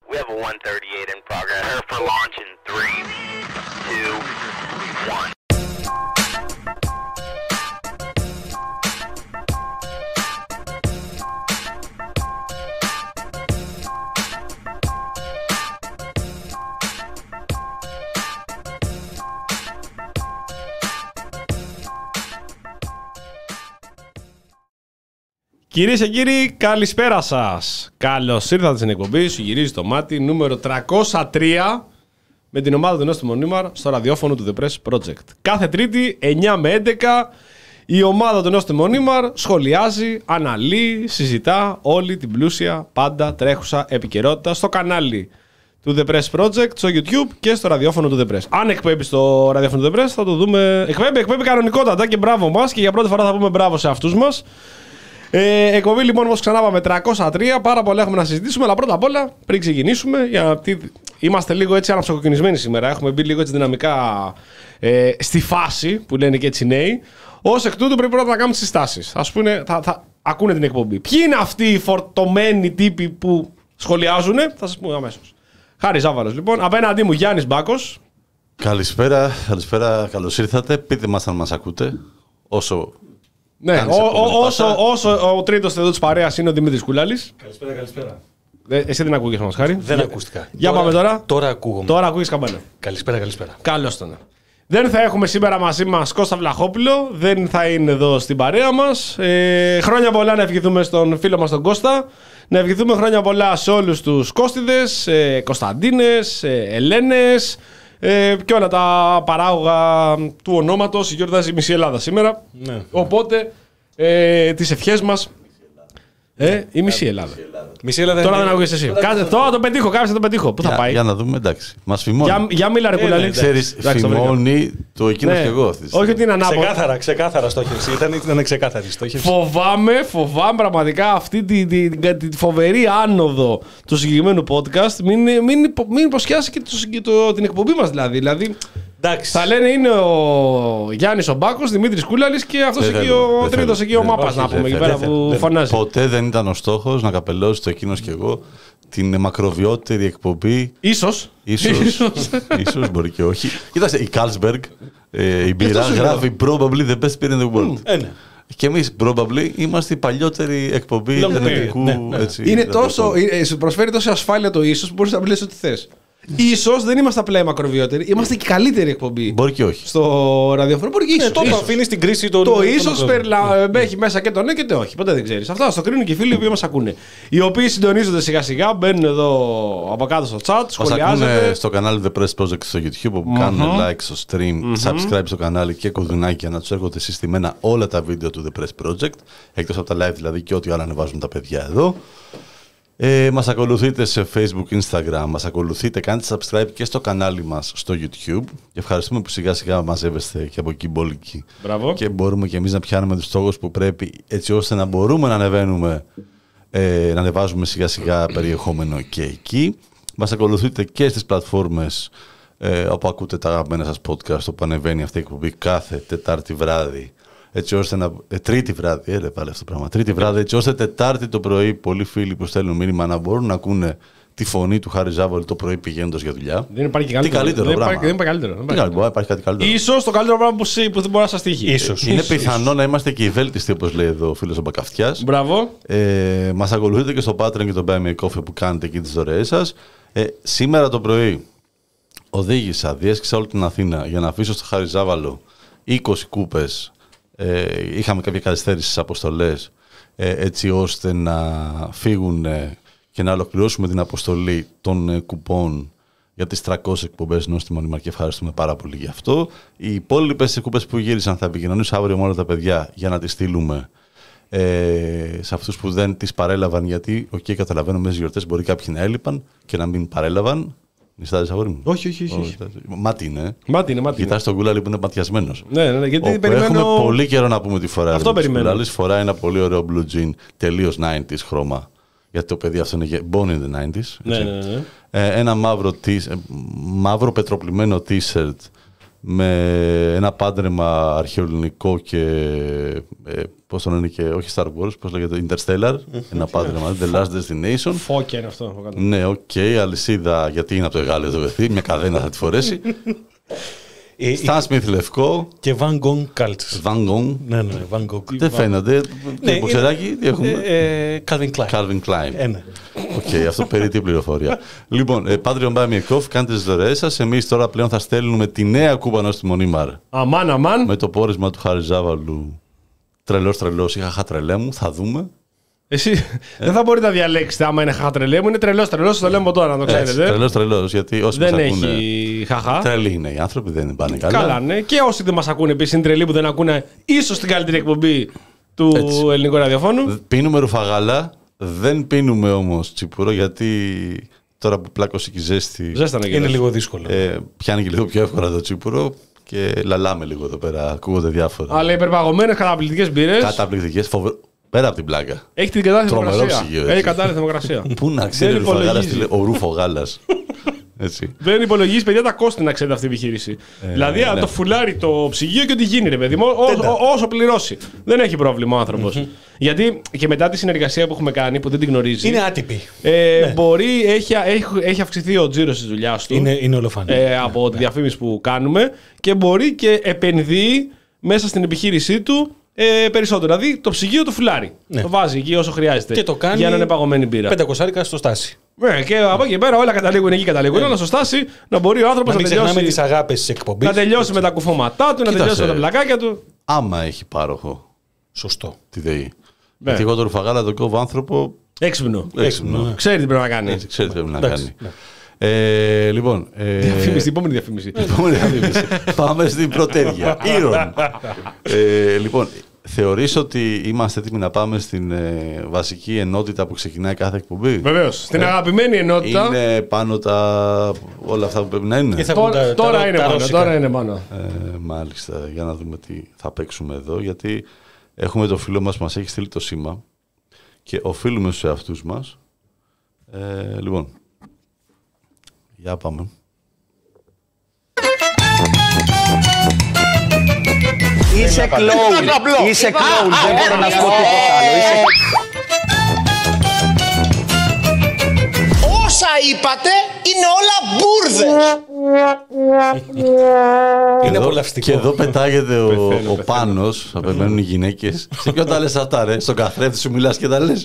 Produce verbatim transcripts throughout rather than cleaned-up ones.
We have a one thirty-eight in progress. Prepare for launch in three, two, one. Κυρίες και κύριοι, καλησπέρα σας. Καλώς ήρθατε στην εκπομπή Σου γυρίζει το μάτι νούμερο τριακόσια τρία με την ομάδα του Νόστιμου Μονίμαρ στο ραδιόφωνο του The Press Project. Κάθε Τρίτη, εννιά με έντεκα, η ομάδα του Νόστιμου Μονίμαρ σχολιάζει, αναλύει, συζητά όλη την πλούσια, πάντα τρέχουσα επικαιρότητα στο κανάλι του The Press Project, στο YouTube και στο ραδιόφωνο του The Press. Αν εκπέμπει στο ραδιόφωνο του The Press, θα το δούμε. Εκπέμπει, εκπέμπει κανονικότατα και μπράβο μας, και για πρώτη φορά θα πούμε μπράβο σε αυτούς μας. Ε, εκπομπή λοιπόν, όπως ξανά είπαμε, τριακόσια τρία. Πάρα πολλά έχουμε να συζητήσουμε. Αλλά πρώτα απ' όλα, πριν ξεκινήσουμε, γιατί είμαστε λίγο έτσι αναψοκοκκινισμένοι σήμερα. Έχουμε μπει λίγο έτσι δυναμικά ε, στη φάση που λένε και έτσι οι νέοι. Ως εκ τούτου, πρέπει πρώτα να κάνουμε τις συστάσεις. Ας πούμε, θα, θα ακούνε την εκπομπή. Ποιοι είναι αυτοί οι φορτωμένοι τύποι που σχολιάζουν, θα σας πούμε αμέσως. Χάρης Ζάβαλος λοιπόν. Απέναντί μου Γιάννης Μπάκος. Καλησπέρα, καλησπέρα, καλώς ήρθατε. Πείτε μας αν μας ακούτε. Όσο. Ναι, ο, ο, όσο, όσο ο τρίτος εδώ της παρέας είναι ο Δημήτρης Κούλαλης. Καλησπέρα, καλησπέρα. Ε, εσύ δεν ακούγες όμως, Χάρη. Δεν ακούστηκα. Για τώρα, πάμε τώρα. Τώρα ακούγομαι. Τώρα ακούγεις καμπάνα. Καλησπέρα, καλησπέρα. Καλώς τον. Δεν θα έχουμε σήμερα μαζί μας Κώστα Βλαχόπουλο. Δεν θα είναι εδώ στην παρέα μας. Ε, χρόνια πολλά να ευχηθούμε στον φίλο μας τον Κώστα. Να ευχηθούμε χρόνια πολλά σε όλους τους Κώστιδες, ε, Κωνσταντίνες, ε, Ελένες. Ε, και όλα τα παράγωγα του ονόματος. Γιορτάζει η μισή Ελλάδα σήμερα. Ναι. Οπότε ε, τις ευχές μας. Ε, η μισή Ελλάδα. Μισή Ελλάδα. Τώρα είναι... δεν ακούγεσαι εσύ. Κάτσε, τώρα το πετύχω, κάτσε το πετύχω. Πού θα Για, πάει. για να δούμε, εντάξει. Μας φημώνει. Για, για μίλα ρε Ε, Κούλαλη. ναι, Ξέρεις, Εντάξει, το φημώνει το εκείνος Ναι. και εγώ. Αυτή τη Όχι ότι είναι ανάποδο. Ξεκάθαρα, ξεκάθαρα στόχευση. Ήταν, ήταν ξεκάθαρη στόχευση. Φοβάμαι, φοβάμαι πραγματικά αυτή τη, τη, τη, τη φοβερή άνοδο του συγκεκριμένου podcast. Μην, μην, μην υποσκιάσει και, το, και το, την εκπομπή μας δηλαδή. δηλαδή Εντάξει. θα λένε είναι ο Γιάννης ο Μπάκος, Δημήτρης Κούλαλης και αυτός Δεν εκεί θέλω, ο δεν τρίτος θέλω. εκεί ο Δεν- Μάπας όχι, να δεν πούμε εκεί θέλω, πέρα δεν που θέλω. φωνάζει. Ποτέ δεν ήταν ο στόχος να καπελώσει το εκείνος και εγώ την μακροβιότερη εκπομπή. Ίσως. Ίσως, ίσως μπορεί και όχι. Κοίταξε, η Carlsberg, ε, η μπύρα, σου λέω. γράφει probably the best beer in the world. Ε, ναι. Και εμείς probably είμαστε η παλιότερη εκπομπή Λέμε, ναι, ελληνικού. ναι, ναι. έτσι, Είναι ραδιοφώνου. τόσο, ε, σου προσφέρει τόση ασφάλεια το ίσως που μπορείς να μιλήσεις ό,τι θες. Ίσως δεν είμαστε απλά οι μακροβιότεροι, είμαστε και η καλύτερη εκπομπή Μπορεί και όχι. στο ραδιόφωνο. Μπορεί και Ναι, ίσως. το ίσως. αφήνει στην κρίση των. Το των ίσως ανθρώπων. περιλα... έχει μέσα και το ναι και το όχι. Ποτέ δεν ξέρεις. Αυτά θα το κρίνουν και οι φίλοι οι οποίοι μας ακούνε. Οι οποίοι συντονίζονται σιγά σιγά, μπαίνουν εδώ από κάτω στο chat, Μας ακούνε σχολιάζονται. στο κανάλι The Press Project στο YouTube, όπου κάνουν like στο stream, subscribe στο κανάλι και κουδουνάκια να τους έρχονται συστημένα όλα τα βίντεο του The Press Project, εκτός από τα live δηλαδή και ό,τι άλλο ανεβάζουν τα παιδιά εδώ. Ε, μας ακολουθείτε σε Facebook, Instagram, μας ακολουθείτε, κάντε subscribe και στο κανάλι μας στο YouTube. Και ευχαριστούμε που σιγά σιγά μαζεύεστε και από εκεί μπόλικοι. Μπράβο. Και μπορούμε και εμείς να πιάνουμε τους στόχους που πρέπει, έτσι ώστε να μπορούμε να ανεβαίνουμε, ε, να ανεβάζουμε σιγά σιγά περιεχόμενο και εκεί. Μας ακολουθείτε και στις πλατφόρμες ε, όπου ακούτε τα αγαπημένα σας podcast, όπου ανεβαίνει αυτή η εκπομπή κάθε Τετάρτη βράδυ. Έτσι ώστε να. Ε, τρίτη βράδυ, έλε πάλι αυτό το πράγμα. Τρίτη βράδυ, έτσι ώστε Τετάρτη το πρωί πολλοί φίλοι που στέλνουν μήνυμα να μπορούν να ακούνε τη φωνή του Χάρη Ζάβολη το πρωί πηγαίνοντας για δουλειά. Δεν υπάρχει και Τι καλύτερο. καλύτερο δεν πράγμα. υπάρχει, δεν υπάρχει καλύτερο. Δεν Τι υπάρχει. καλύτερο, υπάρχει κάτι καλύτερο. Ίσως το καλύτερο πράγμα που, σε- που δεν μπορεί να σας τύχει. Ίσως. Είναι πιθανό να είμαστε και οι βέλτιστοι, όπως λέει εδώ ο φίλος ο Μπακαυτιάς. Μπράβο. Ε, μας ακολουθείτε και στο Patreon και το Buy Me a Coffee που κάνετε εκεί τις δωρεές σας. Ε, σήμερα το πρωί οδήγησα, διέσκησα όλη την Αθήνα για να αφήσω στο Χάρη Ζάβαλο είκοσι κούπες. Ε, είχαμε κάποια καθυστέρηση στις αποστολές, ε, έτσι ώστε να φύγουν ε, και να ολοκληρώσουμε την αποστολή των ε, κουπών για τις τριακόσιες εκπομπές Νόστιμου Μονίμαρ και ευχαριστούμε πάρα πολύ γι' αυτό. Οι υπόλοιπες κούπες που γύρισαν θα επικοινωνήσω αύριο με όλα τα παιδιά για να τις στείλουμε ε, σε αυτούς που δεν τις παρέλαβαν, γιατί, οκ, okay, καταλαβαίνω μέσα στις γιορτές μπορεί κάποιοι να έλειπαν και να μην παρέλαβαν. Νιστάζεις αγόρι μου? Όχι, όχι, όχι. όχι. Μάτι είναι. Μάτι είναι, μάτι είναι. Κοιτάς τον Κούλαλη που είναι ματιασμένος. Ναι, ναι, ναι, γιατί Όπου περιμένω... έχουμε πολύ καιρό να πούμε τι φοράει. Αυτό περιμένω. Κούλαλης φοράει ένα πολύ ωραίο blue jean, τελείως ενενήντα χρώμα. Γιατί το παιδί αυτό είναι γε- born in the ενενήντα. Ναι, ναι, ναι. Ε, ένα μαύρο, t- ε, μαύρο πετροπλημμένο t-shirt με ένα πάντρεμα αρχαιοελληνικό και ε, πώς το λένε και όχι Star Wars, πώς λέγεται, Interstellar, ένα πάντρεμα, The Last Destination. Φώκια είναι αυτό. Ναι, οκ, okay, αλυσίδα, γιατί είναι από το Γάλλιο το παιδί, μια καδένα θα τη φορέσει. Stan Smith λευκό. Και Van Gogh Cults. Van Gogh. Ναι, ναι, Van Gogh. Δεν φαίνονται. Ναι, Μποξεράκι, τι έχουμε. Ε, ε, Calvin Klein. Calvin Klein. Ε, ναι. Οκ, okay, αυτό περίτη πληροφορία. Λοιπόν, ε, Patreon Buy Me a Coffee, κάντε τις δωρεές σας. Εμείς τώρα πλέον θα στέλνουμε τη νέα κούπα νόστιμη Μονίμαρ. Αμάν, αμάν. Με το πόρισμα του Χάρη Ζάβαλου. Τρελός, τρελός, είχα χατρελέ μου, θα δούμε. Εσύ ε. δεν θα μπορείτε να διαλέξετε άμα είναι χαχατρελέ μου, είναι τρελός, τρελός, το λέμε τώρα να το ξέρετε. Τρελός, τρελός, γιατί όσοι δεν μας έχει ακούνε. χαχά. Τρελοί είναι οι άνθρωποι, δεν πάνε καλά. Καλά, ναι. Και όσοι δεν μας ακούνε επίσης είναι τρελοί που δεν ακούνε ίσως την καλύτερη εκπομπή του Έτσι. ελληνικού ραδιοφώνου. Πίνουμε ρουφαγάλα, δεν πίνουμε όμως τσίπουρο, γιατί τώρα που πλάκωσε και η ζέστη. Ζέστανε είναι λίγο δύσκολο. Ε, πιάνει και λίγο πιο εύκολα το τσίπουρο. Και λαλάμε λίγο εδώ πέρα, ακούγονται διάφορα. Αλλά υπερπαγωμένες καταπληκτικές μπύρες. Καταπληκτικές, φοβε... πέρα από την πλάκα. Έχει την κατάλληλη θερμοκρασία. Έχει κατάλληλη θερμοκρασία. Πού να ξέρει ο Ρουφαγάλας, ο Ρουφογάλας. Έτσι. Δεν υπολογίζει, παιδιά, τα κόστη να ξέρετε αυτή η επιχείρηση. Ε, δηλαδή, ναι. το φουλάρει το ψυγείο και ό,τι γίνει, ρε παιδί μου, ό, ό, όσο πληρώσει. Δεν έχει πρόβλημα ο άνθρωπος. Mm-hmm. Γιατί και μετά τη συνεργασία που έχουμε κάνει, που δεν την γνωρίζει. Είναι άτυπη. Ε, ναι. Μπορεί, έχει, έχει, έχει αυξηθεί ο τζίρος της δουλειάς του. Είναι, είναι ολοφανή. Ε, από ναι. τη διαφήμιση που κάνουμε και μπορεί και επενδύει μέσα στην επιχείρησή του. Ε, περισσότερο. Δηλαδή το ψυγείο του φουλάρει. Ναι. Το βάζει εκεί όσο χρειάζεται. Και το κάνει για να είναι παγωμένη μπύρα. πεντακόσια στο στάση. Ναι, και από εκεί πέρα όλα καταλήγουν εκεί καταλήγουν. Ναι. Όλα στο στάση να μπορεί ο άνθρωπος να, να τελειώσει. τις αγάπες της εκπομπής. Να τελειώσει με τα κουφώματά του, να τελειώσει με τα πλακάκια του. Άμα έχει πάροχο. Σωστό. Τη ΔΕΗ. Ναι. Γιατί εγώ το Ρουφαγάλα τον κόβω άνθρωπο. Έξυπνο. Έξυπνο. Ναι. Ξέρει τι πρέπει να κάνει. Έτσι, ξέρει τι πρέπει να κάνει. Ναι. Ε, λοιπόν. Ε... Διαφήμιση, επόμενη διαφήμιση. επόμενη διαφήμιση. Πάμε στην πρωτεύεια. Ήρων. ε, λοιπόν, θεωρείς ότι είμαστε έτοιμοι να πάμε στην ε, βασική ενότητα που ξεκινάει κάθε εκπομπή? Βεβαίως. Στην ε, αγαπημένη ενότητα. Είναι πάνω τα όλα αυτά που πρέπει να είναι. Τώρα, τα, τώρα, τα, είναι τα πάνω, τώρα είναι πάνω. Ε, μάλιστα. Για να δούμε τι θα παίξουμε εδώ. Γιατί έχουμε το φίλο μας που μας έχει στείλει το σήμα και οφείλουμε στους εαυτούς μας. Ε, λοιπόν. Για πάμε. Είσαι κλόουν. Είσαι κλόουν. Δεν μπορώ να σου πω τίποτα άλλο. Όσα είπατε είναι όλα μπουρδες. Είναι απολαυστικό. Και εδώ πετάγεται ο, ο Πάνος, θα περιμένουν οι γυναίκες. Σε ποιον τα λες αυτά ρε, στον καθρέφτη σου μιλάς και τα λες.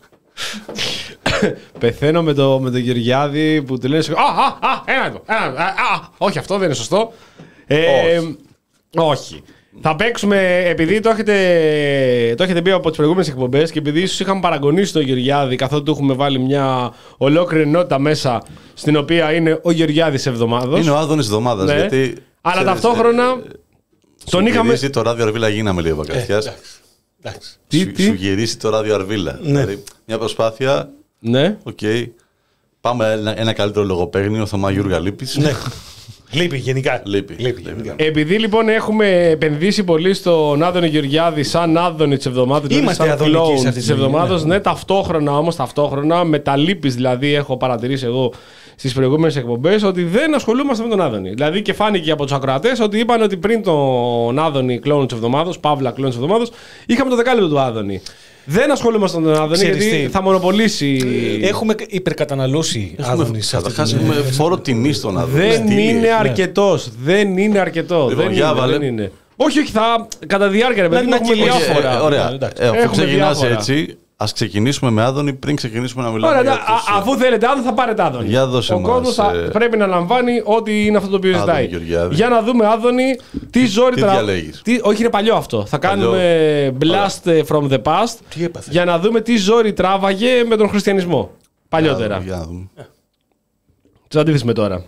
Πεθαίνω με, το, με τον Γεωργιάδη που του λένε Α, α, α, ένα εδώ, ένα, α, όχι αυτό δεν είναι σωστό. Ε, όχι. όχι. Θα παίξουμε, επειδή το έχετε, το έχετε πει από τις προηγούμενες εκπομπές και επειδή ίσως είχαμε παραγωνίσει τον Γεωργιάδη καθότι του έχουμε βάλει μια ολόκληρη ενότητα μέσα στην οποία είναι ο Γεωργιάδης εβδομάδος. Είναι ο Άδωνης εβδομάδας, ναι. Γιατί... Αλλά ξέρεις, ταυτόχρονα ε, τον είχαμε... το ράδιο Αρβίλα γίναμε λίγο Βακαθιάς. Ε, τι, σου, τι? σου γυρίσει το ράδιο Αρβίλα. Ναι. Δηλαδή, μια προσπάθεια. Ναι. Okay. Πάμε ένα, ένα καλύτερο λογοπαίγνιο, Θωμά Γιούργα λείπεις. Ναι. Λείπει γενικά. Λείπει. Λείπει, γενικά. Επειδή λοιπόν έχουμε επενδύσει πολύ στον Άδωνη Γεωργιάδη σαν Άδωνη της εβδομάδας, δηλαδή σαν κλόουν της εβδομάδας, ναι. ναι, ταυτόχρονα όμως, ταυτόχρονα με τα λύπης δηλαδή έχω παρατηρήσει εγώ στις προηγούμενες εκπομπές ότι δεν ασχολούμαστε με τον Άδωνη. Δηλαδή και φάνηκε από τους ακροατές ότι είπαν ότι πριν τον Άδωνη κλόουν της εβδομάδας, Παύλα κλόουν της εβδομάδας, είχαμε το δεκάλεπτο του Άδωνη. Δεν ασχολούμαστε με τον Άδωνη γιατί τι? θα μονοπολίσει. Έχουμε υπερκαταναλώσει Άδωνη. Καταρχάς έχουμε φόρο τιμή στον Άδωνη. Δεν είναι αρκετός. Δεν είναι αρκετό. Λοιπόν, δεν, είναι, δεν είναι. Όχι, όχι, θα κατά διάρκεια ρε παιδί, έχουμε διάφορα. Ωραία. Αφού ξεκινάς έτσι, ας ξεκινήσουμε με Άδωνη πριν ξεκινήσουμε να μιλάμε. Ωραία, για τους... αφού θέλετε Άδωνη, θα πάρετε Άδωνη. Για δώσε Ο κόσμος θα... ε... πρέπει να λαμβάνει ό,τι είναι αυτό το οποίο ζητάει. Για να δούμε Άδωνη, τι ζόρι τρα... τι... Όχι, είναι παλιό αυτό. Θα παλιό. κάνουμε blast Ωραία. from the past για να δούμε τι ζόρι τράβαγε με τον χριστιανισμό. Παλιότερα. Για να δούμε. Τις αντίθεσουμε τώρα.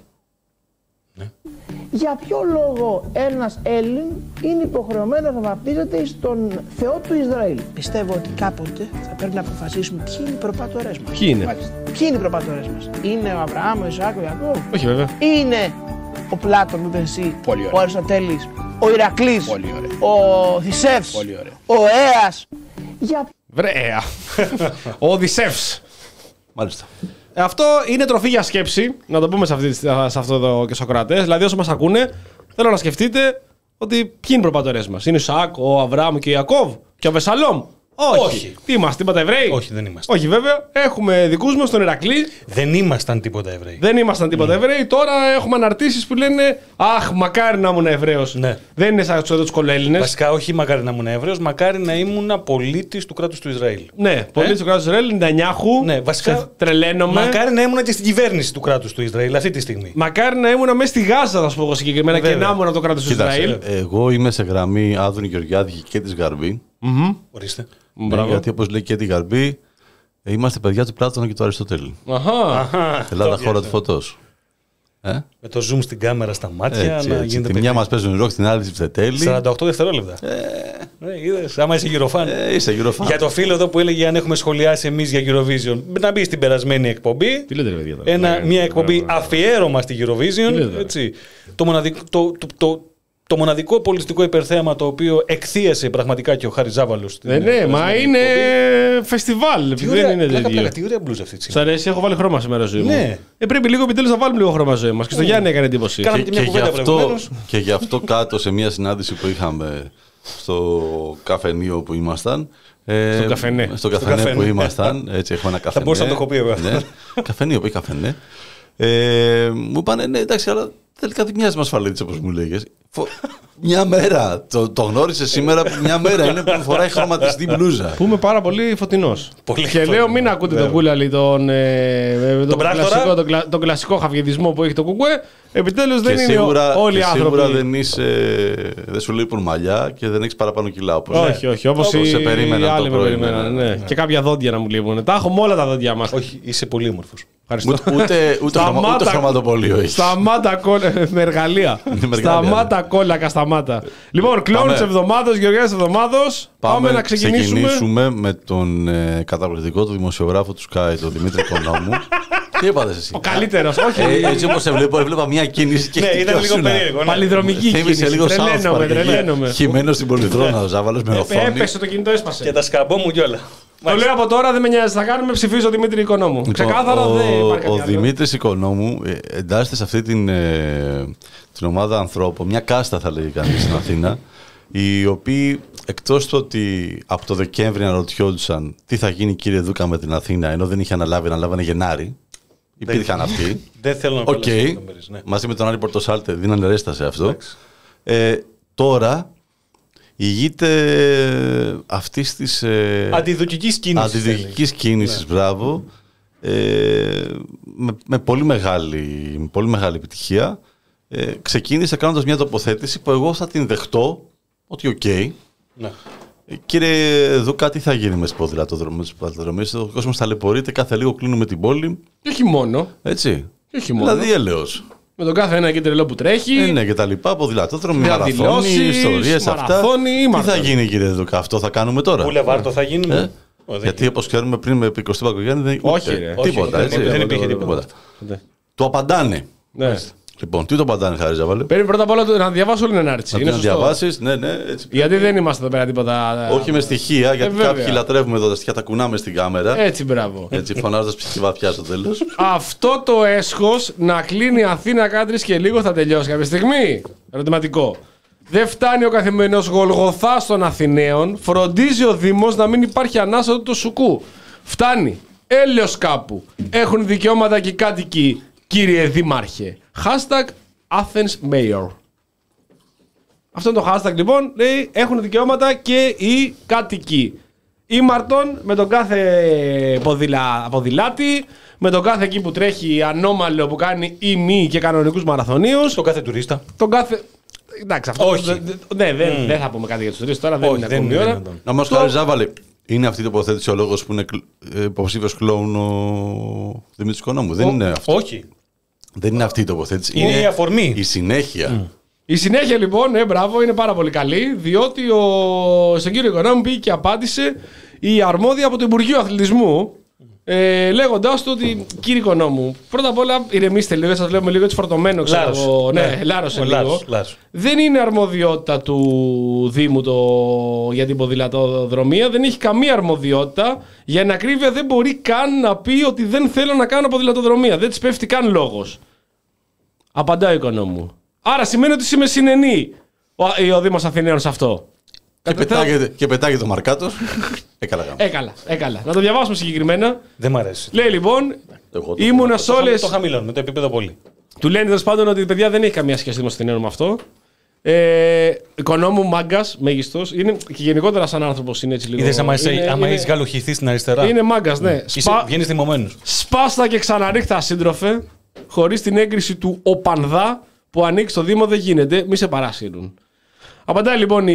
Για ποιο λόγο ένας Έλλην είναι υποχρεωμένος να βαπτίζεται στον Θεό του Ισραήλ? Πιστεύω ότι κάποτε θα πρέπει να αποφασίσουμε ποιοι είναι οι προπατορές μας. Ποιοι είναι? Μάλιστα. Ποιοι είναι οι προπατορές μας? Είναι ο Αβραάμ, ο Ισαάκ, ο Ιακώβ? Όχι βέβαια. Είναι ο Πλάτων, ο Πενσί, ο Αριστοτέλης, ο Ηρακλής, ο Θησεύς, ο Αίας. Για... Βρέα. Ο Οδυσσεύς. Μάλιστα. Αυτό είναι τροφή για σκέψη, να το πούμε σε, αυτή, σε αυτό εδώ και Σοκράτες. Δηλαδή, όσοι μας ακούνε, θέλω να σκεφτείτε ότι ποιοι είναι οι προπατορές μας. Είναι ο Ισαάκ, ο Αβραάμ και ο Ιακώβ και ο Βεσσαλόμ. Όχι. Όχι. Τι είμαστε, τίποτα Εβραίοι. Όχι, δεν είμαστε. Όχι, βέβαια. Έχουμε δικούς μας τον Ηρακλή. Δεν ήμασταν τίποτα Εβραίοι. Δεν ήμασταν τίποτα mm. Εβραίοι. Τώρα έχουμε αναρτήσεις που λένε αχ, μακάρι να ήμουν Εβραίος. Ναι. Δεν είναι σαν τους κολοέλληνες. Βασικά, όχι μακάρι να ήμουν Εβραίος, μακάρι να ήμουν πολίτης του κράτους του Ισραήλ. Ναι, πολίτης ε? του κράτους του Ισραήλ, Νετανιάχου. Ναι, βασικά. Τρελαίνομαι. Μακάρι να ήμουν και στην κυβέρνηση του κράτους του Ισραήλ αυτή τη στιγμή. Μακάρι να ήμουν μέσα στη Γάζα, θα σου πω εγώ συγκεκριμένα, βέβαια. Και να ήμουν από το κράτος του Ισραήλ. Εγώ είμαι σε γραμμή Άδωνη Γεωργιάδη και της Γαρμπή. Mm-hmm. Ορίστε. Ναι, γιατί όπως λέει και τη Γαρμπή, είμαστε παιδιά του Πλάτωνα και του Αριστοτέλη. Αχα. Ελλάδα χώρα του φωτός. Ε? Με το zoom στην κάμερα στα μάτια έτσι, να έτσι. γίνεται. Τη μια μας παίζουν ροκ, την άλλη ψευτέλη. σαράντα οκτώ δευτερόλεπτα. Ε, ε, είδες, άμα είσαι γυροφάν. Ε, είσαι γυροφάν. Για το φίλο εδώ που έλεγε αν έχουμε σχολιάσει εμείς για Eurovision, να μπει στην περασμένη εκπομπή. Τι λέτε, παιδιά, τώρα. Ένα, ναι, μια ναι, εκπομπή ναι, ναι. αφιέρωμα στη Eurovision. Έτσι. Το μοναδικό. Το, το, το, Το μοναδικό πολιτιστικό υπερθέαμα το οποίο εκθίασε πραγματικά και ο Χάρης Ζάβαλος. Ναι, ναι, μα είναι φεστιβάλ. Τι ωραία, πλάκα, πλάκα, τι ωραία μπλούζα αυτή. Σ' αρέσει, έχω βάλει χρώμα σήμερα ζωή μου. Ναι. Ε, πρέπει λίγο επιτέλους να βάλουμε λίγο χρώμα ζωή μας. Και στο Γιάννη έκανε εντύπωση. Κάναμε Και, και μια και, γι κουβέντα αυτό, προηγουμένως. και γι' αυτό κάτω σε μια συνάντηση που είχαμε στο καφενείο που ήμασταν. Ε, στο καφενέ. Στο καφενέ καφενέ. που ήμασταν. Έτσι, έχουμε ένα καφενέ. Θα μπορούσα να το έχω πει εγώ. Ναι, καφενείο που είχε καφενέ. Ε, μου είπανε, ναι, εντάξει, αλλά τελικά δεν μοιάζει με ασφαλίτης όπως μου λέγες. Μια μέρα. Το, το γνώρισε σήμερα που μια μέρα είναι που φοράει χρωματιστή μπλούζα. Που είμαι πάρα πολύ φωτεινός. Πολύ και φωτεινός. λέω μην ακούτε τον Κούλαλη, τον, ε, τον, κλασικό, τον, κλα, τον κλασικό χαβιεδισμό που έχει το κουκουέ. Επιτέλους δεν είναι σίγουρα, όλοι οι και άνθρωποι. Σίγουρα δεν, είσαι, δεν σου λείπουν μαλλιά και δεν έχεις παραπάνω κιλά. Όπως, όχι, όχι. Όπως όπως οι, σε περίμεναν οι άλλοι το με πρωί. περίμεναν. Ναι. Ναι. Και κάποια δόντια να μου λείπουν. Τα έχουμε όλα τα δόντια μας. Όχι, είσαι πολύ όμορφος. Ευχαριστώ. Ούτε, ούτε, ούτε, χρωμα, ούτε χρωματοπολείο έχει. Σταμάτα κόλλα. Με εργαλεία. Σταμάτα κόλλακα, σταμάτα. Λοιπόν, κλόουν τη εβδομάδα, Γεωργιάδη τη εβδομάδα. Πάμε να ξεκινήσουμε. ξεκινήσουμε με τον ε, καταπληκτικό του δημοσιογράφο του Sky, τον Δημήτρη Κονόμου. Τι είπατε εσύ? Ο καλύτερος, όχι. Ε, έτσι όπως σε βλέπω, έβλεπα μια κίνηση και Ναι, ήταν λίγο χτυπιώσουνα. περίεργο. ναι. Παλιδρομική Θύμισε κίνηση. λίγο Τρελαίνομαι, South Park. τρελαίνομαι. Χυμένος στην Πολυθρόνα ο Ζάβαλος με οθόνη. Έπεσε το κινητό, Και έσπασε. τα σκαμπό μου κιόλα. Το λέω από τώρα, δεν με νοιάζει. Θα κάνουμε ψηφίζω Δημήτρη Οικονόμου. Λοιπόν, Ξεκάθαρα ο, δεν υπάρχει κάτι Ο άλλο. Δημήτρης Οικονόμου ε, εντάσσεται σε αυτή την, ε, την ομάδα ανθρώπων, μια κάστα θα λέει κανείς στην Αθήνα, οι οποίοι εκτός του ότι από το Δεκέμβρη αναρωτιόντουσαν τι θα γίνει κύριε Δούκα με την Αθήνα, ενώ δεν είχε αναλάβει, αναλάβανε Γενάρη. Υπήρχαν αυτοί. Δεν θέλω να πω. Οκ. Ναι. Μαζί με τον Άρη Πορτοσάλτε δίνανε ρέστα σε αυτό. Ε, τώρα ηγείται αυτή τη. Ε, Αντιδοκική κίνηση. Αντιδικικής κίνησης, μπράβο. Ε, με, με, πολύ μεγάλη, με πολύ μεγάλη επιτυχία. Ε, ξεκίνησε κάνοντας μια τοποθέτηση που εγώ θα την δεχτώ ότι οκ. Okay. Ναι. Ε, κύριε Δούκα, τι θα γίνει με τις ποδηλατοδρομίες? Ο κόσμος ταλαιπωρείται, κάθε λίγο κλείνουμε την πόλη. Και όχι μόνο. Έτσι. Και όχι μόνο. Δηλαδή έλεος. Με τον κάθε ένα και τρελό που τρέχει. Ε, ναι, και τα λοιπά. Ποδηλατόδρομοι, Διαδηλώσεις, μαραθώνοι, ιστορίες αυτά. μαραθώνοι ή Τι θα μαραθώνοι. γίνει, κύριε Δούκα, αυτό θα κάνουμε τώρα? Μπουλεβάρτο θα γίνουμε. Ε? Ω, δεν Γιατί όπως ξέρουμε πριν με εικοστή Παγκογιάννη δεν Όχι, ούτε, ρε. τίποτα. Όχι, έτσι. δεν υπήρχε τίποτα. Το απαντάνε. Ναι. Λοιπόν, τι το απαντάνε, Χάρη Ζαβάλε? Πρέπει πρώτα απ' όλα να διαβάσω όλη την ενάρτηση. Να Είναι την σωστό. διαβάσεις, ναι, ναι. Έτσι. Γιατί δεν είμαστε εδώ πέρα τίποτα. Όχι με στοιχεία, γιατί βέβαια. κάποιοι λατρεύουμε εδώ τα στοιχεία, τα κουνάμε στην κάμερα. Έτσι, μπράβο. Έτσι, φωνάζοντας ψυχή βαθιά στο τέλος. Αυτό το έσχος να κλείνει η Αθήνα κάτι και λίγο θα τελειώσει κάποια στιγμή. Ερωτηματικό. Δεν φτάνει ο καθημερινός Γολγοθάς των Αθηναίων. Φροντίζει ο Δήμος να μην υπάρχει ανάσα του σουκού. Φτάνει. Έλεος κάπου. Έχουν δικαιώματα και οι κάτοικοι, κύριε Δήμαρχε. Hashtag Athens Mayor. Αυτό είναι το hashtag λοιπόν. Λέει έχουν δικαιώματα και οι κάτοικοι. Ήμαρτον με τον κάθε ποδηλα... ποδηλάτη, με τον κάθε εκεί που τρέχει ανώμαλο που κάνει ή μη και κανονικούς μαραθωνίους. Το κάθε τουρίστα. Τον κάθε. Εντάξει, αυτό. Όχι. δε- δε- Ναι, δεν, Mm. δεν θα πούμε κάτι για τους τρεις τώρα, δεν Όχι, είναι δεν ακόμη η είναι ώρα. δυνατόν. Να μας Το- Χάρη Ζάβαλε, είναι αυτή η τοποθέτηση ο λόγος που είναι ε, υποψήφιος κλόουν ο Δημήτρης Κονόμου? Δεν είναι αυτό. Όχι. Δεν είναι αυτή η τοποθέτηση. Είναι η αφορμή. Η συνέχεια. Η συνέχεια λοιπόν, ναι, μπράβο, είναι πάρα πολύ καλή, διότι ο... στον κύριο Οικονόμου πήγε και απάντησε η αρμόδια από το Υπουργείο Αθλητισμού, ε, λέγοντάς του ότι κύριε Οικονόμου, πρώτα απ' όλα ηρεμήστε λίγο, σας βλέπουμε λίγο έτσι φορτωμένο, ξέρω Λάρος. εγώ. Ναι, Ναι. λάρωσε Ο λίγο. Λάρος, Λάρος. Δεν είναι αρμοδιότητα του Δήμου το... για την ποδηλατοδρομία, δεν έχει καμία αρμοδιότητα. Για την ακρίβεια δεν μπορεί καν να πει ότι δεν θέλω να κάνω ποδηλατοδρομία. Δεν της πέφτει καν λόγος. Απαντάει ο Οικονόμου. Άρα σημαίνει ότι συμμεσυνενεί ο, ο Δήμος Αθηναίων σε αυτό. Και πετάγεται, και πετάγεται το Μαρκάτος. Έκαλα γάμο. Έκαλα, έκαλα. Να το διαβάσουμε συγκεκριμένα. Δεν μ' αρέσει. Λέει λοιπόν, Εγώ το- ήμουνα σε όλες. Το χαμηλώνουμε το επίπεδο πολύ. Του λένε τέλο πάντων ότι παιδιά δεν έχει καμία σχέση Δήμος Αθηναίων με αυτό. Ε, οικονόμου, μάγκας, μέγιστος. Είναι και γενικότερα σαν άνθρωπος είναι έτσι λίγο. Είδες άμα, είναι- είσαι- άμα είναι- έχεις γαλοχηθεί στην αριστερά. Είναι μάγκας, ναι. Είσαι, Σπα... βγαίνεις θυμωμένος. Σπάστα και ξαναρίχτα, σύντροφε. Χωρίς την έγκριση του οπανδά που ανοίξει στο Δήμο δεν γίνεται. Μη σε παράσυρουν. Απαντάει λοιπόν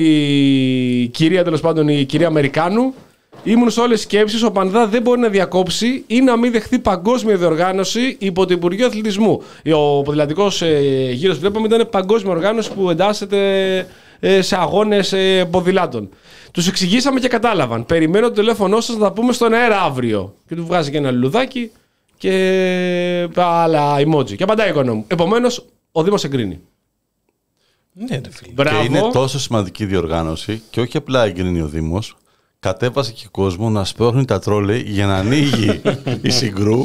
η κυρία, τέλος πάντων, η κυρία Αμερικάνου. Ήμουν σε όλες τις σκέψεις. Ο Πανδά δεν μπορεί να διακόψει ή να μην δεχθεί παγκόσμια διοργάνωση υπό το Υπουργείο Αθλητισμού. Ο ποδηλατικός ε, γύρος που βλέπαμε ήταν παγκόσμια οργάνωση που εντάσσεται ε, σε αγώνες ε, ποδηλάτων. Τους εξηγήσαμε και κατάλαβαν. Περιμένω το τηλέφωνό σας να τα πούμε στον αέρα αύριο. Και του βγάζει και ένα λουλουδάκι και άλλα emoji. Και απαντάει η οικονόμου. Επομένως, ο Δήμος εγκρίνει. Ναι, ρε φίλε. Μπράβο. Και είναι τόσο σημαντική διοργάνωση και όχι απλά εγκρίνει ο Δήμος, κατέβασε και κόσμο να σπρώχνει τα τρόλεϊ για να ανοίγει η Συγκρού,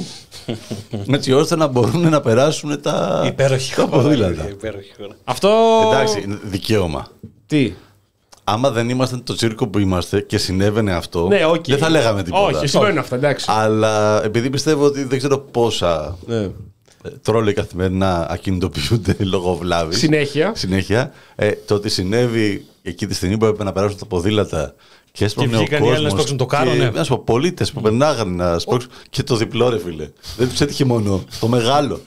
έτσι ώστε να μπορούν να περάσουν τα, Υπέροχη τα χώρα. ποδήλατα. Υπέροχη χώρα. Αυτό. Εντάξει, είναι δικαίωμα. Τι. Άμα δεν ήμασταν το τσίρκο που είμαστε και συνέβαινε αυτό, Ναι, okay. δεν θα λέγαμε τίποτα. Όχι, συμβαίνουν αυτά, εντάξει. Αλλά επειδή πιστεύω ότι δεν ξέρω πόσα Ναι. τρόλεϊ καθημερινά ακινητοποιούνται λόγω βλάβης. Συνέχεια. Συνέχεια. Ε, το ότι συνέβη εκεί τη στιγμή που έπρεπε να περάσουν τα ποδήλατα και έσπρωχνε ο βγήκαν οι άλλοι να κόσμος. σπρώξουν το κάρο, και, ναι. να σου πω, πολίτες που περνάγανε να σπρώξουν. Και το διπλό, ρε φίλε. Δεν τους έτυχε μόνο. Το μεγάλο.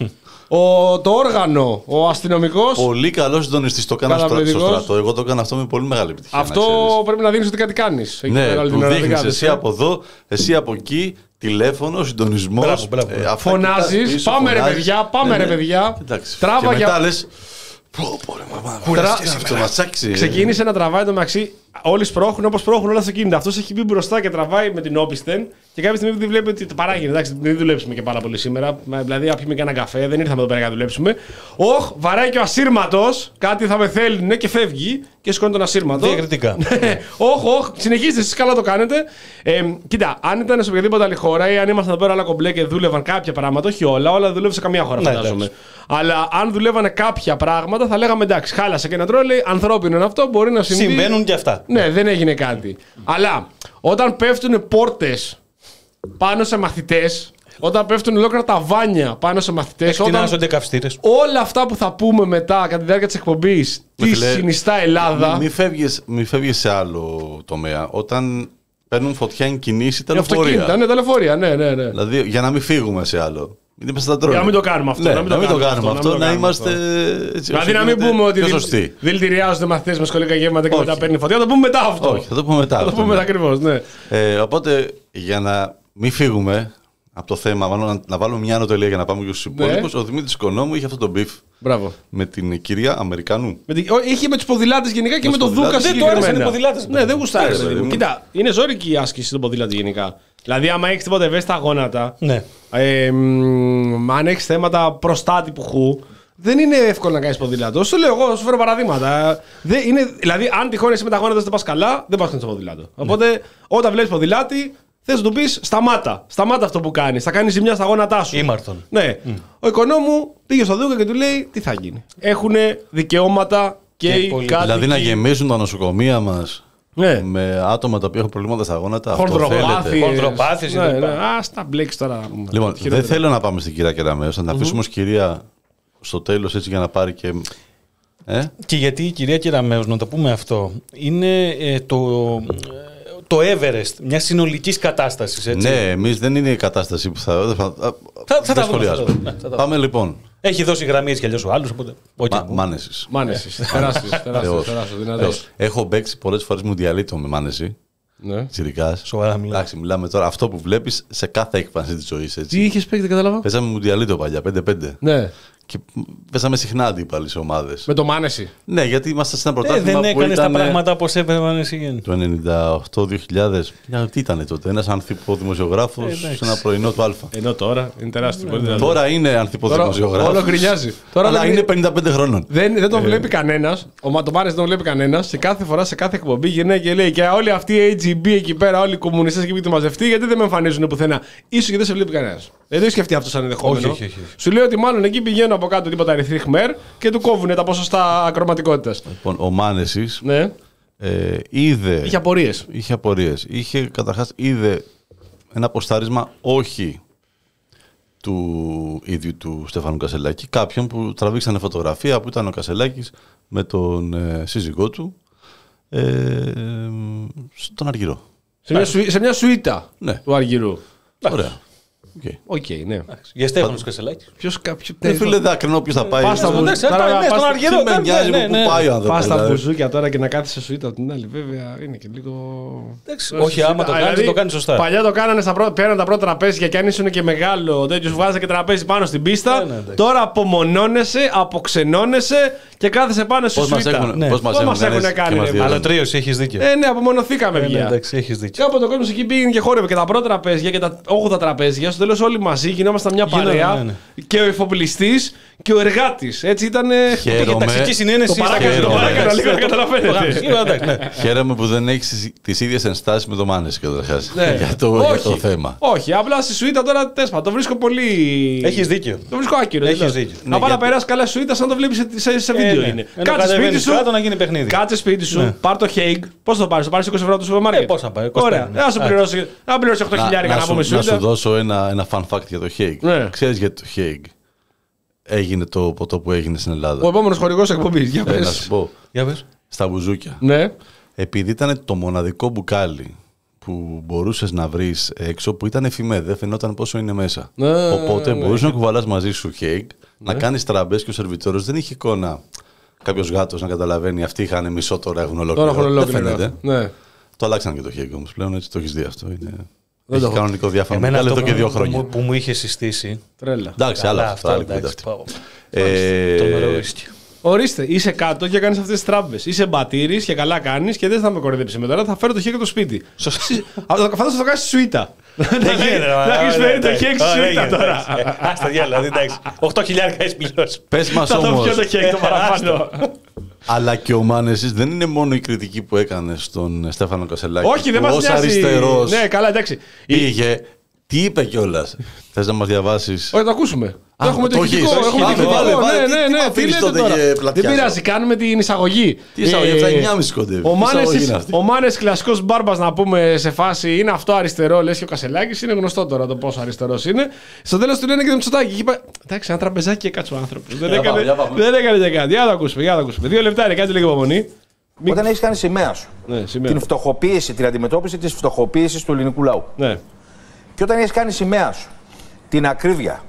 Ο, το όργανο, ο αστυνομικός. Πολύ καλό συντονιστή. Το έκανα στο, στο Καταπληκτικός. στρατό. Εγώ το έκανα αυτό με πολύ μεγάλη επιτυχία. Αυτό να ξέρεις. πρέπει να δίνεις ότι κάτι κάνεις. Εκεί πέρα Ναι, όλη του την ώρα δεν δείχνει κάθεσαι. εσύ από εδώ, εσύ από εκεί, τηλέφωνο, συντονισμό. Μπράβο, μπράβο. Φωνάζεις, πάμε ρε παιδιά, πάμε ρε παιδιά. Τράβα Τράβα και για- μετά λες, πω, πω, ρε, μαμά, κουράστηκες αυτό, μας τσάκισε. Ξεκίνησε να τραβάει το μεταξύ. Όλοι σπρώχνουν όπως σπρώχνουν όλα τα αυτοκίνητα. Αυτός έχει μπει μπροστά και τραβάει με την όπισθεν και κάποια στιγμή δεν βλέπει ότι το παράγει. Εντάξει, δεν δουλέψουμε και πάρα πολύ σήμερα. Δηλαδή, να πιούμε και ένα καφέ, δεν ήρθαμε εδώ πέρα για να δουλέψουμε. Όχ, βαράει και ο ασύρματος, κάτι θα με θέλει ναι, και φεύγει και σηκώνει τον ασύρματο. Διακριτικά. Όχ, όχ, συνεχίστε, εσείς καλά το κάνετε. Ε, κοίτα, αν ήταν σε οποιαδήποτε άλλη χώρα ή αν ήμασταν εδώ πέρα άλλα κομπλέ και δούλευαν κάποια πράγματα, όχι όλα, όλα δουλεύουν σε καμία χώρα, Ναι, φαντάζομαι. εντάξει. Αλλά αν δουλεύανε κάποια πράγματα, θα λέγαμε εντάξει, χάλασε και ένα τρόλεϊ, ανθρώπινο είναι αυτό, μπορεί να συμβεί. Συμβαίνουν και αυτά. Ναι, δεν έγινε κάτι. Αλλά όταν πέφτουν πόρτες πάνω σε μαθητές, όταν πέφτουν ολόκληρα τα βάνια πάνω σε μαθητές, όταν Εκτινάζονται καυστήρες. όλα αυτά που θα πούμε μετά κατά τη διάρκεια της εκπομπής, τι Φίλε, συνιστά Ελλάδα. Μην φεύγεις, μη φεύγεις σε άλλο τομέα. Όταν παίρνουν φωτιά εν κινήσει τα Η αυτοκίνητα, λεωφορεία. ναι, τα λεωφορεία, ναι, ναι, ναι. Δηλαδή, για να μην φύγουμε σε άλλο. Μην είμαστε στα τρόλια. Για να μην το κάνουμε αυτό, Ναι, να μην το κάνουμε κάνουμε αυτό, αυτό, να μην το να κάνουμε είμαστε. αυτό. Έτσι, Δηλαδή όσο να μην γίνεται πούμε ότι πιο δηλ- σωστοί. δηλητηριάζονται μαθητές με σχολικά γεύματα και Όχι. μετά παίρνει φωτιά. Θα το πούμε μετά αυτό. Όχι, θα το πούμε μετά. Θα το αυτό, πούμε μετά ναι. ακριβώς, ναι. Ε, οπότε, για να μην φύγουμε από το θέμα, μάλλον να, να βάλουμε μια ανωτελεία για να πάμε και στους Ναι. υπόλοιπους, ο Δημήτρης Οικονόμου είχε αυτό το μπιφ Μπράβο. με την κυρία Αμερικανού. Με την- ο- Είχε με τους ποδηλάτες γενικά και Με με τους τον Δούκα ποδηλάτες. Δεν του άρεσαν οι συγκεκριμένα. ποδηλάτες, Ναι, παιδί. δεν γουστάρει. Ναι, παιδί παιδί μου. μου. Κοίτα, είναι ζώρικη η άσκηση στον ποδήλατο γενικά. Δηλαδή, άμα έχει τίποτα ευαίσθητα γόνατα, Ναι. ε, μ, αν έχει θέματα προστάτη που χου, δεν είναι εύκολο να κάνει ποδήλατο. Σου λέω εγώ, σου φέρω παραδείγματα. Δεν είναι, δηλαδή, αν τυχόν εσύ με τα γόνατα δεν πα καλά, δεν πα στο ποδήλατο. Οπότε, όταν βλέπει ποδηλάτη, θε να του πει σταμάτα. Σταμάτα αυτό που κάνει. Θα κάνει ζημιά στα γόνατά σου. Ήμαρτον. Ναι. Ο οικονόμου πήγε στο Δούκα και του λέει τι θα γίνει. Έχουν δικαιώματα και, Και οι πολύ. κάτοικοι. Δηλαδή να γεμίζουν τα νοσοκομεία μας Ναι. με άτομα τα οποία έχουν προβλήματα στα γόνατα. Αυτό Χορδροπάθειες. θέλετε. Χορδροπάθειες Ναι, κτλ. ναι. Ας τα μπλέξει τώρα. Λοιπόν, Χειρότερα. δεν θέλω να πάμε στην κυρία Κεραμέως. Θα την αφήσουμε ως κυρία στο τέλος έτσι για να πάρει και. Ε? Και γιατί η κυρία Κεραμέως, να το πούμε αυτό, είναι ε, το, ε, το Everest μια συνολικής κατάστασης. Έτσι. Ναι, εμείς δεν είναι η κατάσταση που θα. Θα, θα δεν τα βρούμε, σχολιάζουμε. θα τα βρούμε. Ναι, θα τα Πάμε λοιπόν. Έχει δώσει γραμμή έτσι κι αλλιώς ο άλλος, οπότε. όχι. Μα, μάνεσης. Μάνεσης. Τεράστιος, τεράστιος, Θεός. τεράστιος, δυνατός. Έχω παίξει πολλές φορές μουντιαλίτο με μάνεση. Ναι. Τσιρικάς. Σοβαρά μιλάω. Εντάξει, μιλάμε τώρα αυτό που βλέπεις σε κάθε έκφανση της ζωής. Τι Έτσι. είχες παίξει, δεν κατάλαβα. Παίζαμε μουντιαλίτο παλιά, πέντε πέντε. Ναι. Και παίζαμε συχνά αντίπαλοι σε ομάδες. Με το Μάνεση. Ναι, γιατί είμαστε σε ένα Ε, πρωτάθλημα δεν που έκανε τα ήταν πράγματα όπως έπρεπε εσύ. το ενενήντα οκτώ δύο χιλιάδες. Για, τι ήταν τότε, ένας ανθιποδημοσιογράφος Ε, εντάξει. σε ένα πρωινό του Α. Ενώ τώρα είναι τεράστιο. πολύ δυνατό. Τώρα είναι Τώρα ανθιποδημοσιογράφος. όλο γκρινιάζει. Τώρα Αλλά δεν- είναι πενήντα πέντε χρονών. Δεν, δεν τον βλέπει κανένα. Ο Μα- το Μάνεση δεν τον βλέπει κανένα. Και κάθε φορά σε κάθε εκπομπή γυρνάει και λέει: και όλοι αυτοί οι έιτ τζι μπι εκεί πέρα, όλοι οι κομμουνιστές και που μαζευτεί, γιατί δεν με εμφανίζουν πουθενά. Ίσως γιατί δεν σε βλέπει κανένα. Δεν το έχει σκεφτεί αυτό σαν ενδεχόμενο. Όχι, όχι, όχι. Σου λέει ότι μάλλον εκεί πηγαίνουν από κάτω τίποτα αριθμοί χμέρ και του κόβουν τα ποσοστά ακροματικότητας. Λοιπόν, ο Μάνεσης Ναι. ε, είδε. Είχε απορίες. Είχε απορίες. Είχε καταρχάς είδε ένα ποστάρισμα όχι του ίδιου του Στέφανου Κασελάκη. Κάποιον που τραβήξανε φωτογραφία που ήταν ο Κασελάκης με τον ε, σύζυγό του ε, ε, στον Αργυρό. Σε μια, σουί, σε μια σουίτα Ναι. του Αργυρού. Ωραία. Okay. Οκ, okay, ναι. Για Στέφανος Κασελάκης. Ποιος κάποιο. Δεν φίλε, δεν ακρινώ ποιος θα πάει. Πας στα Ναι, μπουζούκια. Ναι, Τώρα, ναι, πας- στον Αργυρό. τι με νοιάζει ναι, που ναι, πάει ο Πας άνθρωπος. στα δηλαδή. μπουζούκια τώρα και να κάθεσαι σε σουίτα από την άλλη, βέβαια είναι και λίγο. Εντάξει, όχι, άμα το Α, κάνεις, δηλαδή, το κάνεις σωστά. Παλιά το κάνανε στα πρώτα, πέραν τα πρώτα τραπέζια και αν ήσουν και μεγάλο τέτοιο, σου βγάζανε και τραπέζι πάνω στην πίστα. Ναι, ναι, εντάξει. Τώρα απομονώνεσαι, αποξενώνεσαι και κάθεσαι πάνω στη Πώς μας σουίτα. έχουν, Ναι. πώς μας Πώς μας έχουν έχουν κάνει κάνει, και μας ρε, διώχνουν. Αλωτρίωση, έχεις δίκιο. Ε, ναι, απομονωθήκαμε, Ναι, ναι, παιδιά. εντάξει, έχεις δίκιο. Κάποτε ο κόσμο εκεί πήγαινε και χόρευε και τα πρώτα τραπέζια και τα όγδοα τραπέζια. Στο τέλο όλοι μαζί γινόμασταν μια Γίνανε, παρέα. ναι, ναι. Και ο εφοπλιστή και ο εργάτη. Έτσι ήταν. Χαίρομαι. Και ταξική συνένεση. Το παράκανα, Χαίρομαι. το παράκανα λίγο να καταλαβαίνετε. Χαίρομαι που δεν έχεις τις ίδιες ενστάσεις με το Μάνεση καταρχάς. Ναι. Για το, για το Όχι. θέμα. Όχι, απλά στη σουίτα τώρα τέσπα. Το βρίσκω πολύ. Έχεις δίκιο. Το βρίσκω άκυρο. Έχεις δεν δίκιο. Να Ναι, πάει να γιατί- περάσει καλά σουίτα σαν να το βλέπει σε, σε, σε Ε, βίντεο ναι. είναι. Ενώ Κάτσε σπίτι κατεβαίνεις σου. κάτω να γίνει παιχνίδι. Κάτσε σπίτι σου, Ναι. πάρ το Hague. Πώ θα το πάρει, το πάρει είκοσι ευρώ από το σούπερ μάρκετ. Ε, πώς θα πάει, είκοσι πέντε, Ωραία. ναι. Να σου Α. πληρώσει, να πληρώσει οκτώ χιλιάδες να σου, πούμε να σου σουίτα. δώσω ένα, ένα fun fact για το Hague. Ναι. Ξέρεις γιατί το Hague έγινε το ποτό που έγινε στην Ελλάδα. Ο επόμενο χορηγό εκπομπή. Για Ε, να πες. σου πω. Για πες. Στα μπουζούκια. Ναι. Επειδή ήταν το μοναδικό μπουκάλι που μπορούσες να βρεις έξω που ήταν εφημέ, δεν φαινόταν πόσο είναι μέσα. Ναι, Οπότε ναι. μπορούσε να κουβαλάς μαζί σου Hague, να κάνεις τραμπές και ο σερβιτόρος δεν είχε εικόνα κάποιος γάτος να καταλαβαίνει αυτοί είχαν μισό, τώρα έχουν ολόκληρο. Τώρα έχουν Δεν ολόκληρο. φαίνεται. Ναι. Το αλλάξαν και το Hague όμως πλέον, έτσι το έχεις δει αυτό. Είναι... Δεν Έχει το έχω. κανονικό διάφορο Εμένα μπουκάλι αυτό εδώ και δύο που, χρόνια. που, που μου είχε συστήσει. Τρέλα. Εντάξει, Καλά, άλλα αυτό, αυτά. εντάξει, αυτή. πάω. Ε, Το νερό ρίσκει. Ορίστε, είσαι κάτω και κάνει αυτέ τι τράμπε. Είσαι μπατήρη και καλά κάνει και δεν θα με κοροϊδέψει με τώρα. Θα φέρω το χέικ από το σπίτι. Φαντάζομαι θα το κάνει σουίτα. Δεν γίνεται. Να έχει φέρει το χέικ στη σουίτα τώρα. Άστα διάλα, εντάξει. οκτώ χιλιάδες έχει πληρώσει. Πες μας Θα το όμως, πιω το χέικ το παραπάνω. αλλά και ο Μάνεσης δεν είναι μόνο η κριτική που έκανε στον Στέφανο Κασελάκη. Όχι, δεν που μα ως νοιάζει. αριστερός Ναι, καλά, εντάξει. πήγε. Τι είπε κιόλας. Θες να μας διαβάσεις. Όχι, το ακούσουμε. Α, Έχουμε το το ηχητικό. έχεις, Έχουμε το όχι, ηχητικό. βάλε, βάλε, Ναι, τι- ναι, τι ναι. με Τι αφήνεις λέτε τότε τώρα. και Δεν πλατιάζω. πειράζει, κάνουμε την εισαγωγή. Τι εισαγωγή, Ε, αυτά εννιά και μισή κοντεύει. Ο Τι εισαγωγή Μάνεσης, είναι αυτή? ο Μάνες κλασικός μπάρμπας να πούμε σε φάση είναι αυτό αριστερό, λες και ο Κασελάκης. Είναι γνωστό τώρα το πόσο αριστερός είναι. Στο τέλος του λένε και το Μητσοτάκη. Και είπα, εντάξει, ένα τραπεζάκι και κάτσε ο άνθρωπος. Δεν Για πάμε, έκανε για πάμε. δεν έκανε και κάτι. Για να το ακούσουμε, για να το ακούσουμε. Δύο λεπτά είναι, κάτι λίγο υπομονή. Όταν έχει κάνει σημαία σου, Ναι, σημαία. την φτωχοποίηση, την αντιμετώπιση τη φτωχοποίηση του ελληνικού λαού. Ναι. Και όταν έχει κάνει σημαία σου, την ακρίβεια,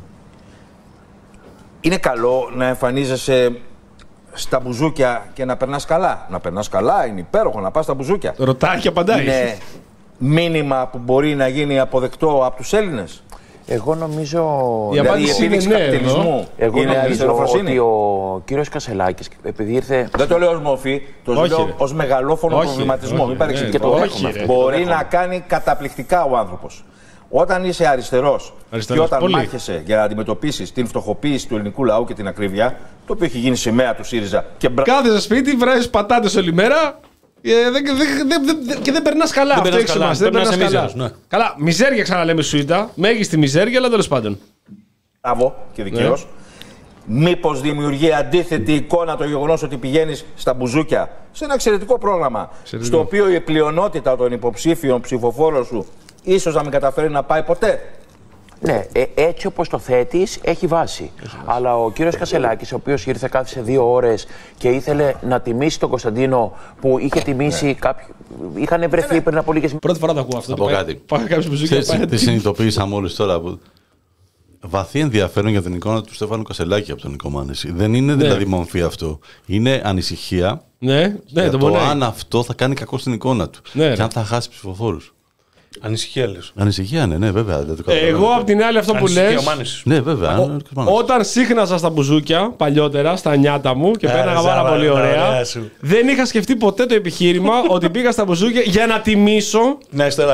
είναι καλό να εμφανίζεσαι στα μπουζούκια και να περνάς καλά. Να περνάς καλά, είναι υπέροχο να πας στα μπουζούκια. Ρωτάει και απαντάει. Είναι μήνυμα που μπορεί να γίνει αποδεκτό από τους Έλληνες. Εγώ νομίζω. Η Δηλαδή η απάντηση είναι επίδειξη ναι, καπιταλισμού Εγώ είναι νομίζω αριστεροφροσύνη. ότι ο κύριος Κασελάκης, επειδή ήρθε. Δεν το λέω ως μορφή, το Όχι, λέω ρε. ως μεγαλόφωνο Όχι, προβληματισμό. όχι, Μην ναι, παρεξηγείτε. και το δέχομαι αυτό. Μπορεί να κάνει καταπληκτικά ο άνθρωπος. Όταν είσαι αριστερός, Αριστερός, και όταν πολύ. μάχεσαι για να αντιμετωπίσεις την φτωχοποίηση του ελληνικού λαού και την ακρίβεια, το οποίο έχει γίνει σημαία του ΣΥΡΙΖΑ και μπρα... Κάθεσαι σπίτι, βράζει πατάτες όλη μέρα ε, δεν- δεν- δεν- δεν- και δεν περνά καλά. Αυτό περνάς έχει καλά, σημασία. Δεν περνάς περνάς καλά. μίζερος, ναι. Καλά, μιζέρια ξαναλέμε σουίτα. Μέγιστη μιζέρια, αλλά τέλος πάντων. Μπράβο και δικαίως. Μήπως δημιουργεί αντίθετη εικόνα το γεγονός ότι πηγαίνεις στα μπουζούκια σε ένα εξαιρετικό πρόγραμμα, στο οποίο η πλειονότητα των υποψήφιων ψηφοφόρων σου ίσως να μην καταφέρει να πάει ποτέ. Ναι, ε, έτσι όπως το θέτεις, έχει βάση. Αλλά ο κύριος Κασελάκης, ο οποίος ήρθε, κάθισε δύο ώρες και ήθελε να τιμήσει τον Κωνσταντίνο που είχε τιμήσει κάποιοι. Είχαν βρεθεί πριν από λίγες. Πρώτη φορά το ακούω αυτό. Θα πω Πάει- κάτι. Πάει κάποιος μουζική. Ξέρεις πάει- τι συνειδητοποίησα μόλις τώρα. Που... Βαθύ ενδιαφέρον για την εικόνα του Στέφανου Κασελάκη από τον Νίκο Μάνεση. Δεν είναι δηλαδή μορφή αυτό. Είναι ανησυχία Ναι, ναι, για το το πονάει. αν αυτό θα κάνει κακό στην εικόνα του. Ναι, και ρε. αν θα χάσει ψηφοφόρους. Ανησυχία λες. Ανησυχία είναι, ναι, βέβαια. Δεν το Ε, καταλαβαίνω. Εγώ απ' την άλλη αυτό που Ανησυχία λες. ο Μάνης. Ναι, βέβαια. αν- αν- Όταν σύχναζα στα μπουζούκια παλιότερα, στα νιάτα μου και Άρα, πέραγα πάρα Ζάβα, πολύ τα ωραία, ωραία σου. δεν είχα σκεφτεί ποτέ το επιχείρημα ότι πήγα στα μπουζούκια για να τιμήσω Ναι, Στελά.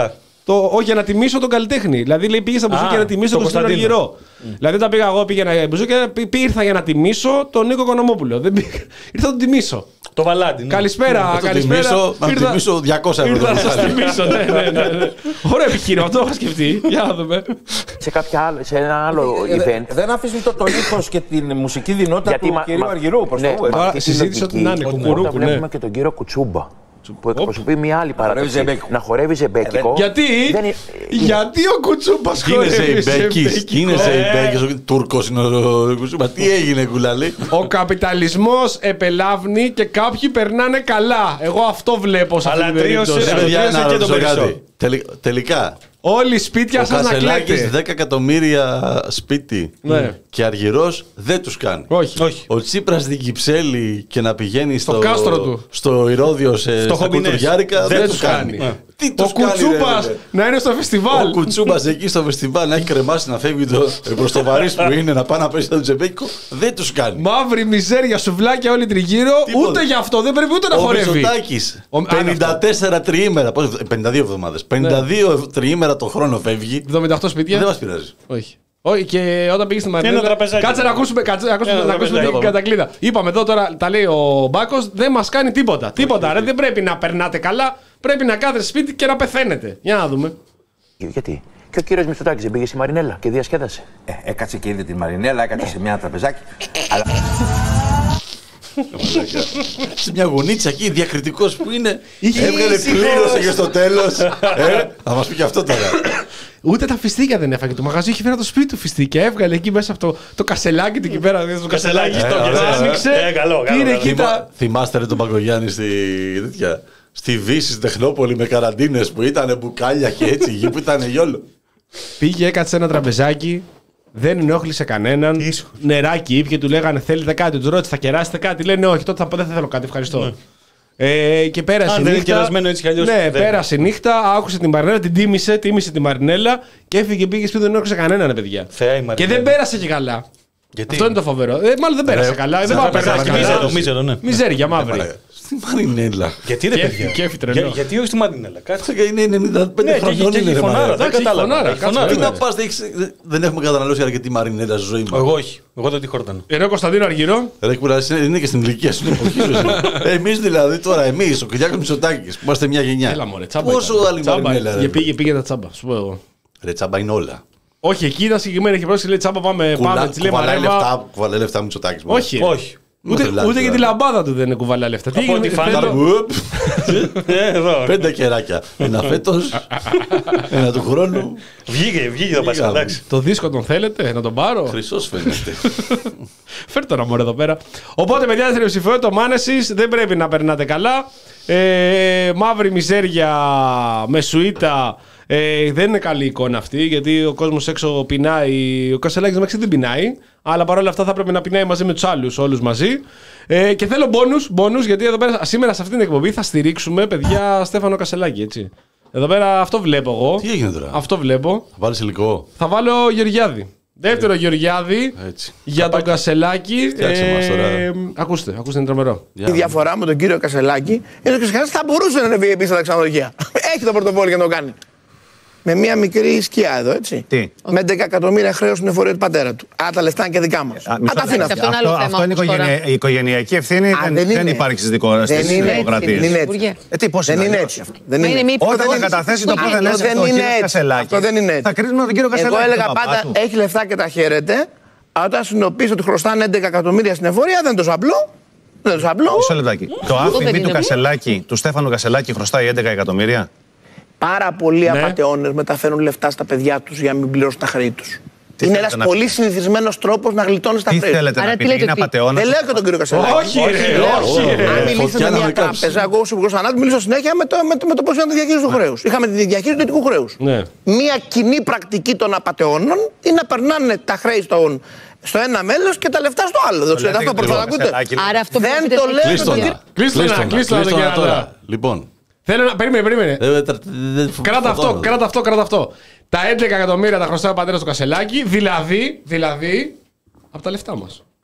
Το, όχι, για να τιμήσω τον καλλιτέχνη. Δηλαδή λέει, πήγε στα μπουζούκια για να τιμήσω τον Κωνσταντίνο Αργυρό. Mm. Δηλαδή όταν πήγα εγώ πήγαινα για μπουζούκια, ήρθα για να τιμήσω τον Νίκο Οικονομόπουλο. Δεν πήγα, ήρθα να τον τιμήσω. Το Βαλάντι. Ναι. Καλησπέρα, mm. καλησπέρα. Τιμήσω, να ήρθα... τιμήσω διακόσια ευρώ. Ήρθα να σας τιμήσω, ναι, ναι, ναι, ναι. Ωραίο επιχείρημα, το έχω σκεφτεί. Για να δούμε. Σε, κάποια άλλο, σε ένα άλλο event. Δεν αφήσουμε το ύφος και την μουσική δυνότητα του κυρίου Αργυρού. Η συζήτηση ότι να είναι κουκουρούκου. Βλέπουμε και τον κύριο Κουτσούμπα. Που εκπροσωπεί μια άλλη παράδοση. Να χορεύει ζεμπέκικο. Γιατί, δεν... γιατί ο Κουτσούμπας χορεύει ζεμπέκικο. Είναι ζεμπέκικος, ο Τούρκος είναι ο Κουτσούμπα. Τι έγινε, κουλαλή. Ο καπιταλισμός επελάβνει και κάποιοι περνάνε καλά. Εγώ αυτό βλέπω σε αυτή την περίπτωση. Και τον περισσότερο. Τελικά. Όλοι σπίτια σας να κλαίτε. Ο Κασελάκης δέκα εκατομμύρια σπίτι ναι. και Αργυρός δεν τους κάνει. Όχι. Όχι. Ο Τσίπρας στην Κυψέλη και να πηγαίνει στο, στο κάστρο του. Στο Ηρώδιο σε στο στα κουτουριάρικα δεν, δεν τους κάνει. κάνει. Τι ο Κουτσούμπας να είναι στο φεστιβάλ. Ο Κουτσούμπας εκεί στο φεστιβάλ να έχει κρεμάσει να φεύγει το, προς το βαρύς που είναι να πάει να πέσει στο τζεμπέκικο δεν τους κάνει. Μαύρη μιζέρια, σουβλάκια όλοι τριγύρω. Τίποτε. Ούτε γι' αυτό δεν πρέπει ούτε να ο χορεύει. Ο Μητσοτάκης πενήντα τέσσερα τριήμερα, πενήντα δύο εβδομάδες, πενήντα δύο ναι. τριήμερα το χρόνο φεύγει. εβδομήντα οκτώ σπίτια. Δεν μας πειράζει. Όχι. Όχι, και όταν πήγε στη Μαρινέλα. Κάτσε να ακούσουμε, κάτσε, να ακούσουμε, να ακούσουμε την κατακλείδα. Είπαμε εδώ τώρα, τα λέει ο Μπάκος, δεν μας κάνει τίποτα. Όχι, τίποτα, όχι. Ρε, δεν πρέπει να περνάτε καλά, πρέπει να κάθεστε σπίτι και να πεθαίνετε. Για να δούμε. Γιατί. Και ο κύριος Μητσοτάκης δεν πήγε στη Μαρινέλα και διασκέδασε. Ε, έκατσε και είδε τη Μαρινέλα, έκατσε σε μια τραπεζάκι. Αλλά... σε μια γωνίτσα εκεί, διακριτικός που είναι. Έβγαλε, πλήρωσε και στο τέλος. ε, θα μας πει και αυτό τώρα. Ούτε τα φιστίκια δεν έφαγε. Το μαγαζί είχε φέρει το σπίτι του φιστίκια. Έβγαλε εκεί μέσα από το, το κασελάκι του εκεί πέρα. Το κασελάκι το άνοιξε. Θυμάστε ρε τον Παγκογιάννη στη τέτοια. Στη Βύση, στην Τεχνόπολη με καραντίνες που ήταν μπουκάλια και έτσι γη που ήταν γιόλο. Πήγε, έκατσε ένα τραπεζάκι. Δεν ενόχλησε κανέναν. Ίσως. Νεράκι ήπια, του λέγανε θέλετε κάτι. Του ρώτησε θα κεράσετε κάτι. Λένε όχι, τότε θα πω δεν θα θέλω κάτι. Ευχαριστώ. Ναι. Ε, και πέρασε η νύχτα. Έτσι αλλιώς, ναι, δεν. πέρασε η νύχτα, άκουσε την Μαρινέλα, την τίμησε, τίμησε τη Μαρινέλα και έφυγε πήγε σπίτι, δεν ενόχλησε κανέναν, παιδιά. Θεά, και δεν πέρασε και καλά. Γιατί? Αυτό είναι το φοβερό. Ε, μάλλον δεν πέρασε Ρε, καλά. Δεν πέρασε καλά. Μίζερο, ναι. Μιζέρια μαύρη. Στη Μαρινέλα. Γιατί ρε παιδιά. Για, γιατί όχι στη Μαρινέλα. Κάτσε και είναι ενενήντα πέντε χρονών. Είναι φωνάρα. Δεν κατάλαβα. Τι να πας, δεν έχουμε καταναλώσει αρκετή Μαρινέλα στη ζωή μας. Εγώ όχι. Εγώ δεν τη χόρτανα. Ενώ Κωνσταντίνο Αργυρό. Είναι και στην ηλικία σου. Εμείς δηλαδή τώρα, εμείς, ο Κυριάκος Μητσοτάκης, που είμαστε μια γενιά. Πόσο άλλη Μαρινέλα. Πήγε τα τσάμπα, σου πω εγώ. Ρε τσάμπα είναι όλα. Όχι, εκεί ήταν συγκεκριμένη. Έχει πρόσθεση, λέει τσάμπα, πάμε. πάμε τη λέει Μαρέβα. Κουβαλάει λεφτά Μητσοτάκης. Όχι. Όχι. Ούτε, ούτε για τη λαμπάδα του δεν είναι κουβαλά λεφτά. Τι έγινε, πέντε κεράκια. Ένα φέτος, ένα του χρόνου. Βγήκε, βγήκε το Πασχα, εντάξει. Το δίσκο τον θέλετε, να τον πάρω. Χρυσός φαίνεται. Φέρτε το να εδώ πέρα. Οπότε, παιδιά, στην ψηφοφορία το Μάνεσης δεν πρέπει να περνάτε καλά. Ε, μαύρη μιζέρια με σουίτα. Ε, δεν είναι καλή εικόνα αυτή, γιατί ο κόσμος έξω πεινάει. Ο Κασελάκης μέχρι δεν πεινάει, αλλά παρόλα αυτά θα πρέπει να πεινάει μαζί με τους άλλους, όλους μαζί. Ε, και θέλω bonus, bonus, γιατί εδώ πέρα, σήμερα σε αυτή την εκπομπή θα στηρίξουμε, παιδιά, Στέφανο Κασελάκη, έτσι. Εδώ πέρα αυτό βλέπω εγώ. Τι έγινε τώρα? Αυτό βλέπω. Θα βάλεις υλικό. Θα βάλω Γεωργιάδη. Δεύτερο Γεωργιάδη για τον Κασελάκη. Ε, ακούστε, ακούστε, είναι τρομερό. Η διαφορά με τον κύριο Κασελάκη είναι ότι ο Κασελάκης θα μπορούσε να ανεβεί επίσης στα ξενοδοχεία. Έχει το πορτοφόλι για να το κάνει. Με μια μικρή σκιά εδώ, έτσι. Τι? Με έντεκα εκατομμύρια χρέος στην εφορία του πατέρα του. Α, τα λεφτά είναι και δικά μας. Α, τα αφήνω αυτά. Αυτό, αυτό, αυτό είναι οικογενεια... η οικογενειακή ευθύνη. Α, δεν, δεν υπάρχει στις δημοκρατίες. Δεν είναι έτσι. Ε, τι, πώς δεν είναι, είναι έτσι αυτό. Δεν είναι. Όταν θα καταθέσει το πότε λες αυτό ο κύριος Κασελάκη, θα κρίνουμε τον κύριο Κασελάκη. Εγώ έλεγα πάντα έχει λεφτά και τα χαίρεται. Όταν συνειδητοποιήσει ότι χρωστάνε έντεκα εκατομμύρια στην εφορία, δεν είναι τόσο απλό. Δεν είναι τόσο απλό. Μισό λεπτάκι. Το άφημί του Κασελάκη, του Στέφανου Κασελάκη, χρωστάει έντεκα εκατομμύρια. Πάρα πολλοί ναι. απατεώνες μεταφέρουν λεφτά στα παιδιά τους για να μην πληρώσουν τα χρέη τους. Τι είναι ένας πολύ συνηθισμένος τρόπος να γλιτώνεις τα χρέη. Τι θέλετε να πείτε, είναι απατεώνες? Δεν λέω και τον κύριο Κασελάκη. Όχι, όχι. Αν μιλήσετε με μια τράπεζα, εγώ ως υπουργός Ανάπτυξης μιλήσω συνέχεια με το, με το, με το πώς είναι τη διαχείριση του χρέους. Είχαμε τη διαχείριση του ιδιωτικού χρέους. Μια κοινή πρακτική των απατεώνων είναι να περνάνε τα χρέη στον στο ένα μέλος και τα λεφτά στο άλλο. Δεν ξέρετε αυτό προσφατακούτε. Δεν το λέω. Κλείστο να τώρα. Λοιπόν. Θέλω να. Περίμενε, περίμενε. Κράτα αυτό, κράτα αυτό, κράτα αυτό. Τα έντεκα εκατομμύρια τα χρωστάει ο πατέρας του Κασελάκη, δηλαδή, δηλαδή, από τα λεφτά μας.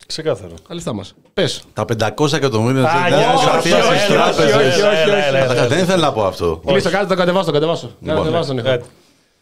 Ξεκάθαρο. Αλήθεια μας. Πες. Τα πεντακόσια εκατομμύρια δεν είναι γραφεία στις τράπεζες. Δεν ήθελα να πω αυτό. Κλείστο, κάτι το κατεβάσω, το κατεβάσω. Κατεβάσω τον ήχο.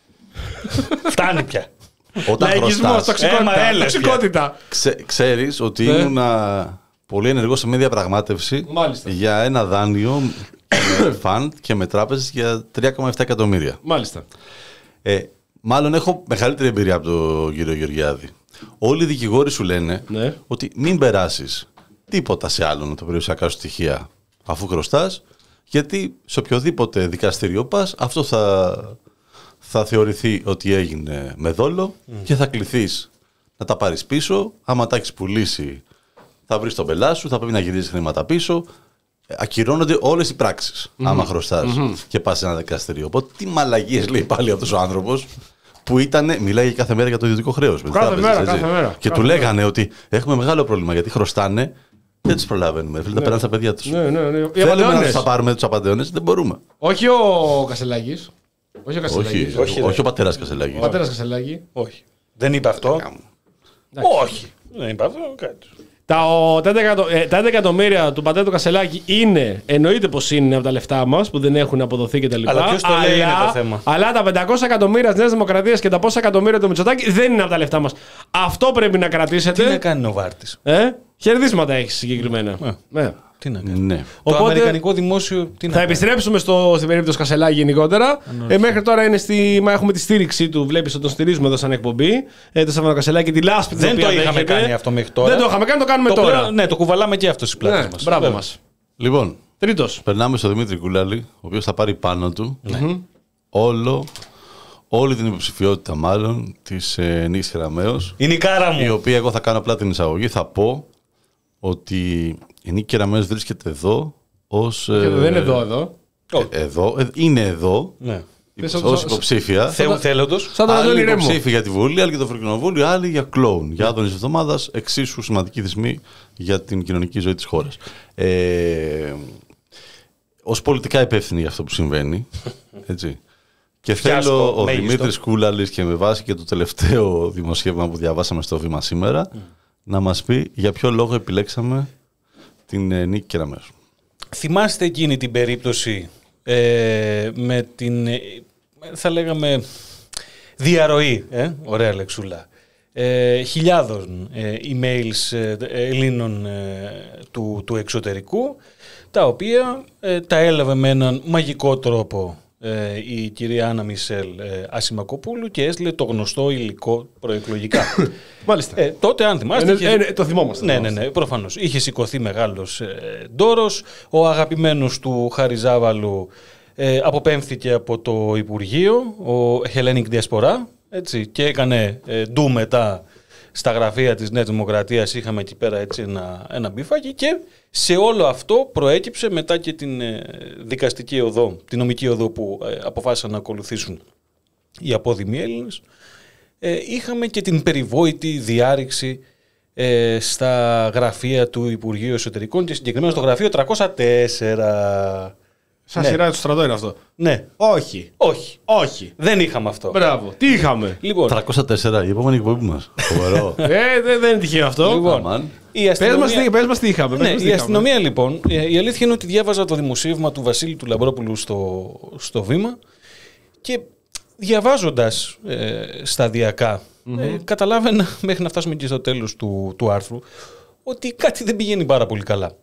Φτάνει πια. Όταν χρωστάς, τοξικότητα. ξέρεις ότι ήμουν πολύ ενεργός σε μια διαπραγμάτευση για ένα δάνειο με φαντ και με τράπεζες για τρία κόμμα επτά εκατομμύρια. Μάλιστα. Ε, μάλλον έχω μεγαλύτερη εμπειρία από τον κύριο Γεωργιάδη. Όλοι οι δικηγόροι σου λένε ναι. ότι μην περάσεις τίποτα σε άλλον από τα περιουσιακά σου στοιχεία αφού χρωστάς, γιατί σε οποιοδήποτε δικαστήριο πας αυτό θα, θα θεωρηθεί ότι έγινε με δόλο mm. και θα κληθείς να τα πάρεις πίσω. Άμα τα έχεις πουλήσει θα βρεις τον πελά σου, θα πρέπει να γυρίζεις χρήματα πίσω. Ακυρώνονται όλες οι πράξεις mm-hmm. άμα χρωστάς mm-hmm. και πας σε ένα δικαστήριο. Οπότε τι μαλαγίες λέει πάλι αυτός ο άνθρωπος που ήταν, μιλάει κάθε μέρα για το ιδιωτικό χρέος. Κάθε τράπεζες, μέρα, κάθε μέρα. Και κάθε του μέρα. λέγανε ότι έχουμε μεγάλο πρόβλημα γιατί χρωστάνε, δεν τους προλαβαίνουμε. Θέλουν να ναι. περνάνε στα παιδιά τους. Ναι, ναι, ναι. Θέλουμε να τους τα πάρουμε τους απαντεώνες, δεν μπορούμε. Όχι ο Κασελάκης. Όχι ο Κασελάκης. Όχι, όχι, όχι ο πατέρας Κασελάκη. Ο πατέρας Κασελάκη. Όχι. Δεν είπε αυτό. Όχι. Δεν είπε αυτό. Κάτι. Τα, ο, τα έντεκα εκατομμύρια του πατέρα του Κασελάκη είναι, εννοείται πως είναι από τα λεφτά μας που δεν έχουν αποδοθεί κτλ. Αλλά ποιος το λέει είναι το θέμα. Αλλά τα πεντακόσια εκατομμύρια της Νέας Δημοκρατίας και τα πόσα εκατομμύρια του Μητσοτάκη δεν είναι από τα λεφτά μας. Αυτό πρέπει να κρατήσετε. Τι να κάνει ο Βάρτης. Ε? Χαιρετίσματα έχει συγκεκριμένα. Ε. Ναι. Τι να κάνει. Ναι. Το Οπότε, αμερικανικό δημόσιο. Τι να θα κάνει. επιστρέψουμε στο, στην περίπτωση Κασελάκη γενικότερα. Ε, μέχρι τώρα είναι στη, μα έχουμε τη στήριξή του. Βλέπεις ότι τον στηρίζουμε εδώ σαν εκπομπή. Ε, το Στέφανο Κασελάκη, τη λάσπη Δεν το είχαμε δέχεται. κάνει αυτό μέχρι τώρα. Δεν το είχαμε κάνει, το κάνουμε το τώρα. Πλέον, ναι, το κουβαλάμε και αυτό στις πλάτες ναι, μας. Μπράβο μας. Λοιπόν, τρίτος. Περνάμε στο Δημήτρη Κούλαλη, ο οποίος θα πάρει πάνω του ναι. όλο. Όλη την υποψηφιότητα μάλλον της ε, Νίκης Κεραμέως. Είναι η κάρα μου. Η οποία εγώ θα κάνω απλά την εισαγωγή. Θα πω ότι η Νίκη Κεραμέως βρίσκεται εδώ ως. Ε, δεν είναι εδώ εδώ. Ε, εδώ ε, είναι εδώ. Ναι. Ως υποψήφια. Θεού θέλοντος. Άλλοι υποψήφοι για τη Βουλή, άλλοι για το Ευρωκοινοβούλιο, άλλοι για κλόουν. Για άδωνης εβδομάδας, εξίσου σημαντική θυσμή για την κοινωνική ζωή της χώρας. Ε, ως πολιτικά υπεύθυνοι για αυτό που συμβαίνει. Έτσι. Και θέλω ο Δημήτρης Κούλαλης και με βάση και το τελευταίο δημοσίευμα που διαβάσαμε στο Βήμα σήμερα mm. να μας πει για ποιο λόγο επιλέξαμε την ε, Νίκη Κεραμέως. Θυμάστε εκείνη την περίπτωση ε, με την, ε, θα λέγαμε, διαρροή, ε, ωραία λεξούλα, ε, χιλιάδων ε, emails ε, Ελλήνων ε, του, του εξωτερικού, τα οποία ε, τα έλαβε με έναν μαγικό τρόπο η κυρία Άννα Μισελ ε, Ασημακοπούλου και έστειλε το γνωστό υλικό προεκλογικά. Μάλιστα. Ε, τότε, αν θυμάστε. Ε, είχε... ε, ε, το θυμόμαστε. Ναι, ναι, ναι, προφανώς. Είχε σηκωθεί μεγάλος ε, ντόρος. Ο αγαπημένος του Χαριζάβαλου ε, αποπέμφθηκε από το Υπουργείο, ο Hellenic Diaspora, έτσι, και έκανε ε, ντου μετά στα γραφεία της Νέας Δημοκρατίας. Είχαμε εκεί πέρα έτσι ένα, ένα μπιφάκι και σε όλο αυτό προέκυψε μετά και την ε, δικαστική οδό, την νομική οδό που ε, αποφάσισαν να ακολουθήσουν οι απόδημοι Έλληνες. Ε, είχαμε και την περιβόητη διάρρηξη ε, στα γραφεία του Υπουργείου Εσωτερικών και συγκεκριμένα στο γραφείο τριακόσια τέσσερα. Σαν ναι. σειρά του στρατό είναι αυτό. Ναι. Όχι. Όχι. Όχι. Δεν είχαμε αυτό. Μπράβο. Τι είχαμε. Λοιπόν. τριακόσια τέσσερα, η επόμενη εκπομπή μας. Φοβερό. ε, δεν, δεν είναι τυχαίο αυτό. Λοιπόν, η αστυνομία... Πες μας τι, πες μας τι είχαμε. Ναι, πες μας τι η αστυνομία είχαμε. λοιπόν, η αλήθεια είναι ότι διάβαζα το δημοσίευμα του Βασίλη του Λαμπρόπουλου στο, στο Βήμα και διαβάζοντας ε, σταδιακά mm-hmm. ε, καταλάβαινα μέχρι να φτάσουμε και στο τέλος του, του άρθρου ότι κάτι δεν πηγαίνει πάρα πολύ καλά.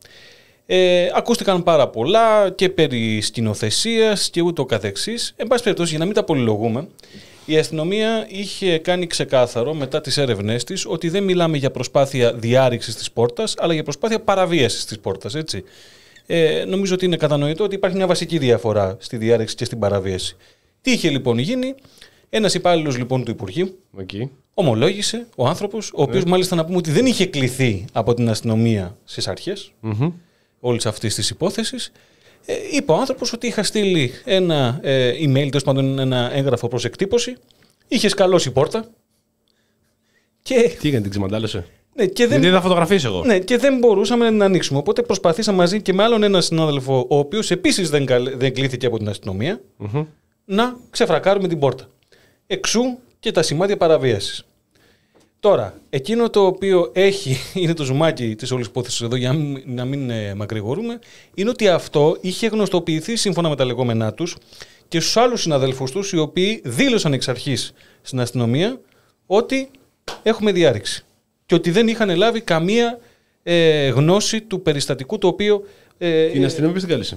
Ε, ακούστηκαν πάρα πολλά και περί σκηνοθεσίας και ούτω καθεξής. Εν πάση περιπτώσει, για να μην τα πολυλογούμε, η αστυνομία είχε κάνει ξεκάθαρο μετά τις έρευνές της ότι δεν μιλάμε για προσπάθεια διάρρηξης της πόρτας, αλλά για προσπάθεια παραβίασης της πόρτας. Έτσι. Ε, νομίζω ότι είναι κατανοητό ότι υπάρχει μια βασική διαφορά στη διάρρηξη και στην παραβίαση. Τι είχε λοιπόν γίνει? Ένας υπάλληλος λοιπόν του Υπουργείου okay. ομολόγησε, ο άνθρωπος, ο οποίος yeah. μάλιστα να πούμε ότι δεν είχε κληθεί από την αστυνομία στις αρχές mm-hmm. όλης αυτής της υπόθεσης. Ε, είπε ο άνθρωπος ότι είχα στείλει ένα ε, email, τέλος πάντων ένα έγγραφο προς εκτύπωση, είχε σκαλώσει η πόρτα. Και... Τι έκανε, την ξεμαντάλωσε? Ναι, και δεν... Γιατί θα φωτογραφίσω εγώ. Ναι, και δεν μπορούσαμε να την ανοίξουμε. Οπότε προσπαθήσα μαζί και με άλλον έναν συνάδελφο, ο οποίος επίσης δεν, καλ... δεν κλήθηκε από την αστυνομία, Τώρα, εκείνο το οποίο έχει, είναι το ζουμάκι της όλης υπόθεσης εδώ, για να μην ε, μακρηγορούμε, είναι ότι αυτό είχε γνωστοποιηθεί σύμφωνα με τα λεγόμενά τους και στους άλλους συναδέλφους τους, οι οποίοι δήλωσαν εξ αρχής στην αστυνομία ότι έχουμε διάρρηξη και ότι δεν είχαν λάβει καμία ε, γνώση του περιστατικού το οποίο... Ε, την αστυνομία ποιος την κάλεσε?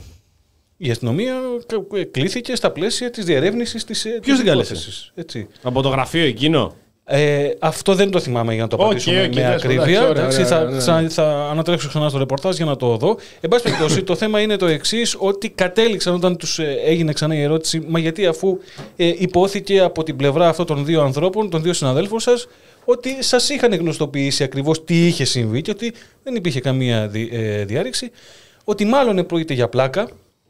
Η αστυνομία κλήθηκε στα πλαίσια της διερεύνησης της υπόθεσης. Ποιος την κάλεσε? Από το γραφείο εκείνο? Ε, αυτό δεν το θυμάμαι για να το απαντήσουμε okay, okay, με ακρίβεια. Εντάξει, θα, θα, θα ανατρέξω ξανά στο ρεπορτάζ για να το δω. Εν πάση περιπτώσει, το θέμα είναι το εξής, ότι κατέληξαν όταν τους έγινε ξανά η ερώτηση, μα γιατί αφού ε, υπόθηκε από την πλευρά αυτών των δύο ανθρώπων, των δύο συναδέλφων σας, ότι σας είχαν γνωστοποιήσει ακριβώς τι είχε συμβεί και ότι δεν υπήρχε καμία δι, ε, διάρρηξη, ότι μάλλον πρόκειται για πλάκα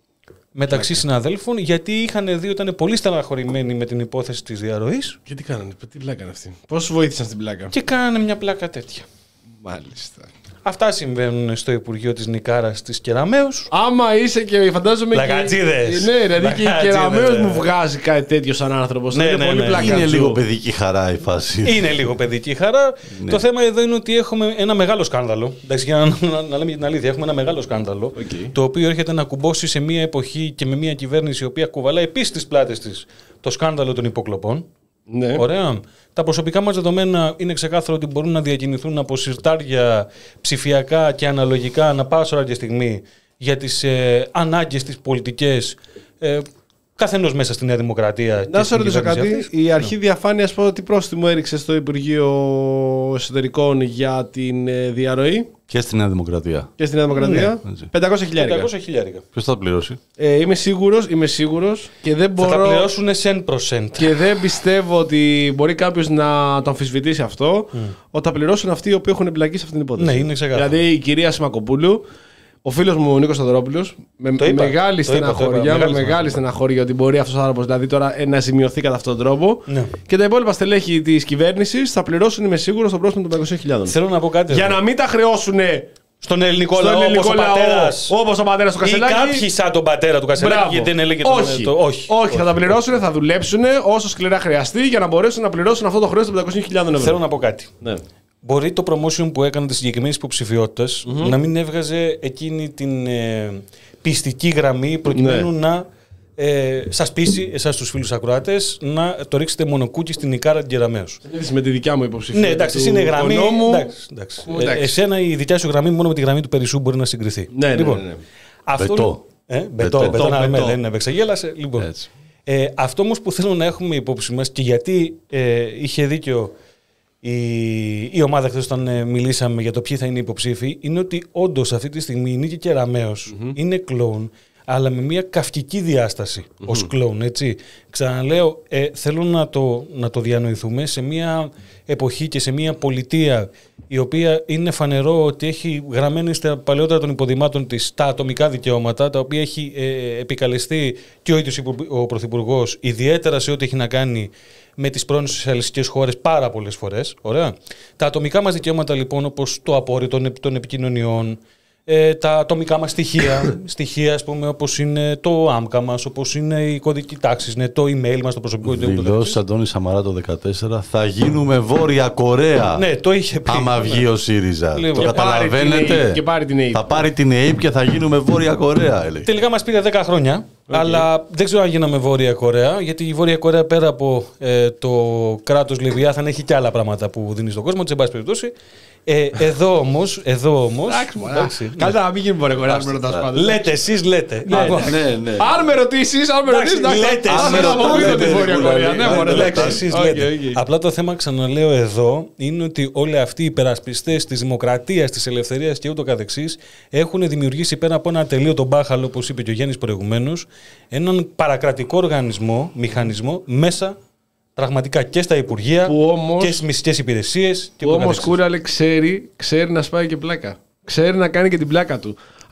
μεταξύ πλάκα. συναδέλφων, γιατί είχαν δει ότι ήταν πολύ στεναχωρημένοι με την υπόθεση της διαρροής. Και τι κάνανε, τι πλάκα είναι αυτή? Πώς βοήθησαν στην πλάκα? Και κάνανε μια πλάκα τέτοια. Μάλιστα. Αυτά συμβαίνουν στο Υπουργείο της Νικάρας της Κεραμέως. Άμα είσαι και φαντάζομαι. Λαγατζίδες. Και... Ναι, δηλαδή και η Κεραμέως μου βγάζει κάτι τέτοιο σαν άνθρωπος. Ναι, είναι ναι, πολύ ναι. πλακατζού. Είναι λίγο παιδική χαρά η φάση. Είναι λίγο παιδική χαρά. Ναι. Το θέμα εδώ είναι ότι έχουμε ένα μεγάλο σκάνδαλο. Εντάξει, για να, να, να λέμε την αλήθεια, έχουμε ένα μεγάλο σκάνδαλο. Okay. Το οποίο έρχεται να κουμπώσει σε μια εποχή και με μια κυβέρνηση η οποία κουβαλάει επίσης στις πλάτες της το σκάνδαλο των υποκλοπών. Ναι. Ωραία. Τα προσωπικά μας δεδομένα είναι ξεκάθαρο ότι μπορούν να διακινηθούν από συρτάρια ψηφιακά και αναλογικά ανά πάσα ώρα και στιγμή για τις ε, ανάγκες της πολιτικές ε, καθενός μέσα στη Νέα Δημοκρατία. Να σε ρωτήσω κάτι. Αυτής. Η αρχή ναι. διαφάνειας πότε πρόστιμο έριξε στο Υπουργείο Εσωτερικών για την ε, διαρροή? Και στη Νέα Δημοκρατία. Και στη Νέα Δημοκρατία. Ναι. πεντακόσια χιλιάρικα. Ποιος θα τα πληρώσει? Ε, είμαι σίγουρος, είμαι σίγουρος και δεν μπορώ... Θα τα πληρώσουν σε ένα. Και δεν πιστεύω ότι μπορεί κάποιος να το αμφισβητήσει αυτό, mm. ότι θα πληρώσουν αυτοί οι οποίοι έχουν εμπλακεί σε αυτήν την υπόθεση. Ναι, είναι ξεκάθαρο. Δηλαδή η κυρία Σιμακοπούλου, ο φίλος μου ο Νίκος Σταδρόπουλος, με είπα, μεγάλη στεναχώρια, με μεγάλη στεναχώρια ότι μπορεί αυτός ο άνθρωπος δηλαδή τώρα να ζημιωθεί κατά αυτόν τον τρόπο. Ναι. Και τα υπόλοιπα στελέχη της κυβέρνησης θα πληρώσουν, είμαι σίγουρος, τον πρόστιμο των πεντακόσιες χιλιάδες. Θέλω να πω κάτι. Για εδώ. Να μην τα χρεώσουν στον ελληνικό λαό, όπως ο πατέρας. Όπως ο πατέρας του Κασελάκη. Ή κάποιοι σαν τον πατέρα του Κασελάκη, γιατί δεν έλεγε όχι. Το, το, όχι. όχι. Όχι, θα τα πληρώσουν, θα δουλέψουν όσο σκληρά χρειαστεί για να μπορέσουν να πληρώσουν αυτό το χρέος των πεντακόσιες χιλιάδες ευρώ. Θέλω να πω κάτι. Ναι. Μπορεί το promotion που έκανε τη συγκεκριμένη υποψηφιότητα mm-hmm. να μην έβγαζε εκείνη την ε, πιστική γραμμή προκειμένου ναι. να ε, σας πείσει, εσάς τους φίλους ακροάτες, να το ρίξετε μονοκούκι στην Νικάρα την Κεραμέως. Με τη δικιά μου υποψηφιότητα. Ναι, εντάξει, είναι γραμμή. Εντάξει, εντάξει. Ε, εσένα η δικιά σου γραμμή μόνο με τη γραμμή του Περισσού μπορεί να συγκριθεί. Ναι, λοιπόν, ναι, ναι. Αυτό, μπετό. Ε, μπετό, μπετό, μπετό, μπετό, μπετό. Δεν επεξαγέλασε. Λοιπόν, ε, αυτό όμως που θέλω να έχουμε υπόψη μας και γιατί ε, είχε δίκιο Η, η ομάδα χθες όταν ε, μιλήσαμε για το ποιοι θα είναι οι υποψήφοι, είναι ότι όντως αυτή τη στιγμή η Νίκη Κεραμέως mm-hmm. είναι κλόουν, αλλά με μια καυκική διάσταση mm-hmm. ως κλόουν, έτσι. Ξαναλέω, ε, θέλω να το, να το διανοηθούμε σε μια εποχή και σε μια πολιτεία η οποία είναι φανερό ότι έχει γραμμένη στα παλαιότερα των υποδημάτων της τα ατομικά δικαιώματα, τα οποία έχει ε, επικαλεστεί και ο ίδιος ο Πρωθυπουργός, ιδιαίτερα σε ό,τι έχει να κάνει με τις πρώην σοσιαλιστικές χώρες πάρα πολλές φορές. Ωραία. Τα ατομικά μας δικαιώματα λοιπόν, όπως το απόρριτο των επικοινωνιών, ε, τα ατομικά μας στοιχεία, στοιχεία ας πούμε, όπως είναι το άμκα μας, όπως είναι η κωδική τάξη, είναι το email μας, το προσωπικό email. Δηλώσεις Αντώνη Σαμαρά το δεκατέσσερα, θα γίνουμε Βόρεια Κορέα. Ναι, το είχε πει. Άμα βγει ο ΣΥΡΙΖΑ. Λοιπόν, το καταλαβαίνετε. Και πάρει την ΑΕΠ. Θα πάρει την ΑΕΠ και θα γίνουμε Βόρεια Κορέα, έλεγε. Τελικά μας πήρε δέκα χρόνια. Okay. Αλλά δεν ξέρω αν γίναμε Βόρεια Κορέα, γιατί η Βόρεια Κορέα πέρα από ε, το κράτος Λεβιάθαν έχει και άλλα πράγματα που δίνει στον κόσμο, της εν πάση περιπτώσει. Ε, εδώ όμως, εδώ όμως. Εντάξει, καλύτερα να μην γίνει Βόρεια Κορέα, αν με ρωτάς πάντα. Λέτε, εσείς λέτε. Ναι, ναι, ναι. Αν με ρωτήσεις, αν με ρωτήσεις, λέτε, αν με ρωτήσεις τη Βόρεια Κορέα. Απλά το θέμα, ξαναλέω εδώ, είναι ότι όλοι αυτοί οι υπερασπιστές της δημοκρατίας, της ελευθερίας και ούτω καθεξής έχουν δημιουργήσει πέρα από ένα ατελείωτο μπάχαλο, όπως είπε και ο Γιάννης προηγουμένως, έναν παρακρατικό οργανισμό, μηχανισμό μέσα πραγματικά και στα υπουργεία όμως, και στις μυστικές υπηρεσίες. Που όμως Κούραλε ξέρει, ξέρει να σπάει και πλάκα. Ξέρει να κάνει και την πλάκα του.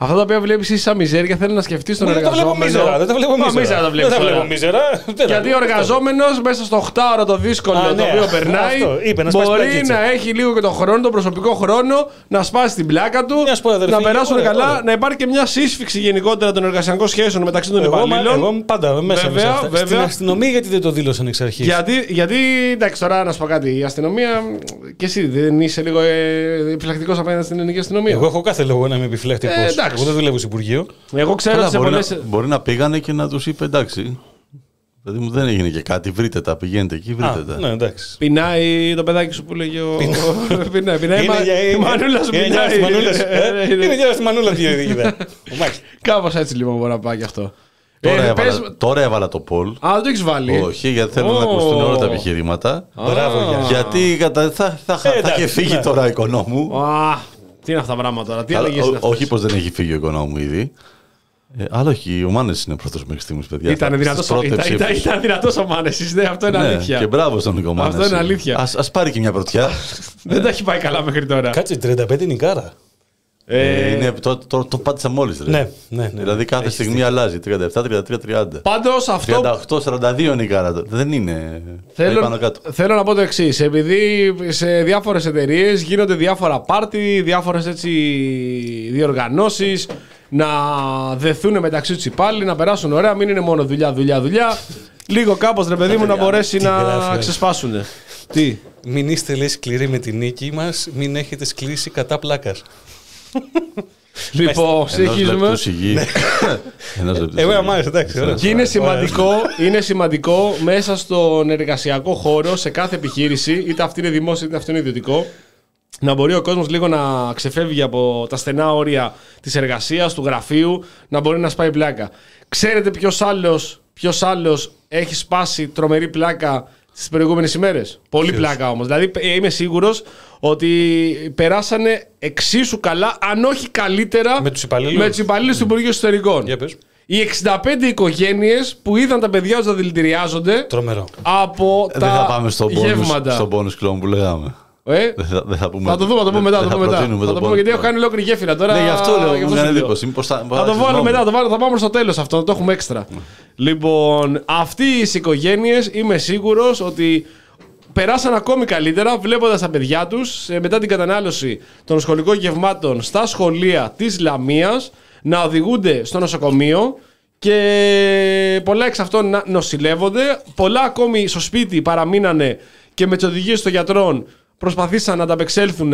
Αυτά τα οποία βλέπει εσύ σαν μιζέρια θέλει να σκεφτεί τον εργαζόμενο. Δεν τα βλέπω μίζερα. Δεν τα βλέπω μίζερα. Γιατί ο εργαζόμενο μέσα στο οχτάωρο το δύσκολο το οποίο περνάει μπορεί να έχει λίγο και τον χρόνο, τον προσωπικό χρόνο να σπάσει την πλάκα του, να περάσουν καλά, να υπάρχει και μια σύσφυξη γενικότερα των εργασιακών σχέσεων μεταξύ των υπαλλήλων. Εγώ πάντα μέσα βέβαια, μέσα βέβαια. Στην αστυνομία γιατί δεν το δήλωσαν εξ αρχής? Γιατί, γιατί, εντάξει, τώρα να σου πω κάτι. Η αστυνομία, και εσύ δεν είσαι λίγο ε, επιφυλακτικός απέναντι στην ελληνική αστυνομία? Εγώ έχω κάθε λόγο να είμαι επιφυλακτικός. Ε, εγώ δεν δουλεύω σε Υπουργείο. Εγώ ξέρω ότι μπορεί, πολλές... να, μπορεί να πήγανε και να τους είπε εντάξει. Δηλαδή μου δεν έγινε και κάτι, βρείτε τα, πηγαίνετε εκεί, βρείτε Α, τα. Ναι, εντάξει. Πεινάει το παιδάκι σου που λέγει ο. Πεινάει, πεινάει. Η μανούλα σου πεινάει. Είναι γεια στη μανούλα τι είδε. Κάπως έτσι λοιπόν μπορεί να πάει και αυτό. Τώρα, ε, έβαλα, πες... τώρα έβαλα το poll. Α, δεν το έχεις βάλει. Όχι, γιατί θέλω oh. να ακουστούν όλα τα επιχειρήματα. Μπράβο, oh. Γιατί κατα... θα, θα, θα, ε, θα είχε φύγει ναι. τώρα ο Οικονόμου. Ah, τι είναι αυτά τα πράγματα τώρα, τι αλλαγές είναι αυτές? Όχι πως δεν έχει φύγει ο Οικονόμου ήδη. Ε, αλλά όχι, ο Μάνες είναι πρώτος μέχρι στιγμής, παιδιά. Ήταν δυνατός ο, ήταν, ήταν, ήταν δυνατός ο Μάνες, ναι, αυτό είναι ναι, αλήθεια. Και μπράβο στον Νίκο Μάνες. Αυτό είναι αλήθεια. Ας, ας πάρει και μια πρωτιά. Δεν τα έχει πάει καλά μέχρι τώρα. Κάτσε, τριάντα πέντε είναι η κάρα. Ε, είναι, το, το, το πάτησα μόλις. Ναι, ναι, ναι. Δηλαδή κάθε Έχεις στιγμή αλλάζει. τριάντα επτά, τριάντα τρία, τριάντα. Πάντως αυτό. τριάντα οκτώ, σαράντα δύο είναι η κάρα. Δεν είναι. Θέλω, θέλω να πω το εξής. Επειδή σε διάφορες εταιρείες γίνονται διάφορα πάρτι, διάφορες έτσι διοργανώσεις, να δεθούν μεταξύ τους υπάλληλοι, να περάσουν ωραία, μην είναι μόνο δουλειά, δουλειά, δουλειά. Λίγο κάπως ρε παιδί μου να μπορέσει να ξεσπάσουν. Τι. Μην είστε λέει σκληροί με την νίκη μας, μην έχετε σκλήσει κατά πλάκας. Λοιπόν, συνεχίζουμε. Εγώ αμάρες, εντάξει. Και είναι σημαντικό, είναι σημαντικό μέσα στον εργασιακό χώρο, σε κάθε επιχείρηση, είτε αυτή είναι δημόσια είτε αυτό είναι ιδιωτικό, να μπορεί ο κόσμος λίγο να ξεφεύγει από τα στενά όρια της εργασίας, του γραφείου, να μπορεί να σπάει πλάκα. Ξέρετε ποιος άλλος, ποιος άλλος έχει σπάσει τρομερή πλάκα στις προηγούμενες ημέρες? Πολύ ποιος? Πλάκα όμως. Δηλαδή είμαι σίγουρος ότι περάσανε εξίσου καλά, αν όχι καλύτερα, με τους υπαλλήλους, με τους υπαλλήλους του Υπουργείου Εσωτερικών. Για πες. Οι εξήντα πέντε οικογένειες που είδαν τα παιδιά τους να δηλητηριάζονται τρομερό. Από δεν τα θα πάμε στον γεύματα. Στον bonus clone που λέγαμε. Ε? Δεν θα, δεν θα, πούμε, θα το δούμε, θα το πούμε μετά. Θα, το πούμε, μετά. θα το πούμε γιατί έχω κάνει ολόκληρη γέφυρα τώρα. Ναι, γι' αυτό λέω. Γι αυτό εντύπωση. Θα, θα το βάλω μετά, το βάλω, θα πάμε στο τέλος αυτό, θα το έχουμε έξτρα. Λοιπόν, αυτοί οι οικογένειες είμαι σίγουρος ότι περάσαν ακόμη καλύτερα βλέποντας τα παιδιά τους μετά την κατανάλωση των σχολικών γευμάτων στα σχολεία της Λαμίας να οδηγούνται στο νοσοκομείο και πολλά εξ αυτών να νοσηλεύονται. Πολλά ακόμη στο σπίτι παραμείνανε και με τις οδηγίες των γιατρών προσπαθήσαν να ανταπεξέλθουν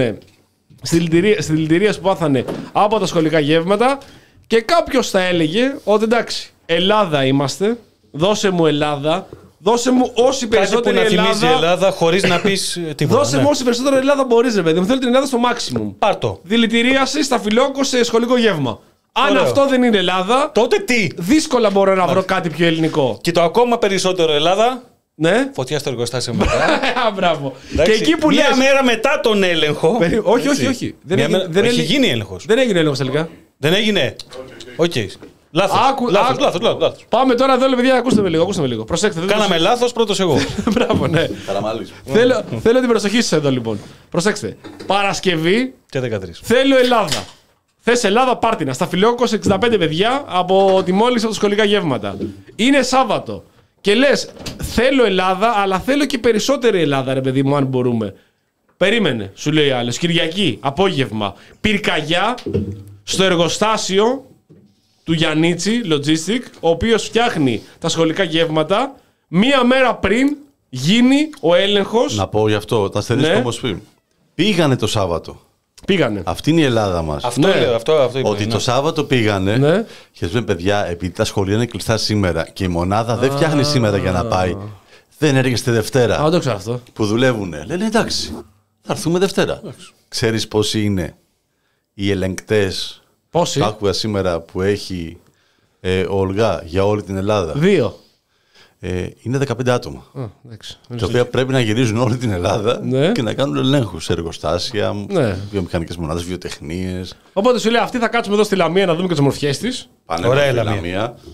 στις δηλητηρίες που πάθανε από τα σχολικά γεύματα και κάποιος θα έλεγε ότι εντάξει, Ελλάδα είμαστε, δώσε μου Ελλάδα, δώσε μου όση περισσότερη Ελλάδα. Ελλάδα. Κάτι που να θυμίζει Ελλάδα χωρίς να πεις τίποτα. Δώσε ναι. μου όση περισσότερη Ελλάδα μπορείς ρε παιδί μου, θέλω την Ελλάδα στο maximum. Πάρτο. Δηλητηρίαση στα φιλόκο σε σχολικό γεύμα. Αν Ωραίο. Αυτό δεν είναι Ελλάδα, τότε τι? Δύσκολα μπορώ να βρω κάτι πιο ελληνικό. Και το ακόμα περισσότερο Ελλάδα. Ναι. Φωτιά στο εργοστάσιο μετά. Μπράβο. Και εκεί που μία λες... μέρα μετά τον έλεγχο. Περί... Όχι, όχι, όχι. Δεν έγινε, έγινε, δεν έχει έγινε... γίνει έλεγχος. Δεν έγινε έλεγχος τελικά. Δεν έγινε. Οκ. Okay. Λάθος. Άκου, λάθος, άκου. λάθος, λάθος, λάθος. Πάμε τώρα εδώ, παιδιά, ακούστε με λίγο. Ακούστε με λίγο. Προσέξτε. Κάναμε το... λάθος πρώτος εγώ. Μπράβο, ναι. θέλω, θέλω την προσοχή σας εδώ λοιπόν. Προσέξτε. Παρασκευή και δεκατρείς. Θέλω Ελλάδα. Θες Ελλάδα πάρτινα. Στα Φιλόκος εξήντα πέντε παιδιά από τη μόλις από τα σχολικά γεύματα. Είναι Σάββατο. Και λες, θέλω Ελλάδα, αλλά θέλω και περισσότερη Ελλάδα, ρε παιδί μου, αν μπορούμε. Περίμενε, σου λέει άλλος. Κυριακή, απόγευμα. Πυρκαγιά στο εργοστάσιο του Γιαννίτσι Logistic, ο οποίος φτιάχνει τα σχολικά γεύματα. Μία μέρα πριν γίνει ο έλεγχος. Να πω γι' αυτό, τα αστερίσκω ναι. όμως πριν. Πήγανε το Σάββατο. Πήγανε. Αυτή είναι η Ελλάδα μας. Αυτό, ναι. λέω, αυτό, αυτό είπε, ότι ναι. το Σάββατο πήγανε ναι. και τους λένε παιδιά, επειδή τα σχολεία είναι κλειστά σήμερα και η μονάδα δεν φτιάχνει σήμερα για να πάει, δεν έρχεστε Δευτέρα. Α, το ξέρω αυτό. Που δουλεύουν. Λένε εντάξει, θα έρθουμε Δευτέρα. Ξέρεις πόσοι είναι οι ελεγκτές που άκουγα σήμερα που έχει ε, ο Ολγά για όλη την Ελλάδα? Δύο. Ε, είναι δεκαπέντε άτομα. Α, εντάξει, τα οποία πρέπει να γυρίζουν όλη την Ελλάδα ναι. και να κάνουν ελέγχους σε εργοστάσια, ναι. βιομηχανικές μονάδες, βιοτεχνίες. Οπότε σου λέει αυτή θα κάτσουμε εδώ στη Λαμία να δούμε και τις ομορφιές της. Πάνε στη Λαμία.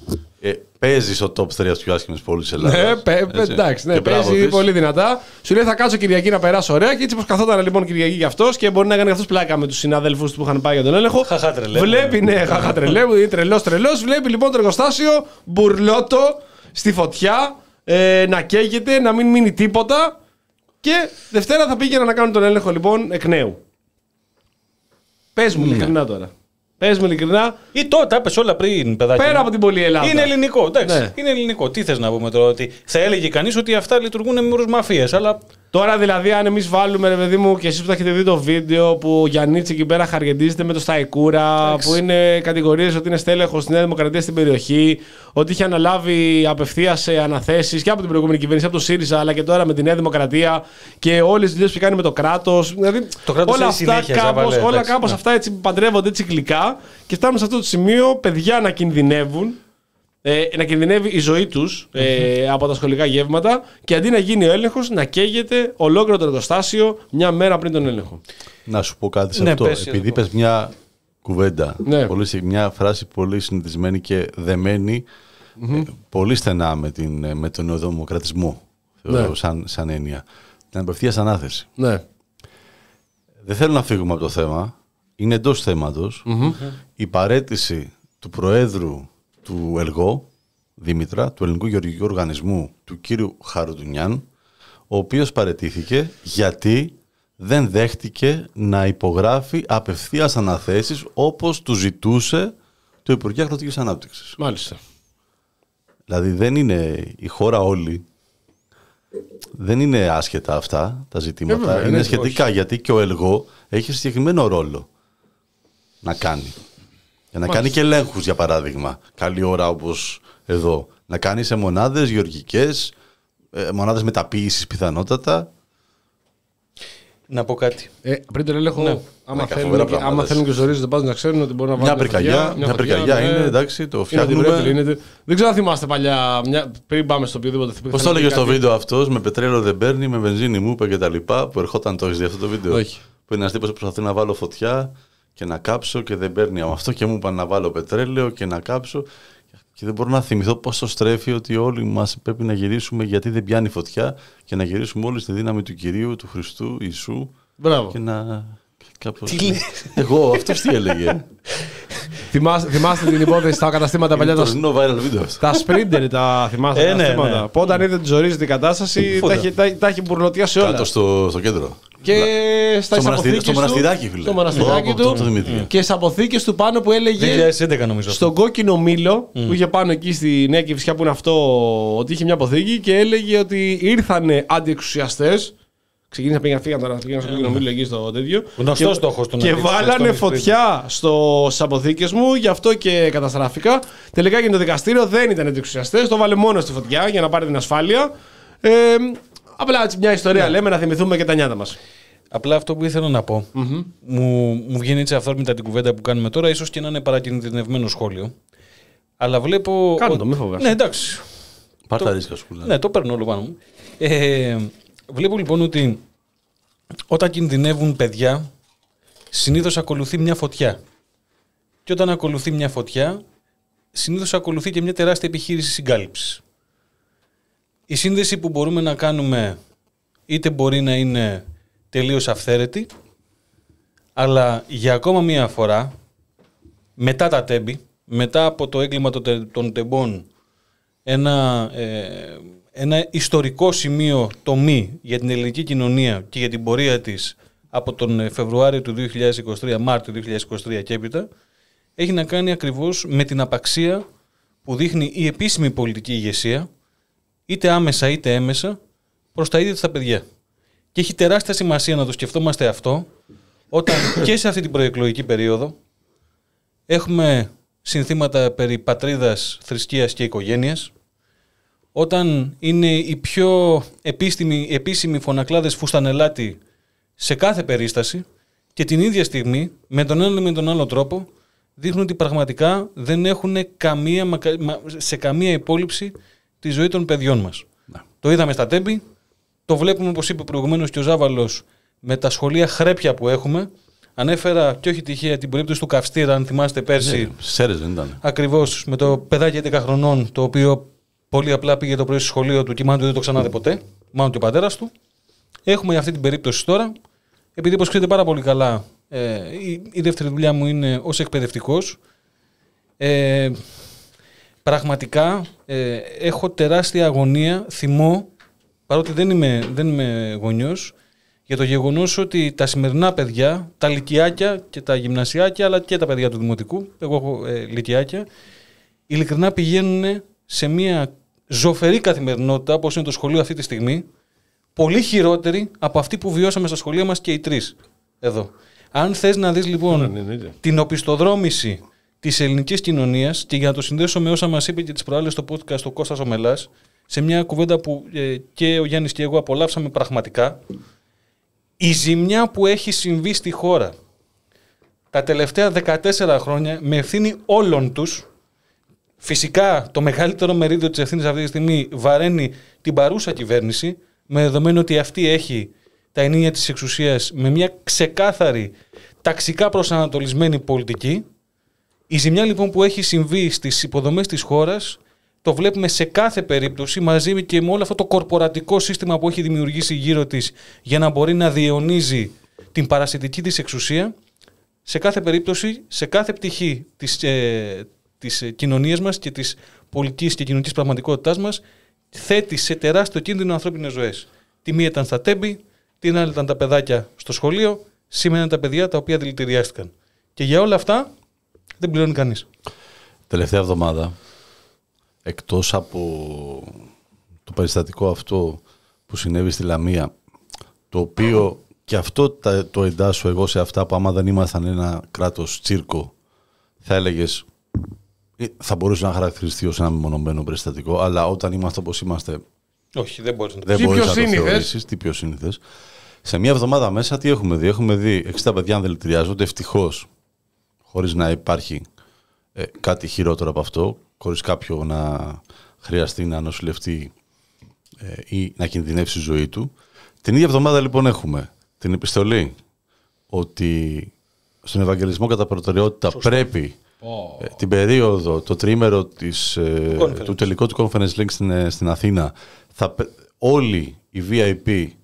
Ε, παίζει στο top τρία στους πιο άσχημες πόλεις της Ελλάδας. Ναι, παι, εντάξει, ναι, παίζει πολύ δυνατά. Σου λέει θα κάτσω Κυριακή να περάσω ωραία και έτσι πως καθόταν λοιπόν Κυριακή για αυτός και μπορεί να κάνει αυτός πλάκα με τους συναδέλφους του που είχαν πάει για τον έλεγχο. Χαχάτρελέ. Βλέπει, ναι, χαχάτρελέ, είναι τρελός τρελός. Βλέπει λοιπόν το εργοστάσιο μπουρλότο στη φωτιά, ε, να καίγεται, να μην μείνει τίποτα. Και Δευτέρα θα πήγαινε να κάνουν τον έλεγχο λοιπόν εκ νέου. Πες μου ειλικρινά τώρα. Πες μου ειλικρινά. Ή τότε τα έπες όλα πριν, παιδάκι. Πέρα από την πολλή Ελλάδα. Είναι ελληνικό, εντάξει. Ναι. Είναι ελληνικό. Τι θες να πούμε τώρα, ότι θα έλεγε κανείς ότι αυτά λειτουργούν με όρους μαφίας, αλλά. Τώρα δηλαδή, αν εμείς βάλουμε, ρε παιδί μου, και εσείς που θα έχετε δει το βίντεο που ο Γιαννίτς εκεί πέρα χαργεντίζεται με το Σταϊκούρα, εντάξει, που είναι κατηγορίες ότι είναι στέλεχος στη Νέα Δημοκρατία στην περιοχή, ότι είχε αναλάβει απευθείας αναθέσεις και από την προηγούμενη κυβέρνηση, από το ΣΥΡΙΖΑ, αλλά και τώρα με τη Νέα Δημοκρατία και όλες τις δουλειές που κάνει με το κράτος. Δηλαδή, το κράτος όλα αυτά συνέχεια, κάπως, ζαβαλέ, όλα εντάξει, κάπως ναι. αυτά έτσι παντρεύονται έτσι γλυκά και φτάνουμε σε αυτό το σημείο παιδιά να κινδυνεύουν. Ε, να κινδυνεύει η ζωή τους ε, από τα σχολικά γεύματα και αντί να γίνει ο έλεγχος να καίγεται ολόκληρο το εργοστάσιο μια μέρα πριν τον έλεγχο. Να σου πω κάτι σε ναι, αυτό. πες, Επειδή είπες μια κουβέντα, ναι. πολύ, μια φράση πολύ συνηθισμένη και δεμένη mm-hmm. ε, πολύ στενά με, την, με τον νεοδημοκρατισμό ναι. σαν, σαν έννοια. Την απευθείας ανάθεση. Ναι. Δεν θέλω να φύγουμε από το θέμα. Είναι εντός θέματος. Mm-hmm. Η παραίτηση του Προέδρου του ΕΛΓΟ, Δήμητρα, του Ελληνικού Γεωργικού Οργανισμού, του κύριου Χαρουτουνιάν, ο οποίος παραιτήθηκε γιατί δεν δέχτηκε να υπογράφει απευθείας αναθέσεις όπως του ζητούσε το Υπουργείο Αγροτικής Ανάπτυξης. Μάλιστα. Δηλαδή δεν είναι η χώρα όλη, δεν είναι άσχετα αυτά τα ζητήματα, βέβαια, είναι είναι σχετικά όχι. Γιατί και ο ΕΛΓΟ έχει συγκεκριμένο ρόλο να κάνει. Για να κάνει και ελέγχους, για παράδειγμα, καλή ώρα όπως εδώ. Να κάνει σε μονάδες γεωργικές, μονάδες μεταποίησης πιθανότατα. Να πω κάτι. Ε, πριν τον έλεγχο, ναι. άμα, θέλουν και, άμα θέλουν και ζορίζονται πάντα να ξέρουν ότι μπορούν να βάλουν μια πυρκαγιά. Μια πυρκαγιά είναι, ναι, εντάξει, το φτιάχνουμε. Είναι, είναι, δεν ξέρω αν θυμάστε παλιά, μια, πριν πάμε στο οποιοδήποτε. Πώς το έλεγε στο βίντεο αυτός, με πετρέλαιο δεν παίρνει, με βενζίνη μου είπε και τα λοιπά, που ερχόταν, το έχεις δει αυτό το βίντεο. Όχι. Που είναι ένας τύπος που προσπαθεί να βάλω φωτιά και να κάψω και δεν παίρνει από αυτό και μου είπαν να βάλω πετρέλαιο και να κάψω. Και δεν μπορώ να θυμηθώ πώς το στρέφει ότι όλοι μας πρέπει να γυρίσουμε γιατί δεν πιάνει φωτιά και να γυρίσουμε όλοι στη δύναμη του Κυρίου, του Χριστού, Ιησού. Μπράβο. Και να... Κάπως... Τι λέει. Εγώ, αυτός τι έλεγε. Θυμάστε, θυμάστε την υπόθεση στα καταστήματα παλιά. Το είναι viral video αυτό. Τα Sprinter τα θυμάστε. Ε, τα ναι, καταστήματα. ναι. Που όταν είδε ότι ζορίζεται η κατάσταση, τα έχει, τα, τα έχει μπουρλωτιάσει όλα. Κάτω στο, στο κέντρο. Και στα στο, μοναστηρι, στο μοναστηράκι, φίλε. Στο μοναστηράκι oh, του. Oh, oh, και στι αποθήκες του πάνω που έλεγε. δύο χιλιάδες έντεκα νομίζω. Στον κόκκινο μήλο mm. που είχε πάνω εκεί στη Νέα Κηφισιά που είναι αυτό, ότι είχε μια αποθήκη και έλεγε ότι ήρθανε αντιεξουσιαστές. Ξεκίνησε να πήγαινε τώρα, πήγαινε στο κόκκινο μήλο εκεί στο τέτοιο. Γνωστό στόχο του. Και βάλανε φωτιά στις αποθήκες μου, γι' αυτό και καταστράφηκα. Τελικά και το δικαστήριο δεν ήταν αντιεξουσιαστές, το βάλε μόνο στη φωτιά για να πάρει την ασφάλεια. Ε, απλά έτσι μια ιστορία yeah. λέμε να θυμηθούμε και τα νιάτα μας. Απλά αυτό που ήθελα να πω, mm-hmm. μου, μου βγαίνει έτσι αυθόρμητα την κουβέντα που κάνουμε τώρα, ίσως και να είναι παρακινδυνευμένο σχόλιο. Αλλά βλέπω. Κάνε το, μη φοβάσαι. Ναι, εντάξει. Πάρ' το... τα ρίσκα σου. Ναι, το παίρνω όλο πάνω μου. Ε, βλέπω λοιπόν ότι όταν κινδυνεύουν παιδιά, συνήθως ακολουθεί μια φωτιά. Και όταν ακολουθεί μια φωτιά, συνήθως ακολουθεί και μια τεράστια επιχείρηση συγκάλυψης. Η σύνδεση που μπορούμε να κάνουμε είτε μπορεί να είναι τελείως αυθαίρετη, αλλά για ακόμα μία φορά, μετά τα τέμπη, μετά από το έγκλημα των τεμπών, ένα, ε, ένα ιστορικό σημείο τομή για την ελληνική κοινωνία και για την πορεία της από τον Φεβρουάριο του δύο χιλιάδες είκοσι τρία, Μάρτιο του δύο χιλιάδες είκοσι τρία και έπειτα, έχει να κάνει ακριβώς με την απαξία που δείχνει η επίσημη πολιτική ηγεσία, είτε άμεσα είτε έμεσα, προς τα ίδια τα παιδιά. Και έχει τεράστια σημασία να το σκεφτόμαστε αυτό, όταν και σε αυτή την προεκλογική περίοδο έχουμε συνθήματα περί πατρίδας, θρησκείας και οικογένειας, όταν είναι οι πιο επίσημοι, επίσημοι φωνακλάδες φουστανελάτη σε κάθε περίσταση και την ίδια στιγμή, με τον ένα ή με τον άλλο τρόπο, δείχνουν ότι πραγματικά δεν έχουν καμία, σε καμία υπόλοιψη τη ζωή των παιδιών μας. Ναι. Το είδαμε στα τέμπη, το βλέπουμε όπως είπε προηγουμένως και ο Ζάβαλος με τα σχολεία χρέπια που έχουμε, Ανέφερα και όχι τυχαία την περίπτωση του Καυστήρα, αν θυμάστε πέρσι. Ναι, Σέρες δεν ήταν. Ακριβώς, με το παιδάκι έντεκα χρονών, το οποίο πολύ απλά πήγε το πρωί στο σχολείο του και μάλλον δεν το ξανάδε ποτέ, μάλλον και ο πατέρας του. Έχουμε αυτή την περίπτωση τώρα. Επειδή, όπως ξέρετε πάρα πολύ καλά, ε, η, η δεύτερη δουλειά μου είναι ως εκπαιδευτικός. Ε, πραγματικά ε, έχω τεράστια αγωνία, θυμό, παρότι δεν είμαι, δεν είμαι γονιός, για το γεγονός ότι τα σημερινά παιδιά, τα λυκειάκια και τα γυμνασιάκια, αλλά και τα παιδιά του δημοτικού, εγώ έχω ε, λυκειάκια, ειλικρινά πηγαίνουν σε μια ζωφερή καθημερινότητα, όπως είναι το σχολείο αυτή τη στιγμή, πολύ χειρότερη από αυτή που βιώσαμε στα σχολεία μας και οι τρεις εδώ. Αν θες να δεις λοιπόν ναι, ναι, ναι. την οπισθοδρόμηση της ελληνικής κοινωνίας, και για να το συνδέσω με όσα μας είπε και τις προάλλες στο podcast ο Κώστας ο Μελάς, σε μια κουβέντα που ε, και ο Γιάννης και εγώ απολαύσαμε πραγματικά, η ζημιά που έχει συμβεί στη χώρα τα τελευταία δεκατέσσερα χρόνια με ευθύνη όλων τους, φυσικά το μεγαλύτερο μερίδιο της ευθύνης αυτή τη στιγμή βαραίνει την παρούσα κυβέρνηση, με δεδομένο ότι αυτή έχει τα ενία της εξουσίας με μια ξεκάθαρη ταξικά προσανατολισμένη πολιτική. Η ζημιά λοιπόν που έχει συμβεί στις υποδομές της χώρας το βλέπουμε σε κάθε περίπτωση, μαζί και με όλο αυτό το κορπορατικό σύστημα που έχει δημιουργήσει γύρω της για να μπορεί να διαιωνίζει την παρασιτική της εξουσία. Σε κάθε περίπτωση, σε κάθε πτυχή της, ε, της κοινωνίας μας και της πολιτικής και κοινωνικής πραγματικότητάς μας, θέτει σε τεράστιο κίνδυνο ανθρώπινες ζωές. Τη μία ήταν στα τέμπη, την άλλη ήταν τα παιδάκια στο σχολείο, σήμερα είναι τα παιδιά τα οποία δηλητηριάστηκαν. Και για όλα αυτά δεν πληρώνει κανείς. Τελευταία εβδομάδα, εκτός από το περιστατικό αυτό που συνέβη στη Λαμία, το οποίο και αυτό το εντάσσω εγώ σε αυτά που άμα δεν ήμασταν ένα κράτος τσίρκο, θα έλεγες, θα μπορούσε να χαρακτηριστεί ως ένα μεμονωμένο περιστατικό, αλλά όταν είμαστε όπως είμαστε, όχι, δεν μπορείς να το, δεν μπορείς να το θεωρήσεις. Τι πιο σύνηθες. Σε μια εβδομάδα μέσα τι έχουμε δει? Έχουμε δει εξήντα παιδιά να δηλητηριάζονται, ευτυχώς, χωρίς να υπάρχει ε, κάτι χειρότερο από αυτό, χωρίς κάποιο να χρειαστεί να νοσηλευτεί ε, ή να κινδυνεύσει η ζωή του. Την ίδια εβδομάδα λοιπόν έχουμε την επιστολή ότι στον Ευαγγελισμό κατά προτεραιότητα Σωστό. πρέπει oh. ε, την περίοδο, το τρίμερο της, ε, του τελικού του Conference Link στην, στην Αθήνα, θα, όλοι οι βι άι πι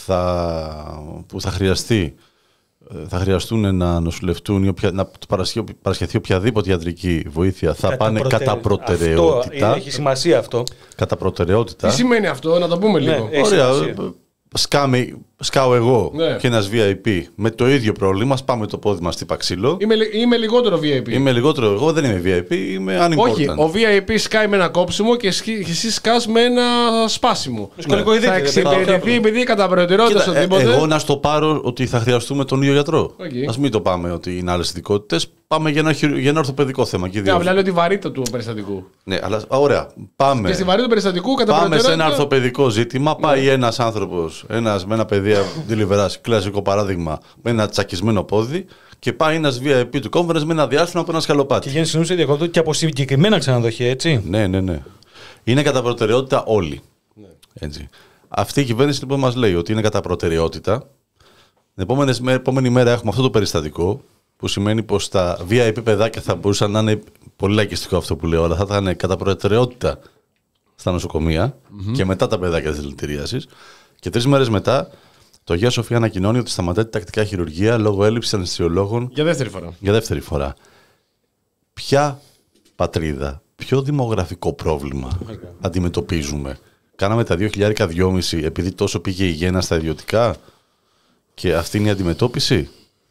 θα, που θα χρειαστεί θα χρειαστούν να νοσηλευτούν ή οποια, να παρασχεθεί οποιαδήποτε ιατρική βοήθεια, θα κατά πάνε προτεραι... κατά προτεραιότητα. Αυτό, έχει σημασία αυτό. Κατά προτεραιότητα. Τι σημαίνει αυτό, να το πούμε λίγο. Ναι, Ωραία. Σκάμε, σκάω εγώ ναι. και ένας βι άι πι με το ίδιο πρόβλημα, σπάμε το πόδι μας χτύπα ξύλο. Είμαι, είμαι λιγότερο βι άι πι. Είμαι λιγότερο, εγώ δεν είμαι βι άι πι, είμαι unimportant. Όχι, ο βι άι πι σκάει με ένα κόψιμο και εσύ σκάς με ένα σπάσιμο. Ναι. Θα εξυπηρετηθεί επειδή κατά προτεραιότητα στο τίποτε. Εγώ να στο πάρω ότι θα χρειαστούμε τον ίδιο γιατρό. Okay. Ας μην το πάμε ότι είναι άλλες ειδικότητες. Πάμε για ένα, για ένα ορθοπαιδικό θέμα. Ναι, απλά λέω τη βαρύτητα του περιστατικού. Ναι, αλλά ωραία. Πάμε. Και στη βαρύτητα του περιστατικού κατά Πάμε σε ένα ορθοπαιδικό ζήτημα. Ναι. Πάει ένας άνθρωπος, ένας με ένα παιδί αντιλιβεράς, κλασικό παράδειγμα, με ένα τσακισμένο πόδι, και πάει ένας βι άι πι του conference με ένα διάστημα από ένα σκαλοπάτι. Και γίνει συνήθως διακοπτό και από συγκεκριμένα ξενοδοχεία, έτσι. Ναι, ναι, ναι. Είναι κατά προτεραιότητα όλοι. Ναι. Έτσι. Αυτή η κυβέρνηση λοιπόν μας λέει ότι είναι κατά προτεραιότητα. Την επόμενη μέρα έχουμε αυτό το περιστατικό, που σημαίνει πως τα βι άι πι παιδάκια θα μπορούσαν να είναι, πολύ λαϊκιστικό αυτό που λέω, αλλά θα ήταν κατά προτεραιότητα στα νοσοκομεία mm-hmm. και μετά τα παιδάκια της δηλητηρίασης. Και τρεις μέρες μετά το Αγία Σοφία ανακοινώνει ότι σταματάει τη τακτικά χειρουργία λόγω έλλειψης αναισθησιολόγων. Για δεύτερη φορά. Για δεύτερη φορά. Ποια πατρίδα, ποιο δημογραφικό πρόβλημα okay. αντιμετωπίζουμε? Κάναμε τα δύο χιλιάδες δυόμισι επειδή τόσο πήγε η γέννα στα ιδιωτικά και αυτή είναι η αντιμετώπιση?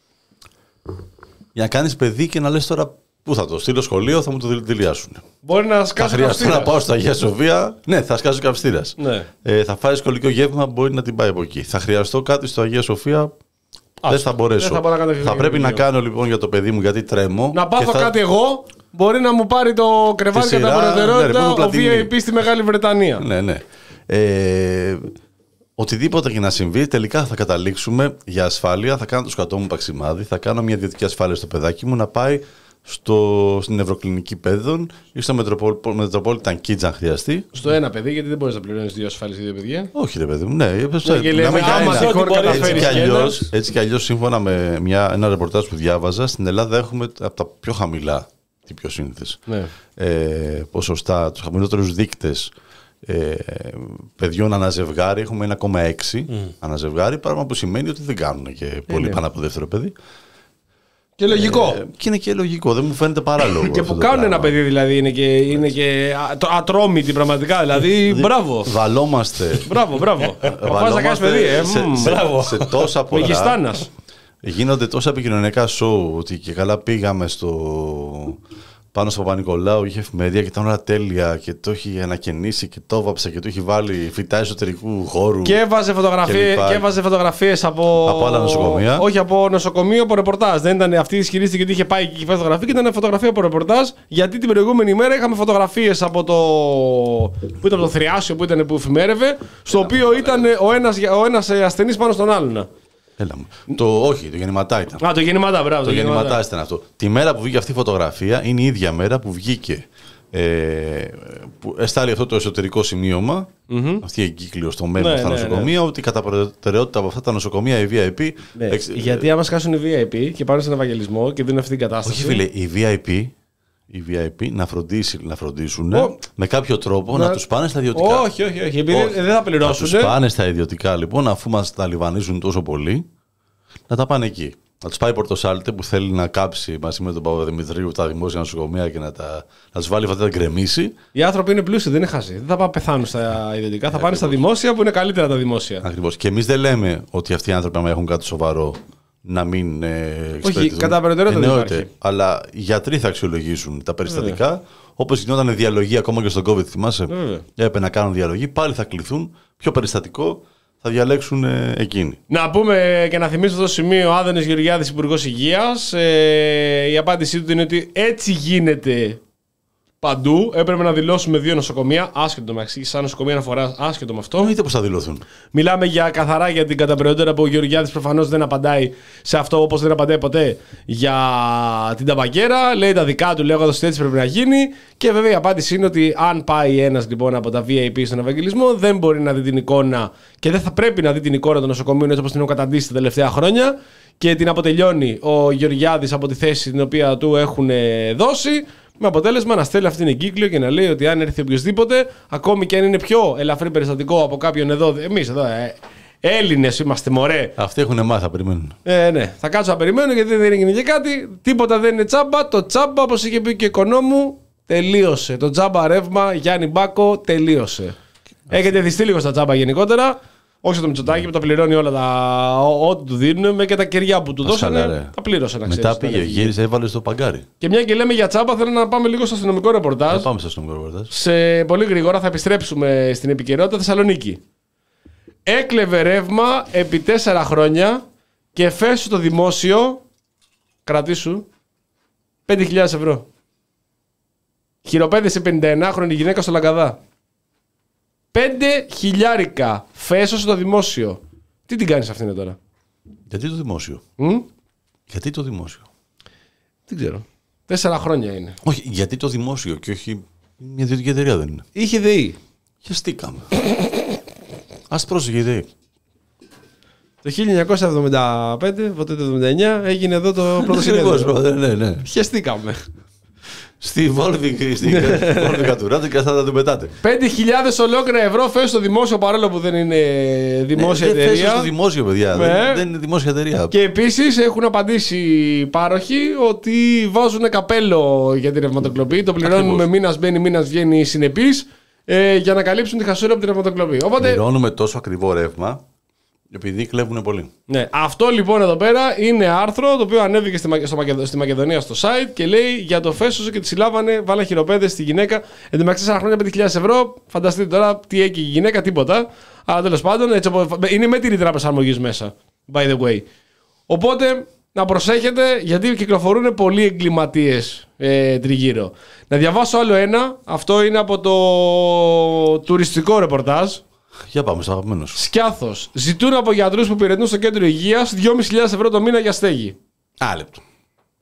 Για να κάνεις παιδί και να λες τώρα πού θα το στείλω σχολείο, θα μου το δηλητηριάσουν. Μπορεί να σκάσει. Θα χρειαστεί να πάω στα Αγία Σοφία. Ναι, θα σκάσει καυστήρας. Ναι. Ε, θα φάει σχολικό γεύμα, μπορεί να την πάει από εκεί. Θα χρειαστώ κάτι στο Αγία Σοφία. Άς, δεν θα μπορέσω. Δεν θα, θα πρέπει να κάνω λοιπόν για το παιδί μου, γιατί τρέμω. Να πάθω θα... κάτι εγώ. Μπορεί να μου πάρει το κρεβάτι κατά προτεραιότητα ναι, ο βι άι πι στη Μεγάλη Βρετανία. Ναι, ναι. Ε, οτιδήποτε και να συμβεί, τελικά θα καταλήξουμε για ασφάλεια. Θα κάνω το σκατό μου παξιμάδι, θα κάνω μια ιδιωτική ασφάλεια στο παιδάκι μου να πάει στο, στην Ευρωκλινική Παιδών ή στο Metropolitan Kids αν χρειαστεί. Στο ένα παιδί, γιατί δεν μπορείς να πληρώνεις δύο ασφάλειες δύο παιδιά. Όχι, ρε παιδί μου, ναι. Έτσι κι αλλιώς, σύμφωνα με μια, ένα ρεπορτάζ που διάβαζα, στην Ελλάδα έχουμε από τα πιο χαμηλά, τι πιο σύνθεση, ναι. ε, ποσοστά, τους χαμηλότερους δείκτες ε, παιδιών αναζευγάρι. Έχουμε ένα κόμμα έξι mm. αναζευγάρι, πράγμα που σημαίνει ότι δεν κάνουν και ε, πολύ ναι. πάνω από δεύτερο παιδί. Και λογικό. Ε, και είναι και λογικό, δεν μου φαίνεται παράλογο. Και που κάνουν ένα παιδί δηλαδή είναι και, είναι και ατρόμητοι πραγματικά. Δηλαδή, μπράβο. Βαλόμαστε. Μπράβο, μπράβο. Πας να κάνεις παιδί, ε. Σε, μπράβο. Σε, σε τόσα πολλά. Μεγιστάνας. Γίνονται τόσα επικοινωνιακά σοου ότι και καλά πήγαμε στο... πάνω στο Παπα-Νικολάου, είχε εφημερία και ήταν όλα τέλεια και το έχει ανακαινήσει και το έβαψε και το έχει βάλει φυτά εσωτερικού χώρου. Και έβαζε φωτογραφίες, και έβαζε φωτογραφίες από... από άλλα νοσοκομεία. Όχι από νοσοκομείο, από ρεπορτάζ. Δεν ήταν αυτή η ισχυρίστηκε ότι είχε πάει και φωτογραφία και ήταν φωτογραφία από ρεπορτάζ. Γιατί την προηγούμενη μέρα είχαμε φωτογραφίες από το. Που ήταν το Θριάσιο που ήταν που εφημέρευε, στο οποίο ήταν ο ένας, ο ένας ασθενής πάνω στον άλλον. Έλα μου. Το, όχι, το γεννηματά ήταν. Α, το γεννηματά, μπράβο. Το, το γεννηματά ήταν αυτό. Τη μέρα που βγήκε αυτή η φωτογραφία είναι η ίδια μέρα που βγήκε. Ε, που εστάλει αυτό το εσωτερικό σημείωμα, mm-hmm. αυτή η εγκύκλιο στο μέλλον ναι, στα ναι, νοσοκομεία, ναι. ότι κατά προτεραιότητα από αυτά τα νοσοκομεία οι βι άι πι. Ναι, εξ, γιατί άμα σκάσουν οι βι άι πι και πάνε στον Ευαγγελισμό και δίνουν αυτή την κατάσταση. Όχι, φίλε, οι βι άι πι. Οι βι άι πι να, να φροντίσουν oh. με κάποιο τρόπο να, να τους πάνε στα ιδιωτικά. Όχι, όχι, όχι. Επειδή όχι. δεν θα πληρώσουν. Να τους πάνε στα ιδιωτικά λοιπόν, αφού μας τα λιβανίζουν τόσο πολύ, να τα πάνε εκεί. Να τους πάει η Πορτοσάλτε που θέλει να κάψει μαζί με τον Παπαδημητρίου τα δημόσια νοσοκομεία και να, τα, να τους βάλει αυτά τα γκρεμίσει. Οι άνθρωποι είναι πλούσιοι, δεν είναι χαζοί. Δεν θα πάνε πεθάνουν στα ιδιωτικά, θα πάνε στα δημόσια που είναι καλύτερα τα δημόσια. Ακριβώς. Και εμείς δεν λέμε ότι αυτοί οι άνθρωποι, άμα έχουν κάτι σοβαρό, να μην ε, όχι, κατά προτεραιότητα δεν υπάρχει. Αλλά οι γιατροί θα αξιολογήσουν τα περιστατικά. Όπως γινόταν διαλογή ακόμα και στον COVID, θυμάσαι. Βέβαια. Έπρεπε να κάνουν διαλογή, πάλι θα κληθούν. Ποιο περιστατικό θα διαλέξουν ε, εκείνοι. Να πούμε και να θυμίσω αυτό το σημείο, ο Άδωνης Γεωργιάδης, Υπουργός Υγείας. Ε, η απάντησή του είναι ότι έτσι γίνεται παντού. Έπρεπε να δηλώσουμε δύο νοσοκομεία, άσχετο μεταξύ, σαν νοσοκομεία αναφορά, άσχετο με αυτό. Είτε πώς θα δηλωθούν. Μιλάμε για καθαρά για την καταπροτεραιότητα που ο Γεωργιάδης προφανώς δεν απαντάει σε αυτό, όπως δεν απαντάει ποτέ για την ταμπακέρα. Λέει τα δικά του, λέγοντας ότι έτσι πρέπει να γίνει. Και βέβαια η απάντηση είναι ότι αν πάει ένας λοιπόν από τα βι άι πι στον Ευαγγελισμό, δεν μπορεί να δει την εικόνα και δεν θα πρέπει να δει την εικόνα των νοσοκομείων έτσι όπως την έχω καταντήσει τα τελευταία χρόνια. Και την αποτελειώνει ο Γεωργιάδης από τη θέση την οποία του έχουν δώσει. Με αποτέλεσμα να στέλνει αυτήν την εγκύκλιο και να λέει ότι αν έρθει οποιοδήποτε, ακόμη και αν είναι πιο ελαφρύ περιστατικό από κάποιον εδώ, εμείς εδώ, ε, Έλληνες είμαστε, μωρέ. Αυτοί έχουν μάθει, θα περιμένουν. Ε, ναι, θα κάτσω να περιμένω γιατί δεν έγινε και κάτι. Τίποτα δεν είναι τσάμπα. Το τσάμπα, όπως είχε πει και ο οικονόμου, τελείωσε. Το τσάμπα ρεύμα, Γιάννη Μπάκο, τελείωσε. Έχετε δυστεί λίγο στα τσάμπα γενικότερα. Όχι το Μητσοτάκη που τα πληρώνει όλα τα. Ό,τι του δίνουν με και τα κεριά που του δώσανε. Τα πλήρωσε να ξέρει. Μετά πήγε, γύρισε, έβαλε στο παγκάρι. Και μια και λέμε για τσάμπα, θέλω να πάμε λίγο στο αστυνομικό ρεπορτάζ. Θα πάμε στο αστυνομικό ρεπορτάζ. Σε πολύ γρήγορα θα επιστρέψουμε στην επικαιρότητα. Θεσσαλονίκη. Έκλεβε ρεύμα επί τέσσερα χρόνια και φέσου στο δημόσιο. Κρατήσου. πέντε χιλιάδες ευρώ. Χειροπέδησε πενηνταενάχρονη γυναίκα στο Λαγκαδά. Πέντε χιλιάρικα φέσος στο δημόσιο. Τι την κάνεις αυτήν τώρα? Γιατί το δημόσιο? Mm? Γιατί το δημόσιο? Δεν ξέρω. Τέσσερα χρόνια είναι. Όχι, γιατί το δημόσιο και όχι μια ιδιωτική εταιρεία δεν είναι? Είχε ΔΕΗ. Χεστήκαμε. Ας πρόσεχε ΔΕΗ. Το χίλια εννιακόσια εβδομήντα πέντε, ποτέ το εβδομήντα εννιά, έγινε εδώ το πρώτο συνέδριο. Ναι, ναι, ναι. Χεστήκαμε. Στη Βόλβη, στη Βόλβη Κατουράτη και θα τα του πετάτε. πέντε χιλιάδες ολόκληρα ευρώ φες στο δημόσιο παρόλο που δεν είναι δημόσια ναι, εταιρεία. Φες στο δημόσιο, παιδιά. Ναι. Δεν, δεν είναι δημόσια εταιρεία. Και επίσης έχουν απαντήσει οι πάροχοι ότι βάζουν καπέλο για την ρευματοκλοπή. Το πληρώνουμε μήνας μπαίνει, μήνας βγαίνει συνεπής ε, για να καλύψουν τη χασούρα από την ρευματοκλοπή. Οπότε... Πληρώνουμε τόσο ακριβό ρεύμα. Επειδή κλέβουν πολύ. Ναι. Αυτό λοιπόν εδώ πέρα είναι άρθρο το οποίο ανέβηκε στη, Μακε... στο Μακεδο... στη Μακεδονία στο site και λέει για το φέσος και τη συλλάβανε, βάλαν χειροπέδες στη γυναίκα. Εν τω μεταξύ τέσσερα χρόνια πέντε χιλιάδες ευρώ. Φανταστείτε τώρα τι έκαιγε η γυναίκα, τίποτα. Αλλά τέλος πάντων έτσι, είναι με τη ρήτρα προσαρμογής μέσα. By the way. Οπότε να προσέχετε γιατί κυκλοφορούν πολλοί εγκληματίες ε, τριγύρω. Να διαβάσω άλλο ένα. Αυτό είναι από το τουριστικό ρεπορτάζ. Για πάμε στο αγαπημένο σου.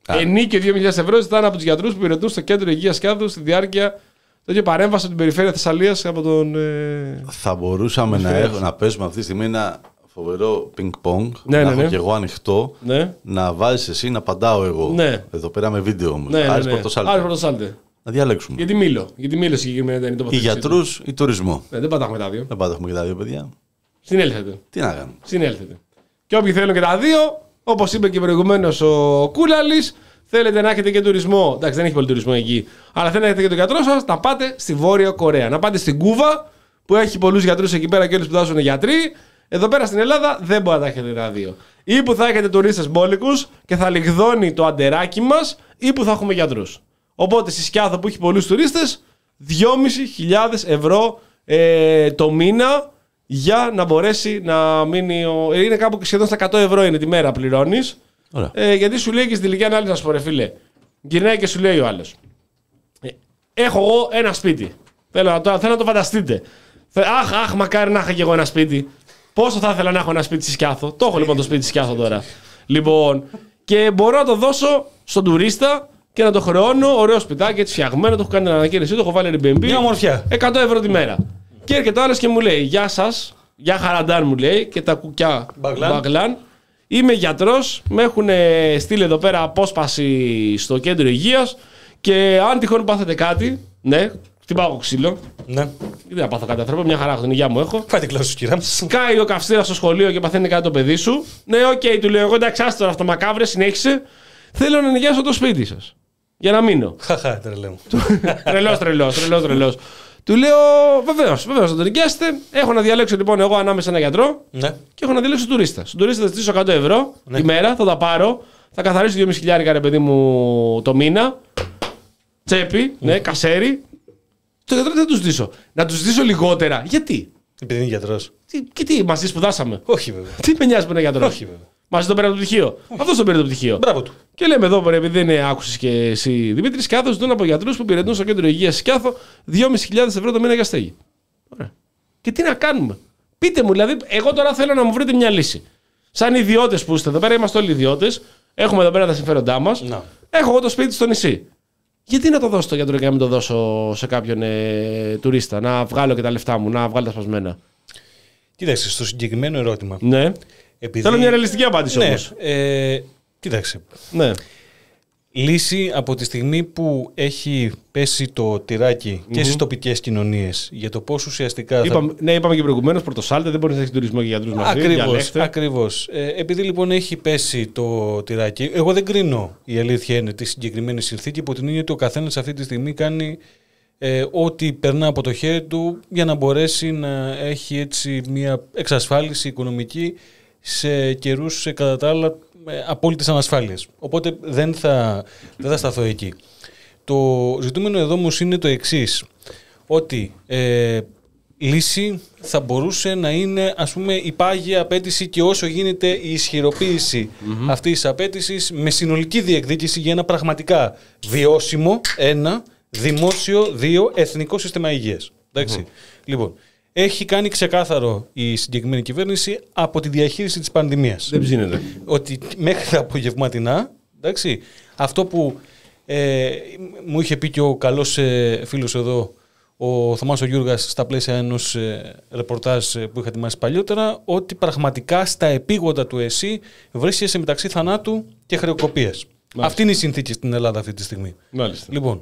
Ενίκιο δύο χιλιάδες ευρώ ζητάνε από τους γιατρούς που υπηρετούν στο κέντρο υγείας Σκιάθου στη διάρκεια τέτοια παρέμβαση από την περιφέρεια Θεσσαλίας από τον. Ε... Θα μπορούσαμε να, έχω, να παίζουμε αυτή τη στιγμή ένα φοβερό πινκ-πονγκ. Ναι, να ναι, έχω ναι. και εγώ ανοιχτό. Ναι. Να βάζεις εσύ να απαντάω εγώ. Ναι. Εδώ πέρα με βίντεο όμως. Ναι, ναι, Άρης ναι. Πορτοσάλτε. Άρης Πορτοσάλτε. Να διαλέξουμε. Γιατί Μήλο. Γιατί Μήλο συγκεκριμένα ήταν η Ή τοποθέτηση. γιατρούς ή τουρισμό. Ναι, δεν πατάμε τα δύο. Δεν πάντα έχουμε και τα δύο παιδιά. Συνέλθετε. Τι να κάνουμε. Συνέλθετε. Και όποιοι θέλουν και τα δύο, όπως είπε και προηγουμένως ο Κούλαλης, θέλετε να έχετε και τουρισμό. Εντάξει, δεν έχει πολύ τουρισμό εκεί. Αλλά θέλετε να έχετε και τον γιατρό σας, να πάτε στη Βόρεια Κορέα. Να πάτε στην Κούβα, που έχει πολλούς γιατρούς εκεί πέρα και όλοι σπουδάζουν γιατροί. Εδώ πέρα στην Ελλάδα δεν μπορείτε να έχετε τα δύο. Ή που θα έχετε τουρίστες μπόλικους και θα λιγδώνει το αντεράκι μας, ή που θα έχουμε γιατρούς. Οπότε στη Σκιάθο που έχει πολλούς τουρίστες, δυόμισι χιλιάδες ευρώ ε, το μήνα για να μπορέσει να μείνει. Ο... Είναι κάπου σχεδόν στα εκατό ευρώ είναι τη μέρα πληρώνεις. Ε, γιατί σου λέει και στην τελική ανάλυση, να σου πω ρε φίλε, γυρνάει και σου λέει ο άλλος. Ε, έχω εγώ ένα σπίτι. Θέλω να το, θέλω να το φανταστείτε. Αχ, αχ, μακάρι να είχα και εγώ ένα σπίτι. Πόσο θα ήθελα να έχω ένα σπίτι στη Σκιάθο. Το έχω λοιπόν το σπίτι στη Σκιάθο τώρα. Λοιπόν, και μπορώ να το δώσω στον τουρίστα και να το χρεώνω ωραίο σπιτάκι έτσι φτιαγμένο. Το έχω κάνει την ανακοίνωσή, το έχω βάλει Airbnb. Μια ομορφιά. εκατό ευρώ τη μέρα. Και έρχεται ο άλλος και μου λέει: Γεια σας, γεια χαραντάν μου λέει και τα κουκιά μπαγλάν. Είμαι γιατρός, με έχουν στείλει εδώ πέρα απόσπαση στο κέντρο υγείας και αν τυχόν πάθετε κάτι, ναι, χτυπάω ξύλο. Ναι. Δεν θα πάθω κάτι άνθρωπο, μια χαρά έχω την υγεία μου έχω. Φάει την κλάση σου, κυρία μου. Σκάει ο καυστήρας στο σχολείο και παθαίνει κάτι το παιδί σου. Ναι, οκ, okay, του λέω εγώ εντάξει, άστο τώρα αυτό μακάβρε, συνέχισε. Θέλω να νοικιάσω το σπίτι σας. Για να μείνω. Χαχά, τρελέ μου. Τρελός, τρελός, τρελός, τρελός. Του λέω βεβαίως, βεβαίως θα τον νοικιάσετε. Έχω να διαλέξω λοιπόν εγώ ανάμεσα ένα γιατρό ναι. και έχω να διαλέξω τουρίστα. Στον τουρίστα θα ζητήσω εκατό ευρώ ναι. τη μέρα, θα τα πάρω. Θα καθαρίσω δυόμισι χιλιάρικα ρε παιδί μου το μήνα. Τσέπη, ναι, ναι κασέρι. Το γιατρό δεν θα του ζητήσω. Να του ζητήσω λιγότερα. Γιατί? Επειδή είναι γιατρός. Τι, και τι, μαζί σπουδάσαμε. Όχι βέβαια. Τι με νοιάζει που είναι γιατρός. Όχι βέβαια. Μαζί τον πήρε το πτυχίο. Αυτό τον πήρε το πτυχίο. Μπράβο του. Και λέμε εδώ, επειδή δεν άκουσε και εσύ Δημήτρη, Σκιάθο ζητούν από γιατρούς που υπηρετούν στο κέντρο υγείας Σκιάθο δυόμισι χιλιάδες ευρώ το μήνα για στέγη. Ωραία. Και τι να κάνουμε. Πείτε μου, δηλαδή, εγώ τώρα θέλω να μου βρείτε μια λύση. Σαν ιδιώτες που είστε εδώ πέρα, είμαστε όλοι ιδιώτες. Έχουμε εδώ πέρα τα συμφέροντά μας. No. Έχω εγώ το σπίτι στο νησί. Γιατί να το δώσω στο γιατρό και να μην το δώσω σε κάποιον ε, τουρίστα, να βγάλω και τα λεφτά μου, να βγάλω τα σπασμένα. Κοίταξε, στο συγκεκριμένο ερώτημα. Ναι. Επειδή... Θέλω μια ρεαλιστική απάντηση ναι, όμως. Ε, κοίταξε. Ναι. Λύση από τη στιγμή που έχει πέσει το τυράκι mm-hmm. και στις τοπικές κοινωνίες για το πώς ουσιαστικά. Είπαμε, θα... Ναι, είπαμε και προηγουμένως, Πορτοσάλτε, δεν μπορεί να έχει τουρισμό και γιατρούς μαζί. Ακριβώς. Ακριβώς. Ε, επειδή λοιπόν έχει πέσει το τυράκι, εγώ δεν κρίνω, η αλήθεια είναι, τη συγκεκριμένη συνθήκη, υπό την έννοια ότι ο καθένας αυτή τη στιγμή κάνει ε, ό,τι περνά από το χέρι του για να μπορέσει να έχει έτσι μια εξασφάλιση οικονομική σε καιρούς σε κατά τα άλλα απόλυτης ανασφάλειας. Οπότε δεν θα, δεν θα σταθώ εκεί. Το ζητούμενο εδώ όμως είναι το εξής, ότι ε, λύση θα μπορούσε να είναι, ας πούμε, η πάγια απέτηση και όσο γίνεται η ισχυροποίηση mm-hmm. αυτής της απέτησης με συνολική διεκδίκηση για ένα πραγματικά βιώσιμο, ένα, δημόσιο, δύο, εθνικό σύστημα υγείας. Εντάξει. Mm-hmm. Λοιπόν, έχει κάνει ξεκάθαρο η συγκεκριμένη κυβέρνηση από τη διαχείριση της πανδημίας. Δεν ψήνεται. Ότι μέχρι τα απογευματινά, εντάξει, αυτό που ε, μου είχε πει και ο καλός ε, φίλος εδώ, ο Θωμάς ο Γιούργας, στα πλαίσια ενός ε, ρεπορτάζ ε, που είχα ετοιμάσει παλιότερα, ότι πραγματικά στα επίγοντα του ΕΣΥ βρίσκεσαι μεταξύ θανάτου και χρεοκοπίας. Αυτή είναι η συνθήκη στην Ελλάδα αυτή τη στιγμή. Μάλιστα. Λοιπόν,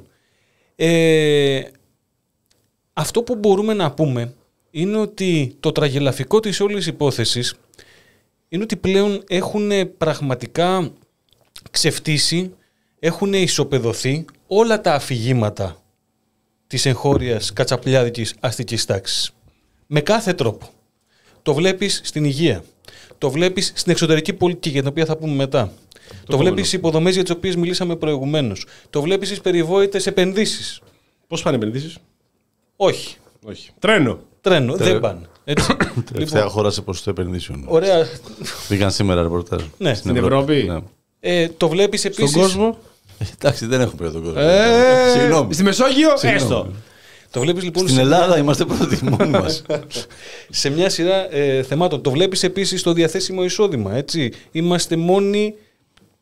ε, αυτό που μπορούμε να πούμε είναι ότι το τραγελαφικό της όλης υπόθεσης είναι ότι πλέον έχουν πραγματικά ξεφτύσει, έχουν ισοπεδωθεί όλα τα αφηγήματα της εγχώριας κατσαπλιάδικης αστικής τάξης. Με κάθε τρόπο. Το βλέπεις στην υγεία, το βλέπεις στην εξωτερική πολιτική για την οποία θα πούμε μετά, το, το βλέπεις στις υποδομές για τις οποίες μιλήσαμε προηγουμένως, το βλέπεις στις περιβόητες επενδύσεις. Πώς πάνε οι επενδύσεις? Όχι. Όχι. Τρένο. Τρένο, Τρε... δεν πάνε. Τελευταία λοιπόν, χώρα σε ποσοστό επενδύσεων. Ωραία. Πήγαν σήμερα ρεπορτάζ. Ναι. Στην, στην Ευρώπη. Ευρώπη. Ναι. Ε, το βλέπεις επίσης. Στον κόσμο. Εντάξει, δεν έχουμε πει τον κόσμο. Ε, Συγγνώμη. Στη Μεσόγειο, έστω. Το βλέπεις λοιπόν. Στην Ελλάδα σε... είμαστε πρώτοι μόνοι μας. Σε μια σειρά ε, θεμάτων. Το βλέπεις επίσης στο διαθέσιμο εισόδημα. Έτσι. Είμαστε μόνοι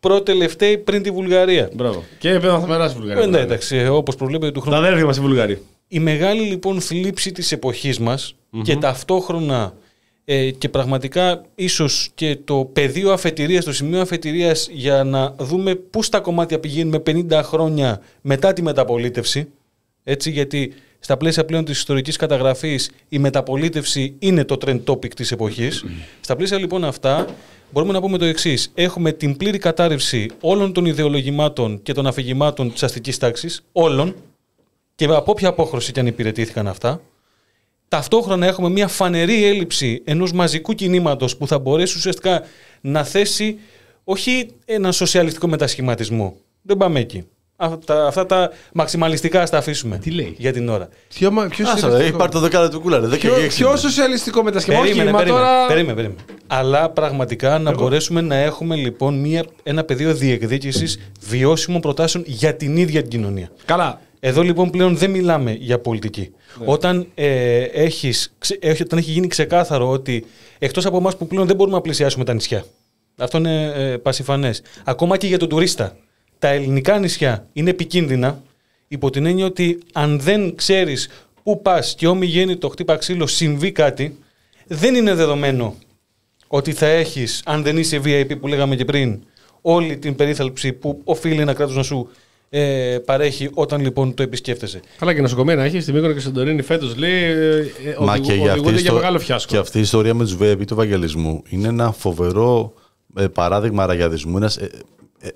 προτελευταίοι πριν τη Βουλγαρία. Μπράβο. Και βέβαια θα περάσει η Βουλγαρία. Ναι, εντάξει, όπως προβλέπετε του χρόνου. Τα αδέρφια μας η Βουλγαρία. Η μεγάλη λοιπόν θλίψη της εποχής μας mm-hmm. και ταυτόχρονα ε, και πραγματικά ίσως και το πεδίο αφετηρίας, το σημείο αφετηρίας για να δούμε πού στα κομμάτια πηγαίνουμε πενήντα χρόνια μετά τη μεταπολίτευση. Έτσι, γιατί στα πλαίσια πλέον της ιστορικής καταγραφής η μεταπολίτευση είναι το trend topic της εποχής. Mm-hmm. Στα πλαίσια λοιπόν αυτά μπορούμε να πούμε το εξής. Έχουμε την πλήρη κατάρρευση όλων των ιδεολογημάτων και των αφηγημάτων της αστικής τάξης, όλων, και από όποια απόχρωση και αν υπηρετήθηκαν αυτά. Ταυτόχρονα έχουμε μια φανερή έλλειψη ενός μαζικού κινήματος που θα μπορέσει ουσιαστικά να θέσει όχι έναν σοσιαλιστικό μετασχηματισμό. Δεν πάμε εκεί. Αυτά, αυτά τα μαξιμαλιστικά ας τα αφήσουμε. Τι λέει για την ώρα. Ποιο, ποιο σοσιαλιστικό... Υπάρχει το δεκάλεπτο του κούλαρε. Ποιο, ποιο σοσιαλιστικό μετασχηματισμό. Περίμενε, περίμενε, τώρα... περίμενε, περίμενε. Αλλά πραγματικά να Εγώ. μπορέσουμε να έχουμε λοιπόν μια, ένα πεδίο διεκδίκησης βιώσιμων προτάσεων για την ίδια την κοινωνία. Καλά. Εδώ λοιπόν πλέον δεν μιλάμε για πολιτική. Ναι. Όταν, ε, έχεις, ε, όταν έχει γίνει ξεκάθαρο ότι εκτός από εμάς που πλέον δεν μπορούμε να πλησιάσουμε τα νησιά. Αυτό είναι ε, πασιφανές. Ακόμα και για τον τουρίστα. Τα ελληνικά νησιά είναι επικίνδυνα υπό την έννοια ότι αν δεν ξέρεις πού πας και όμοι γίνει το χτύπα ξύλο συμβεί κάτι, δεν είναι δεδομένο ότι θα έχεις, αν δεν είσαι βι άι πι που λέγαμε και πριν, όλη την περίθαλψη που οφείλει ένα κράτος να σου ε, παρέχει όταν λοιπόν το επισκέφτεσαι. Καλά, και νοσοκομεία να έχει στη Μύκονο και στην Σαντορίνη φέτος λέει ε, Μα οδηγού, και για, για μεγάλο φιάσκο. Και αυτή η ιστορία με τους βι άι πι του Ευαγγελισμού είναι ένα φοβερό ε, παράδειγμα ραγιαδισμού, ένας ε, ε,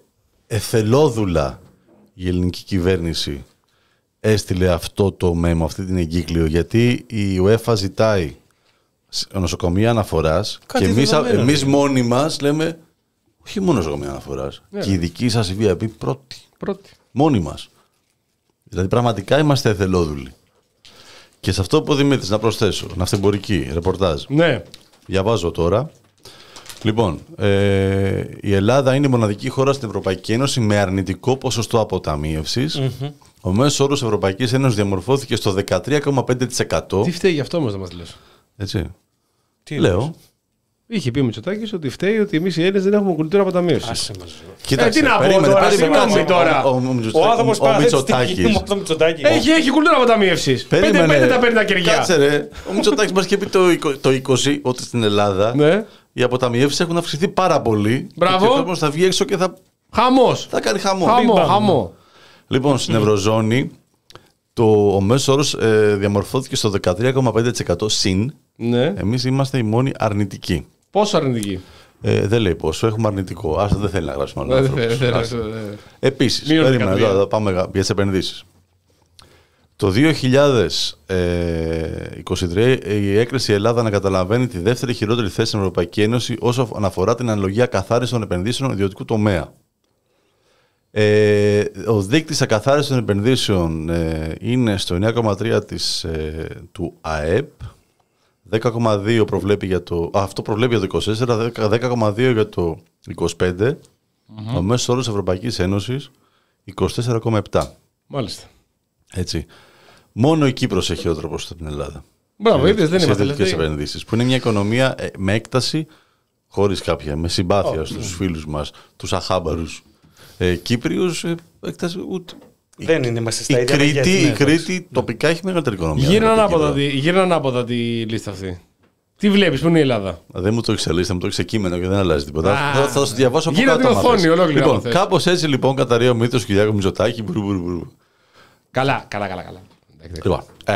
εθελόδουλα η ελληνική κυβέρνηση έστειλε αυτό το μέμο, αυτή την εγκύκλιο, γιατί η UEFA ζητάει νοσοκομεία αναφοράς και εμείς, εμείς μόνοι μας λέμε όχι μόνο νοσοκομεία αναφοράς, yeah. και η δική σας η βι άι πι πρώτη. πρώτη. Μόνοι μας. Δηλαδή πραγματικά είμαστε εθελόδουλοι. Και σε αυτό που ο Δημήτρης να προσθέσω, ναυτεμπορική, ρεπορτάζ. Ναι. Διαβάζω τώρα. Λοιπόν, ε, η Ελλάδα είναι η μοναδική χώρα στην Ευρωπαϊκή Ένωση με αρνητικό ποσοστό αποταμίευσης. Mm-hmm. Ο μέσος όρος Ευρωπαϊκής Ένωσης διαμορφώθηκε στο δεκατρία κόμμα πέντε τοις εκατό. Τι φταίει γι' αυτό όμως να μας λες. Έτσι. Τι λέω. Λες. Είχε πει ο Μητσοτάκης ότι φταίει ότι εμείς οι Έλληνες δεν έχουμε κουλτούρα αποταμίευσης. Άσε μας. Κοίταξε, ε, τι να πω τώρα, συγγνώμη τώρα. Ο, ο, ο, ο, άνθρωπος Μητσοτάκης. Έχει, έχει κουλτούρα αποταμίευσης. Πέντε πέντε τα παίρνει τα κεριά. Κάτσε ρε. Ο Μητσοτάκης μας είχε πει το είκοσι ότι στην Ελλάδα ναι. οι αποταμιεύσεις έχουν αυξηθεί πάρα πολύ. Μπράβο. Και ο κόσμος θα βγει έξω και θα... Χαμός. Θα κάνει χαμό. Χαμό, χαμό. Λοιπόν, στην Ευρωζώνη το, ο μέσος όρος ε, διαμορφώθηκε στο δεκατρία κόμμα πέντε τοις εκατό συν. Ναι. Εμείς είμαστε οι μόνοι αρνητικοί. Πόσο αρνητικοί? Ε, δεν λέει πόσο, έχουμε αρνητικό. Άστα δεν θέλει να γράψουμε άλλο άνθρωπος. Επίσης, περίμενα εδώ, εδώ πάμε για τις επενδύσεις. Το δύο χιλιάδες είκοσι τρία η έκρηση η Ελλάδα να καταλαβαίνει τη δεύτερη χειρότερη θέση στην Ευρωπαϊκή Ένωση όσο αναφορά την αναλογία καθάρισης των επενδύσεων ιδιωτικού τομέα. Ε, ο δείκτης ακαθάρισης των επενδύσεων ε, είναι στο εννέα κόμμα τρία της, ε, του ΑΕΠ, δέκα κόμμα δύο προβλέπει για το, α, αυτό προβλέπει για το είκοσι τέσσερα, δέκα κόμμα δύο για το είκοσι πέντε, mm-hmm. ο μέσος όρος Ευρωπαϊκής Ένωσης είκοσι τέσσερα κόμμα επτά. Μάλιστα. Έτσι. Μόνο η Κύπρος έχει χειρότερο ποσοστό από την Ελλάδα. Μπράβο, είδες, δεν είμαστε τελευταίες επενδύσεις. Που είναι μια οικονομία ε, με έκταση, χωρίς κάποια, με συμπάθεια oh, στους ναι. φίλους μας, τους αχάμπαρους ε, Κύπριους, ε, έκταση ούτε. Δεν είναι, είμαστε στα η ίδια Κρήτη, μεγέθη, η ναι, Κρήτη ναι. τοπικά έχει μεγαλύτερη οικονομία. Γύρω ανάποδα τη λίστα αυτή. Τι βλέπεις, πού είναι η Ελλάδα? Δεν μου το έχεις λίστα, μου το έχεις κείμενο και δεν αλλάζει τίποτα. Ah, θα, θα σου διαβάσω από κάτω. Γύρω την οθόνη, ολόκληρα. Λοιπόν, κάπως έτσι λοιπόν καταρρεί ο μύθος του Κυριάκου Μητσοτάκη. Μπρου, μπρου, μπρου. Καλά, καλά, καλά. καλά. Λοιπόν, ε,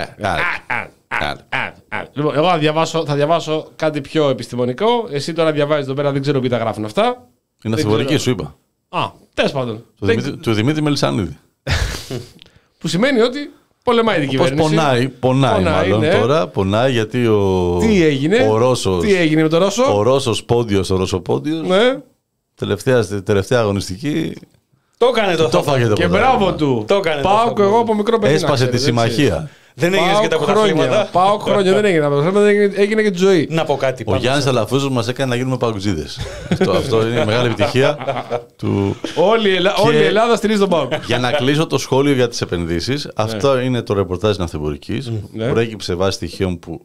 λοιπόν, εγώ θα διαβάσω, θα διαβάσω κάτι πιο επιστημονικό. Εσύ τώρα διαβάζεις εδώ πέρα, δεν ξέρω ποιοι τα γράφουν αυτά. Είναι αθεωρική, σου είπα. Α, τέλος πάντων. Του Δημήτρη Μελισσανίδη. Που σημαίνει ότι πολεμάει την κυβέρνηση. Πονάει, πονάει, πονάει μάλλον ναι. τώρα. Πονάει γιατί ο, τι έγινε, ο Ρώσος. Τι έγινε με τον Ρώσο. Ο Ρώσος Πόντιος, ο Ρωσοπόντιος. Ναι. Τελευταία, τελευταία αγωνιστική. Το έκανε το, το φάγε το και μπράβο του. Το έκανε. Πάω και εγώ από μικρό παιδί. Έσπασε τη συμμαχία. Δεν έγινε και τα πρωταθλήματα. Πάω χρόνια, δεν έγινε τα πρωταθλήματα, έγινε και τη ζωή. Να πω κάτι. Ο Γιάννης Αλαφούζος μας έκανε να γίνουμε παγκοτζίδες. αυτό, αυτό είναι μεγάλη επιτυχία του. Όλη η Ελλάδα, όλη η Ελλάδα στηρίζει τον ΠΑΟΚ. Για να κλείσω το σχόλιο για τις επενδύσεις, αυτό είναι το ρεπορτάζ ναυτεμπορικής. Προέκυψε βάσει στοιχείων που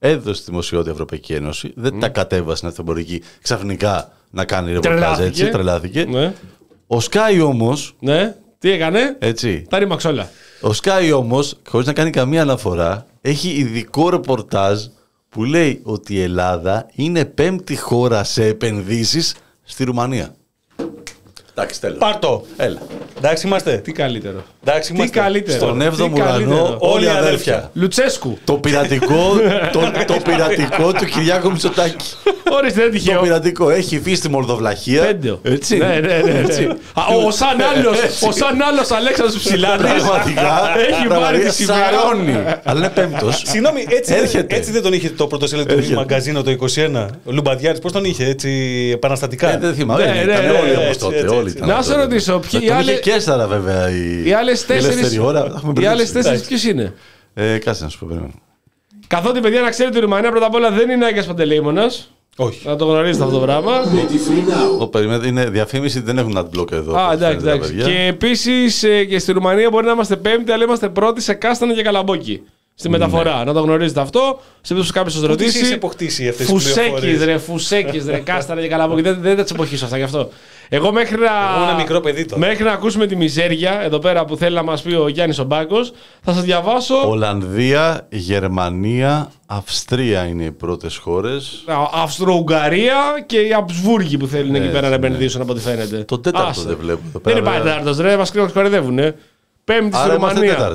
έδωσε τη δημοσιότητα η Ευρωπαϊκή Ένωση, δεν mm. τα κατέβασε στην εμπορική ξαφνικά να κάνει ρεπορτάζ έτσι, τρελάθηκε. Ναι. Ο Sky όμως. Ναι, τι έκανε. Έτσι. Τα ρίμαξε όλα. Ο Sky όμως, χωρίς να κάνει καμία αναφορά, έχει ειδικό ρεπορτάζ που λέει ότι η Ελλάδα είναι πέμπτη χώρα σε επενδύσεις στη Ρουμανία. Εντάξει, τέλος. Πάρτο. Έλα. Εντάξει είμαστε. Τι καλύτερο. Εντάξει Τι καλύτερο. Στον έβδομο ουρανό όλοι αδέρφια. Λουτσέσκου. Το πειρατικό, το, το πειρατικό του Κυριάκου Μητσοτάκη. Ορίστε, δεν τυχαίο. Το πειρατικό έχει φύγει στη Μολδοβλαχία. Πέντο. Έτσι. Ναι, ναι, ναι. Έτσι. Ο σαν άλλος, ο σαν άλλος Αλέξανδρος Ψηλάνης έχει πάρει τη σημαία. Σαρώνει. Αλλά είναι πέμπτος. Συγγνώμη, έτσι, έτσι δεν τον είχε το πρωτοσέλιδο του μαγκαζίνο το είκοσι ένα. Ο Λουμπαδιάρης, πώς τον είχε έτσι επαναστατικά. Δεν θυμάμαι. Όλοι όπως τότε. Να σε ρωτήσω, ποιοι άλλοι. Και έσταρα βέβαια οι άλλες τέσσερις. Οι άλλες τέσσερις ποιες είναι. Ε, κάτσε να σου πω, περιμένω. Καθότι, παιδιά, να ξέρετε, η Ρουμανία πρώτα απ' όλα δεν είναι Άγιος Παντελεήμονας. Όχι. Να το γνωρίζετε αυτό το πράγμα. Ο, περιμένετε, είναι διαφήμιση, δεν έχουν adblock εδώ. Α, εντάξει, εντάξει. Και επίσης και στη Ρουμανία μπορεί να είμαστε πέμπτη, αλλά είμαστε πρώτοι σε κάστανο και καλαμπόκι. Στη μεταφορά. Ναι. Να το γνωρίζετε αυτό. Σε περίπτωση κάποιο σα ρωτήσει. Τι έχει αποκτήσει αυτές τις Φουσέκι, ρε, φουσέκι, ρε, κάστανα και καλαμπόκι. Δεν, δεν θα τι εποχήσω αυτά γι' αυτό. Εγώ μέχρι να. Εγώ ένα μικρό παιδί τώρα. Μέχρι να ακούσουμε τη μιζέρια εδώ πέρα που θέλει να μας πει ο Γιάννης ο Μπάκος, θα σας διαβάσω. Ολλανδία, Γερμανία, Αυστρία είναι οι πρώτες χώρες. Αυστρο-Ουγγαρία και οι Αμπσβούργοι που θέλουν εκεί πέρα να επενδύσουν από ό,τι φαίνεται. Το τέταρτο Άσε. δεν βλέπω. Εδώ δεν υπάρχει τέταρτος, ρε, μας κοροϊδεύουν. Πέμπτη στη Ρουμανία.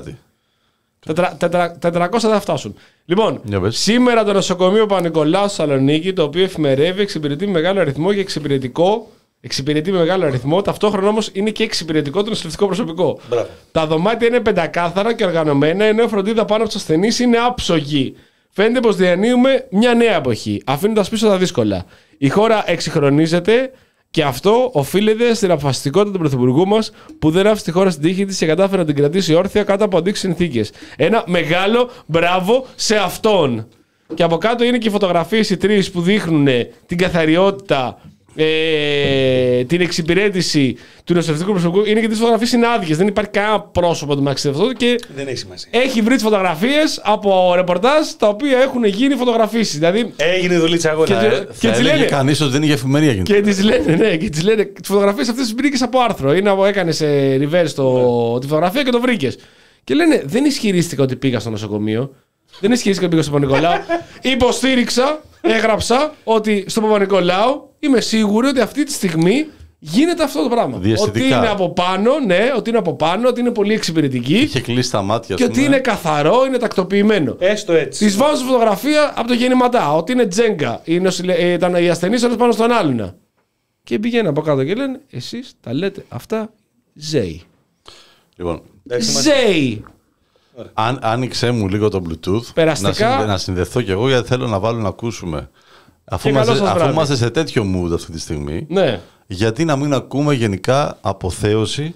τετρακόσια θα φτάσουν. Λοιπόν, σήμερα το νοσοκομείο Παπα-Νικολάου στη Θεσσαλονίκη, το οποίο εφημερεύει, εξυπηρετεί με μεγάλο αριθμό και εξυπηρετικό. Εξυπηρετεί με μεγάλο αριθμό, ταυτόχρονα όμως είναι και εξυπηρετικό το νοσηλευτικό προσωπικό. Μπράβο. Τα δωμάτια είναι πεντακάθαρα και οργανωμένα, ενώ η φροντίδα πάνω από τους ασθενείς είναι άψογη. Φαίνεται πως διανύουμε μια νέα εποχή, αφήνοντας πίσω τα δύσκολα. Η χώρα εξυγχρονίζεται και αυτό οφείλεται στην αποφασιστικότητα του Πρωθυπουργού μας, που δεν άφησε τη χώρα στην τύχη της και κατάφερε να την κρατήσει όρθια κάτω από αντίξεις συνθήκες. Ένα μεγάλο μπράβο σε αυτόν. Και από κάτω είναι και οι φωτογραφίες οι τρεις που δείχνουν την καθαριότητα. Ε, την εξυπηρέτηση του νοσηλευτικού προσωπικού. Είναι και τις φωτογραφίες είναι άδειες. Δεν υπάρχει κανένα πρόσωπο του μεταξύ αυτό. Και δεν έχει σημασία. Έχει βρει τις φωτογραφίες από ρεπορτάζ τα οποία έχουν γίνει φωτογραφίσεις. Δηλαδή, έγινε δουλίτσα αγώνα. Και, ε, και τις λένε. Κανείς ότι δεν είχε εφημερία γίνει. Και τις λένε, ναι, και τις λένε. Τις φωτογραφίες αυτές τις βρήκες από άρθρο. Είναι από έκανε σε reverse το, τη φωτογραφία και το βρήκες. Και λένε, δεν ισχυρίστηκα ότι πήγα στο νοσοκομείο. Δεν ισχυρίστηκα ότι πήγα στο Παπα-Νικολάου. Υποστήριξα, έγραψα ότι στο Παπα-Νικολάου είμαι σίγουρη ότι αυτή τη στιγμή γίνεται αυτό το πράγμα. Διαστητικά. Ότι είναι από πάνω, ναι, ότι είναι από πάνω, ότι είναι πολύ εξυπηρετική. Είχε κλείσει τα μάτια. Και ότι είναι καθαρό, είναι τακτοποιημένο. Έστω έτσι. Τη βάζω φωτογραφία από το γεννηματά. Ότι είναι τζέγκα. Ήταν οι ασθενείς όλες πάνω στον άλλον. Και πηγαίνουν από κάτω και λένε, εσείς τα λέτε αυτά ζέι. Λοιπόν, ζέι. Αν, άνοιξε μου λίγο το Bluetooth να, συνδε, να συνδεθώ κι εγώ, γιατί θέλω να βάλω να ακούσουμε. Αφού, είμαστε, αφού είμαστε σε τέτοιο mood αυτή τη στιγμή, ναι. Γιατί να μην ακούμε γενικά αποθέωση,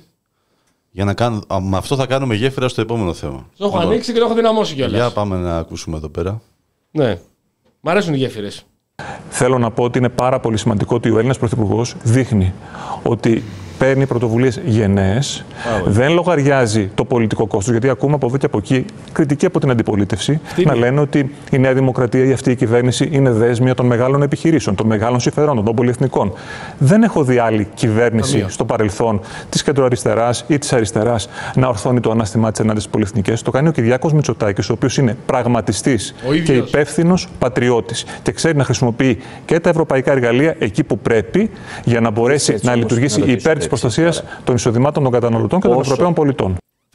για να κάνουμε, με αυτό θα κάνουμε γέφυρα στο επόμενο θέμα. Το έχω λοιπόν, ανοίξει και το έχω δυναμώσει κιόλας. Για πάμε να ακούσουμε εδώ πέρα. Ναι, μ' αρέσουν οι γέφυρες. Θέλω να πω ότι είναι πάρα πολύ σημαντικό ότι ο Έλληνας Πρωθυπουργός δείχνει ότι παίρνει πρωτοβουλίες γενναίες, δεν λογαριάζει το πολιτικό κόστος, γιατί ακούμε από εδώ και από εκεί κριτική από την αντιπολίτευση να λένε ότι η Νέα Δημοκρατία ή αυτή η κυβέρνηση είναι δέσμια των μεγάλων επιχειρήσεων, των μεγάλων συμφερόντων, των πολυεθνικών. Δεν έχω δει άλλη κυβέρνηση Αμία. στο παρελθόν της κεντροαριστεράς ή της αριστεράς να ορθώνει το ανάστημά της ενάντια στις πολυεθνικές. Το κάνει ο Κυριάκος Μητσοτάκης, ο οποίος είναι πραγματιστής και υπεύθυνος πατριώτης και ξέρει να χρησιμοποιεί και τα ευρωπαϊκά εργαλεία εκεί που πρέπει για να μπορέσει να λειτουργήσει υπέρ της προστασίας των εισοδημάτων των καταναλωτών και των Ευρωπαίων πολιτών.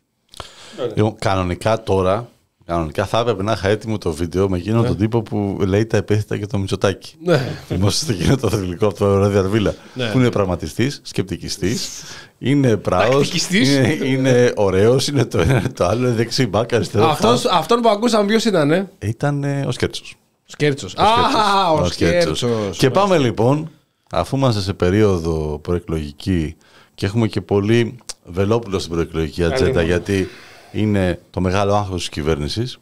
Λοιπόν, κανονικά τώρα, κανονικά θα έπρεπε να είχα έτοιμο το βίντεο με εκείνον ναι. τον τύπο που λέει τα επίθετα για το Μητσοτάκη. Ναι. Θυμόσαστε εκείνο το θρηλυκό από το Ρόδι Αρβίλα. Ναι. Που είναι πραγματιστής, σκεπτικιστής, είναι πράος, είναι, είναι ωραίος, είναι το ένα το άλλο, είναι δεξί μπακ, αριστερό. Αυτός, αυτόν που ακούσαμε ποιος ήταν, ε? Ήταν ε, ο Σκέρτσος. Σκέρτσος. Α, ο, ο Σκέρτσος. Σκέρτσος. Και πάμε λοιπόν. Αφού είμαστε σε περίοδο προεκλογική και έχουμε και πολύ Βελόπουλο στην προεκλογική ατζέντα, γιατί είναι το μεγάλο άγχος της κυβέρνησης,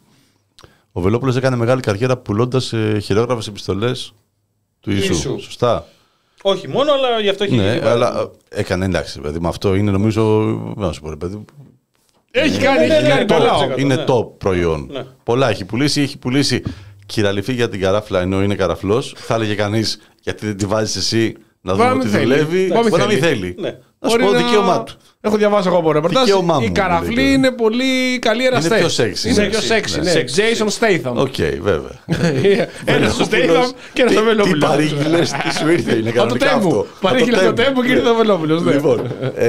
ο Βελόπουλος έκανε μεγάλη καριέρα πουλώντας ε, χειρόγραφες επιστολές του Ιησού. Ιησού. Σωστά. Όχι μόνο, αλλά γι' αυτό έχει ναι, αλλά έκανε εντάξει, παιδί, με αυτό είναι νομίζω. Να σου πω, ρε, παιδί, έχει κάνει, έχει κάνει πολλά. Είναι top προϊόν. Ναι. Πολλά έχει πουλήσει, έχει πουλήσει κυραλιφή για την καράφλα ενώ είναι καραφλός, θα έλεγε κανείς γιατί δεν τη βάζεις εσύ να δούμε ότι δουλεύει. Μπορεί να μην θέλει. Να σου πω δικαίωμά του. Έχω διαβάσει εγώ από ρεπορτάζ. Η καραφλή είναι πολύ καλή εραστές. Είναι πιο σεξι. Είναι πιο σεξι. Jason Statham. Οκ, βέβαια. Ένα στο Statham και ένα στο Βελόπουλο. Τι παρήγγειλες, τι σου ήρθε, είναι κανονικά αυτό. Παρήγγειλε το τέμπο και ήρθε ο Βελόπουλος. Λοιπόν,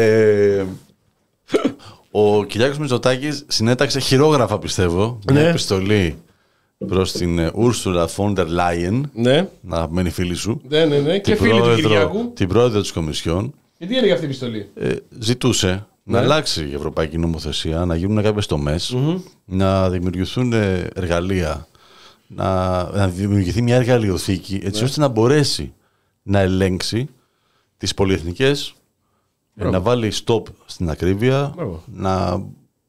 ο Κυριάκος Μητσοτάκης συνέταξε χειρόγραφα, πιστεύω, μια επιστολή προς την Ursula von der Leyen, ναι. να αγαπημένη φίλη σου, ναι, ναι, ναι. Και φίλη του Κυριάκου, την πρόεδρο της Κομισιόν. Και τι έλεγε αυτή η επιστολή? Ε, ζητούσε ναι. να αλλάξει η ευρωπαϊκή νομοθεσία, να γίνουν κάποιες τομές, mm-hmm. να δημιουργηθούν εργαλεία, να, να δημιουργηθεί μια εργαλειοθήκη, έτσι ναι. ώστε να μπορέσει να ελέγξει τις πολυεθνικές, να βάλει stop στην ακρίβεια, να,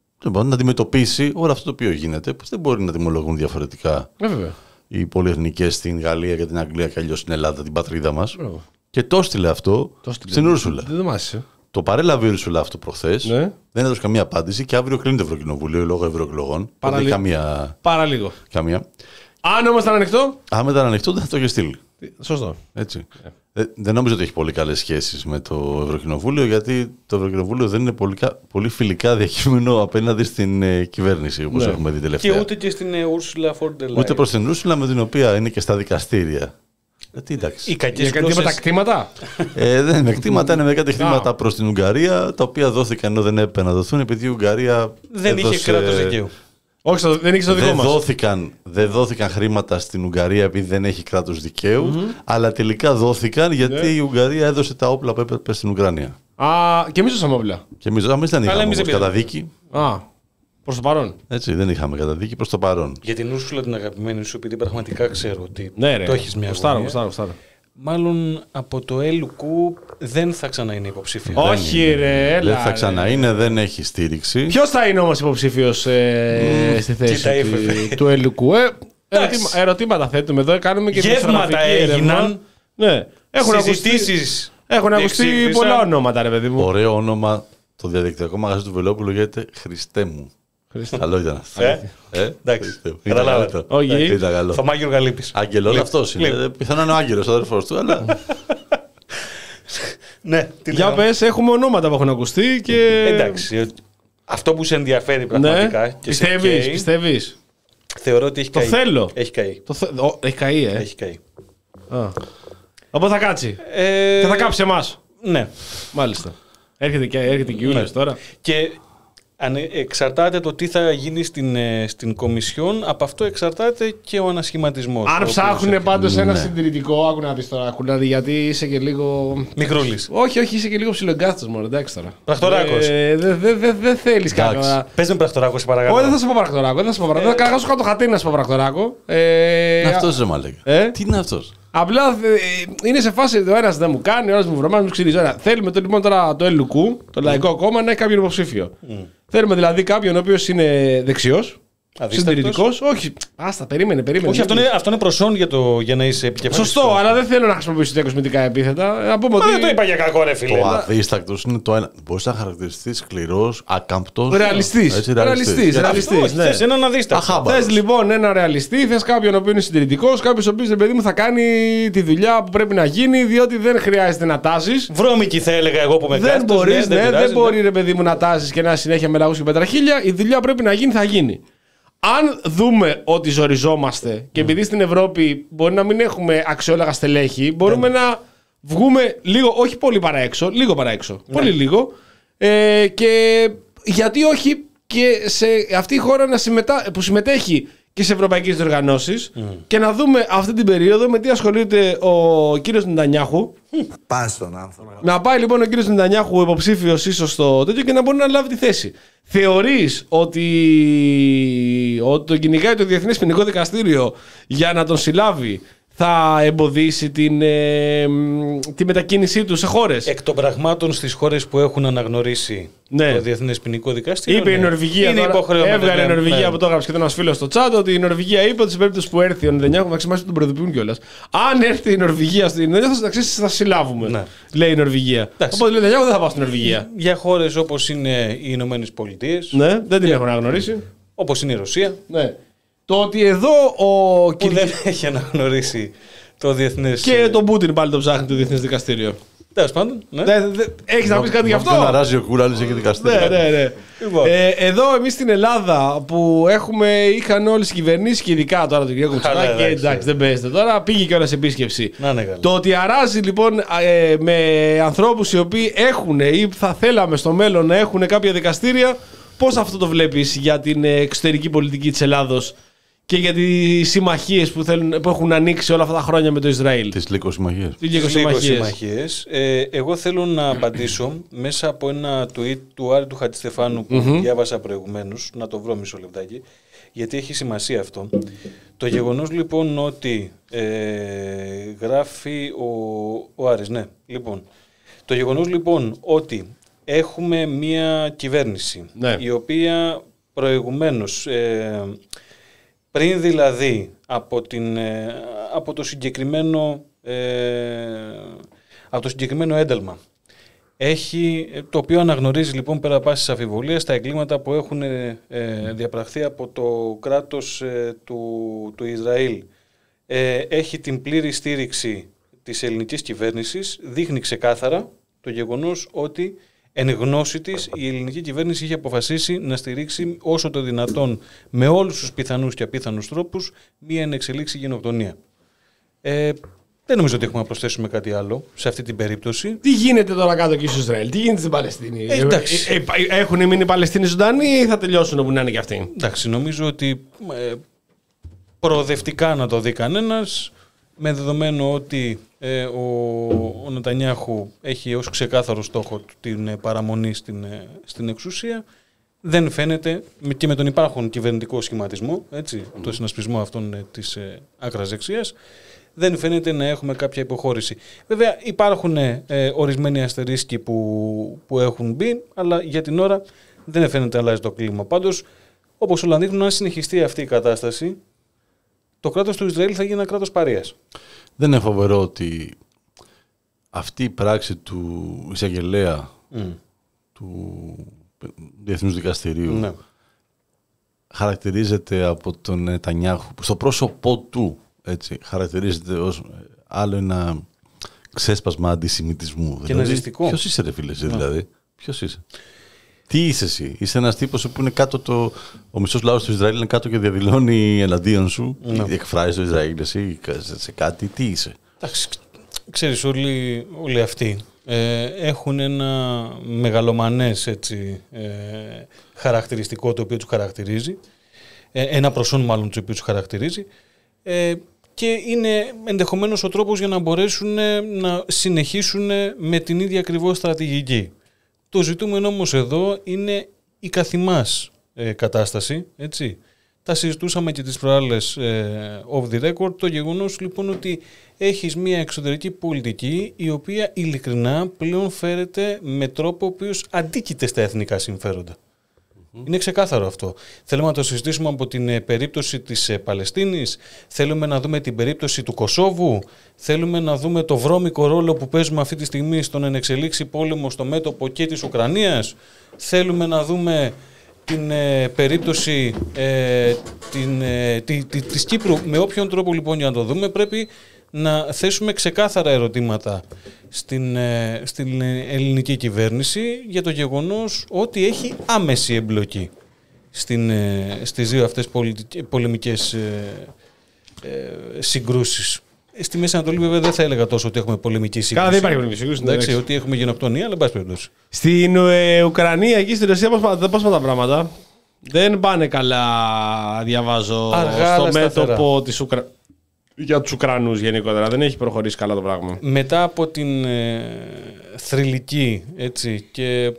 να αντιμετωπίσει όλο αυτό το οποίο γίνεται, που δεν μπορεί να τιμολογούν διαφορετικά ε, οι πολυεθνικές στην Γαλλία και την Αγγλία και αλλιώς στην Ελλάδα, την πατρίδα μας. Μπράβο. Και το έστειλε αυτό το στείλε. στην Ούρσουλα. Δεν μάσησε. Το παρέλαβε η Ούρσουλα αυτό προχθές. Ναι. Δεν έδωσε καμία απάντηση και αύριο κλείνει το Ευρωκοινοβούλιο λόγω ευρωεκλογών. Παραλίγο. Καμία... Παραλίγο. Καμία. Αν όμως ήταν ανοιχτό. Αν ήταν ανοιχτό, δεν θα το είχε στείλει. Σωστό. Έτσι. Yeah. Ε, δεν νομίζω ότι έχει πολύ καλές σχέσεις με το Ευρωκοινοβούλιο, γιατί το Ευρωκοινοβούλιο δεν είναι πολύ, πολύ φιλικά διακείμενο απέναντι στην ε, κυβέρνηση, όπως ναι. έχουμε δει τελευταία. Και ούτε και στην Ursula von der Leyen. Ούτε προς την Ursula, με την οποία είναι και στα δικαστήρια. Γιατί εντάξει. Οι κακές γλώσσες... Για τα κτήματα. ε, δεν είναι κτήματα, είναι μερικά κτήματα προς την Ουγγαρία, τα οποία δόθηκαν ενώ δεν έπρεπε να δοθούν, επειδή η Ουγγαρία δεν έδωσε... είχε κράτος δικαίου. Όχι, δεν είχε το δικό δεν μας. Δόθηκαν, δεν δόθηκαν χρήματα στην Ουγγαρία επειδή δεν έχει κράτος δικαίου, mm-hmm. αλλά τελικά δόθηκαν γιατί yeah. η Ουγγαρία έδωσε τα όπλα που έπρεπε στην Ουκρανία. Α, και εμείς δώσαμε όπλα. Και εμείς δεν είχαμε όμως καταδίκη. Α, προς το παρόν. Έτσι, δεν είχαμε καταδίκη προς το παρόν. Για την Ούρσουλα την αγαπημένη σου, επειδή πραγματικά ξέρω ότι ναι, το έχεις μια γωνία. Γουστάρω, γουστάρω. Μάλλον από το ΕΛΚΟΥ δεν θα ξανά είναι υποψήφιο. Όχι, ρε, έλα. Δεν θα ξανά είναι, δεν έχει στήριξη. Ποιος θα είναι όμως υποψήφιος ε, mm, στη θέση του, του ΕΛΚΟΥ? Ε, ερωτήμα, ερωτήματα θέτουμε εδώ, κάνουμε και γεύματα έγιναν. Ναι. Έχουν συζητήσεις. Έχουν ακουστεί πολλά ονόματα, ρε παιδί μου. Ωραίο όνομα. Το διαδικτυακό μαγαζί του Βελόπουλου λέγεται Χριστέ μου. Καλό ήταν αυτό. Ε, ε, εντάξει. Καταλάβατε. Όχι. Θωμά Γεωργαλίπης. Άγγελος αυτός είναι. Πιθανόν είναι ο Άγγελος, ο αδερφός του, αλλά... Ναι. Για πες, έχουμε ονόματα που έχουν ακουστεί και... Εντάξει. Αυτό που σε ενδιαφέρει πραγματικά. Πιστεύεις, πιστεύεις. Θεωρώ ότι έχει καεί. Το θέλω. Έχει καεί. Έχει καεί, ε. Έχει καεί. Οπότε θα κάτσει. Και θα κάψει εμάς. Ναι. Μάλιστα. Έρχεται και έρχεται και Ιούλιος τώρα. Και εξαρτάται το τι θα γίνει στην, στην Κομισιόν, από αυτό εξαρτάται και ο ανασχηματισμός. Αν ψάχνουν πάντως ναι. ένα συντηρητικό, άκου να δεις τώρα, κουλάδι, γιατί είσαι και λίγο... Μικρούλης. Όχι, όχι, είσαι και λίγο ψιλογκάστος μόνο, εντάξει τώρα. Πρακτοράκος. Δεν δε, δε, δε, δε θέλεις κάτι. Πες με πρακτοράκο, σε παρακαλώ. Όχι, δεν θα σου πω πρακτοράκο, δεν θα σου πω πρακτοράκο. Ε... Καταρχάς σου κάτω χατή να σου πω πρακτοράκο. Ε... Είναι αυτός, ρε μαλάκα. Ε? Τι είναι αυτός. Απλά ε, είναι σε φάση ο ένας δεν μου κάνει, ο άλλος μου βρωμάει, μου ξυρίζει. Θέλουμε το, λοιπόν τώρα το ΕΛΚΟΥ, το Λαϊκό Κόμμα, να έχει κάποιον υποψήφιο. Mm. Θέλουμε δηλαδή κάποιον ο οποίος είναι δεξιός, συντηρητικός. Όχι, άστα, περίμενε, περίμενε. Όχι, αυτό είναι, αυτό είναι προσόν για, το, για να είσαι επικεφαλής. Σωστό, αλλά δεν θέλω να χρησιμοποιήσω τέτοια κοσμητικά επίθετα. Να πούμε ότι... Δεν το είπα για κακό, ρε φίλε. Το αδίστακτος είναι το ένα. Μπορείς να χαρακτηριστείς σκληρός, ακαμπτός. Ρεαλιστής. Ρεαλιστής. Θες έναν αδίστακτο. Θες λοιπόν έναν ρεαλιστή, θες κάποιον ο οποίος είναι συντηρητικός, κάποιος ο οποίος, παιδί μου, θα κάνει τη δουλειά που πρέπει να γίνει, διότι δεν χρειάζεται να τάζεις. Βρώμικη θα έλεγα εγώ που με δεν μπορείς, ναι, δεν μπορεί, ρε παιδί μου, να τάζεις και να συνέχεια με λαγούς και πετραχίλια. Η δουλειά πρέπει να γίνει, θα γίνει. Αν δούμε ότι ζοριζόμαστε και επειδή στην Ευρώπη μπορεί να μην έχουμε αξιόλογα στελέχη, μπορούμε να βγούμε λίγο, όχι πολύ παραέξω, λίγο παραέξω, πολύ λίγο. Ε, και γιατί όχι και σε αυτή η χώρα να συμμετά, που συμμετέχει και σε ευρωπαϊκές διοργανώσεις mm. και να δούμε αυτή την περίοδο με τι ασχολείται ο κύριος Νετανιάχου. Πας στον άνθρωπο. Να πάει λοιπόν ο κύριος Νετανιάχου υποψήφιος ίσως στο τέτοιο και να μπορεί να λάβει τη θέση. Θεωρείς ότι, ότι τον κυνηγάει το Διεθνές Ποινικό Δικαστήριο για να τον συλλάβει θα εμποδίσει την, ε, τη μετακίνησή του σε χώρες? Εκ των πραγμάτων στις χώρες που έχουν αναγνωρίσει ναι. το Διεθνές Ποινικό Δικαστήριο. Είπε ναι. η Νορβηγία. Είναι υποχρεωμένη. Έβγαλε η Νορβηγία ναι. που το έγραψε και ένας φίλος στο chat ότι η Νορβηγία είπε ότι σε περίπτωση που έρθει ο Νετανιάχου, θα ξημάσει τον προειδοποιούν κιόλας. Αν έρθει η Νορβηγία στην Νορβηγία, θα θα συλλάβουμε. Ναι. Λέει η Νορβηγία. Εντάξει. Οπότε λέει Νετανιάχου δεν θα πάω στην Νορβηγία. Για χώρες όπως είναι οι Ηνωμένες Πολιτείες. Ναι, δεν την έχουν αναγνωρίσει. Όπως είναι η Ρωσία. Ναι. Το ότι εδώ ο. Που Κυρ... δεν έχει αναγνωρίσει το διεθνές. Και τον Πούτιν πάλι το ψάχνει το Διεθνές Δικαστήριο. Τέλος πάντων. Ναι. Έχεις να πεις κάτι γι' αυτό? Δεν αράζει ο Κούραλης και δικαστήριο. Ναι, ναι, ναι. Λοιπόν. Ε, εδώ εμείς στην Ελλάδα που έχουμε, είχαν όλες οι κυβερνήσεις και ειδικά τώρα τον κύριο Κουτσουνάκη, εντάξει δεν παίζεται τώρα, πήγε και όλες επίσκεψη. Να, ναι, καλά. Το ότι αράζει λοιπόν ε, με ανθρώπους οι οποίοι έχουν ή θα θέλαμε στο μέλλον να έχουν κάποια δικαστήρια, πώς αυτό το βλέπεις για την εξωτερική πολιτική της Ελλάδος και για τις συμμαχίες που, που έχουν ανοίξει όλα αυτά τα χρόνια με το Ισραήλ? Τις λύκοσυμμαχίες. Τις λύκοσυμμαχίες. Ε, εγώ θέλω να απαντήσω μέσα από ένα tweet του Άρη του Χατζηστεφάνου που mm-hmm. διάβασα προηγουμένως, να το βρω μισό λεπτάκι, γιατί έχει σημασία αυτό. Το γεγονός λοιπόν ότι ε, γράφει ο, ο Άρης, ναι, λοιπόν. Το γεγονός λοιπόν ότι έχουμε μια κυβέρνηση ναι. η οποία προηγουμένως... Ε, πριν δηλαδή από, την, από, το συγκεκριμένο, ε, από το συγκεκριμένο ένταλμα, έχει, το οποίο αναγνωρίζει λοιπόν πέρα πάσης αμφιβολίας τα εγκλήματα που έχουν ε, διαπραχθεί από το κράτος ε, του, του Ισραήλ, ε, έχει την πλήρη στήριξη της ελληνικής κυβέρνησης, δείχνει ξεκάθαρα το γεγονός ότι εν γνώση της, η ελληνική κυβέρνηση είχε αποφασίσει να στηρίξει όσο το δυνατόν με όλους τους πιθανούς και απίθανους τρόπους μία ενεξελίξη γενοκτονία. Ε, δεν νομίζω ότι έχουμε να προσθέσουμε κάτι άλλο σε αυτή την περίπτωση. Τι γίνεται τώρα κάτω εκεί στο Ισραήλ, τι γίνεται στην Παλαιστίνη? Ε, εντάξει. Ε, ε, έχουν μείνει οι Παλαιστίνοι ζωντανοί ή θα τελειώσουν όπου να είναι και αυτοί? Εντάξει, νομίζω ότι ε, προοδευτικά να το δει κανένας, με δεδομένο ότι ε, ο, ο Νετανιάχου έχει ως ξεκάθαρο στόχο την ε, παραμονή στην, ε, στην εξουσία, δεν φαίνεται, και με τον υπάρχον κυβερνητικό σχηματισμό, έτσι, mm. το συνασπισμό αυτών ε, της ε, άκρας δεξιάς, δεν φαίνεται να έχουμε κάποια υποχώρηση. Βέβαια υπάρχουν ε, ε, ορισμένοι αστερίσκοι που, που έχουν μπει, αλλά για την ώρα δεν φαίνεται να αλλάζει το κλίμα. Πάντως, όπως όλα δείχνουν, αν συνεχιστεί αυτή η κατάσταση, το κράτος του Ισραήλ θα γίνει ένα κράτος παρείας. Δεν είναι φοβερό ότι αυτή η πράξη του εισαγγελέα mm. του Διεθνούς Δικαστηρίου ναι. χαρακτηρίζεται από τον Νετανιάχου, στο πρόσωπό του, έτσι, χαρακτηρίζεται ως άλλο ένα ξέσπασμα αντισημιτισμού. Και δηλαδή, ναζιστικό. Ποιος είσαι ρε φίλε, εσύ, ναι. δηλαδή, ποιος είσαι? Τι είσαι εσύ? Είσαι ένας τύπος που είναι κάτω το... Ο μισός λαός του Ισραήλ είναι κάτω και διαδηλώνει εναντίον σου. Ναι. Εκφράζει το Ισραήλ εσύ σε κάτι. Τι είσαι? Εντάξει, ξέρεις, όλοι, όλοι αυτοί ε, έχουν ένα μεγαλομανές έτσι, ε, χαρακτηριστικό το οποίο τους χαρακτηρίζει. Ε, ένα προσόν μάλλον το οποίο τους χαρακτηρίζει. Ε, και είναι ενδεχομένως ο τρόπος για να μπορέσουν να συνεχίσουν με την ίδια ακριβώς στρατηγική. Το ζητούμενο όμως εδώ είναι η καθημάς ε, κατάσταση, έτσι. Τα συζητούσαμε και τις προάλλες ε, off the record, το γεγονός λοιπόν ότι έχεις μια εξωτερική πολιτική η οποία ειλικρινά πλέον φέρεται με τρόπο ο οποίος αντίκειται στα εθνικά συμφέροντα. Mm-hmm. Είναι ξεκάθαρο αυτό. Θέλουμε να το συζητήσουμε από την ε, περίπτωση της ε, Παλαιστίνης, θέλουμε να δούμε την περίπτωση του Κωσόβου, θέλουμε να δούμε το βρώμικο ρόλο που παίζουμε αυτή τη στιγμή στον ενεξελίξη πόλεμο στο μέτωπο και της Ουκρανίας, θέλουμε να δούμε την ε, περίπτωση ε, την, ε, τη, τη, της Κύπρου. Με όποιον τρόπο λοιπόν για να το δούμε πρέπει να θέσουμε ξεκάθαρα ερωτήματα στην, ε, στην ελληνική κυβέρνηση για το γεγονός ότι έχει άμεση εμπλοκή στην, ε, στις δύο αυτές πολιτικές, πολεμικές ε, ε, συγκρούσεις. Στη Μέση Ανατολή, βέβαια, δεν θα έλεγα τόσο ότι έχουμε πολεμική σύγκρουση. Καλά, δεν υπάρχει πολεμική σύγκρουση. Εντάξει, ότι έχουμε γενοκτονία, αλλά εν πάση περιπτώσει. Στην ε, Ουκρανία, εκεί στην Ρωσία, πώς πάνε τα πράγματα? Δεν πάνε καλά, διαβάζω. Αργά, στο μέτωπο της Ουκρανίας. Για τους Ουκρανούς γενικότερα. Δεν έχει προχωρήσει καλά το πράγμα. Μετά από την ε, θρυλική έτσι, και ε,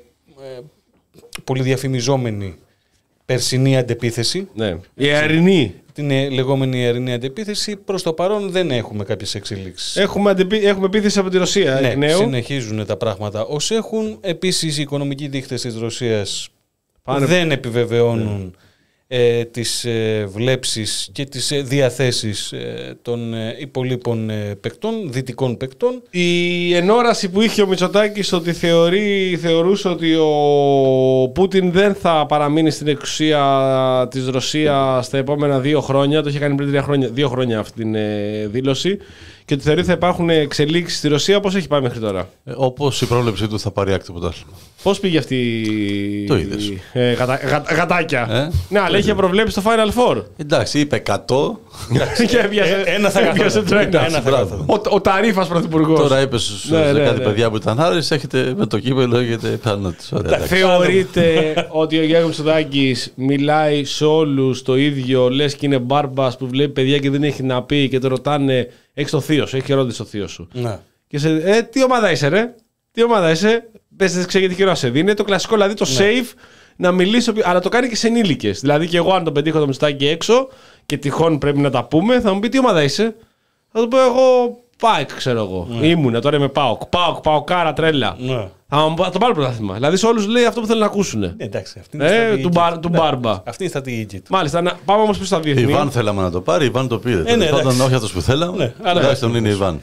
πολύ διαφημιζόμενη περσινή αντεπίθεση. Ναι. Η αερινή. Την ε, λεγόμενη αερινή αντεπίθεση, προς το παρόν δεν έχουμε κάποιες εξελίξεις. Έχουμε, αντεπί... έχουμε επίθεση από τη Ρωσία. Ναι, εκ νέου. Συνεχίζουν τα πράγματα ως έχουν. Επίσης, οι οικονομικοί δείχτες της Ρωσίας Πάνε... δεν επιβεβαιώνουν ε, τις ε, βλέψεις και τις ε, διαθέσεις ε, των ε, υπολείπων ε, παικτών, δυτικών παικτών. Η ενόραση που είχε ο Μητσοτάκης ότι θεωρεί, θεωρούσε ότι ο Πούτιν δεν θα παραμείνει στην εξουσία της Ρωσίας στα επόμενα δύο χρόνια, το είχε κάνει πριν τρία χρόνια, δύο χρόνια αυτή την ε, δήλωση, και ότι θεωρεί θα υπάρχουν εξελίξεις στη Ρωσία. Πώς έχει πάει μέχρι τώρα? Ε, όπως η πρόβλεψή του θα πάρει άκτη πρωτάθλημα. Πώς πήγε αυτή το είδες. Ε, γατα, γα, γατάκια. Ε? Ναι, αλλά είχε προβλέψει το Final Four. Εντάξει, είπε εκατό. Και έπιασε, ε, ένα θα καθόλου. Ο, ο Ταρίφας πρωθυπουργός. Τώρα είπε στους ναι, ναι, κάτι ναι. παιδιά που ήταν άρεσε, έχετε με το κύπελο, έχετε πιθανότητες. Θεωρείτε ότι ο Γιάννης Μητσοτάκης μιλάει σε όλους το ίδιο, λες και είναι μπάρμπας που βλέπει παιδιά και δεν έχει να πει και το ρωτάνε, έχει το θείο σου, έχει ερώτηση το θείο σου. Ναι. Και σε, ε, τι ομάδα είσαι, ρε, τι ομάδα είσαι, πες δεν ξέρει γιατί καιρό σε δίνει. Είναι το κλασικό, δηλαδή το ναι. safe να μιλήσει, αλλά το κάνει και σε ενήλικες. Δηλαδή και εγώ, αν τον πετύχω το Μητσοτάκη έξω και τυχόν πρέπει να τα πούμε, θα μου πει τι ομάδα είσαι. Θα του πω εγώ ΠΑΕΚ, ξέρω εγώ. Ναι. Ήμουνα, τώρα είμαι ΠΑΟΚ. ΠΑΟΚ, ΠΑΟΚάρα, τρέλα. Ναι. Θα το πάρω πρωτάθλημα. Δηλαδή σε όλους λέει αυτό που θέλουν να ακούσουν. Ναι, εντάξει, αυτή είναι ε, του, μπαρ, του ναι, μπάρμπα. Αυτή είναι η στρατηγική του. Μάλιστα, να, πάμε όμως πίσω στα διεθνή. Ιβάν θέλαμε να το πάρει, Ιβάν το πήρε. Ε, ναι, Πάντων, όχι αυτός που θέλαμε. Ναι, αλλά είναι Ιβάν.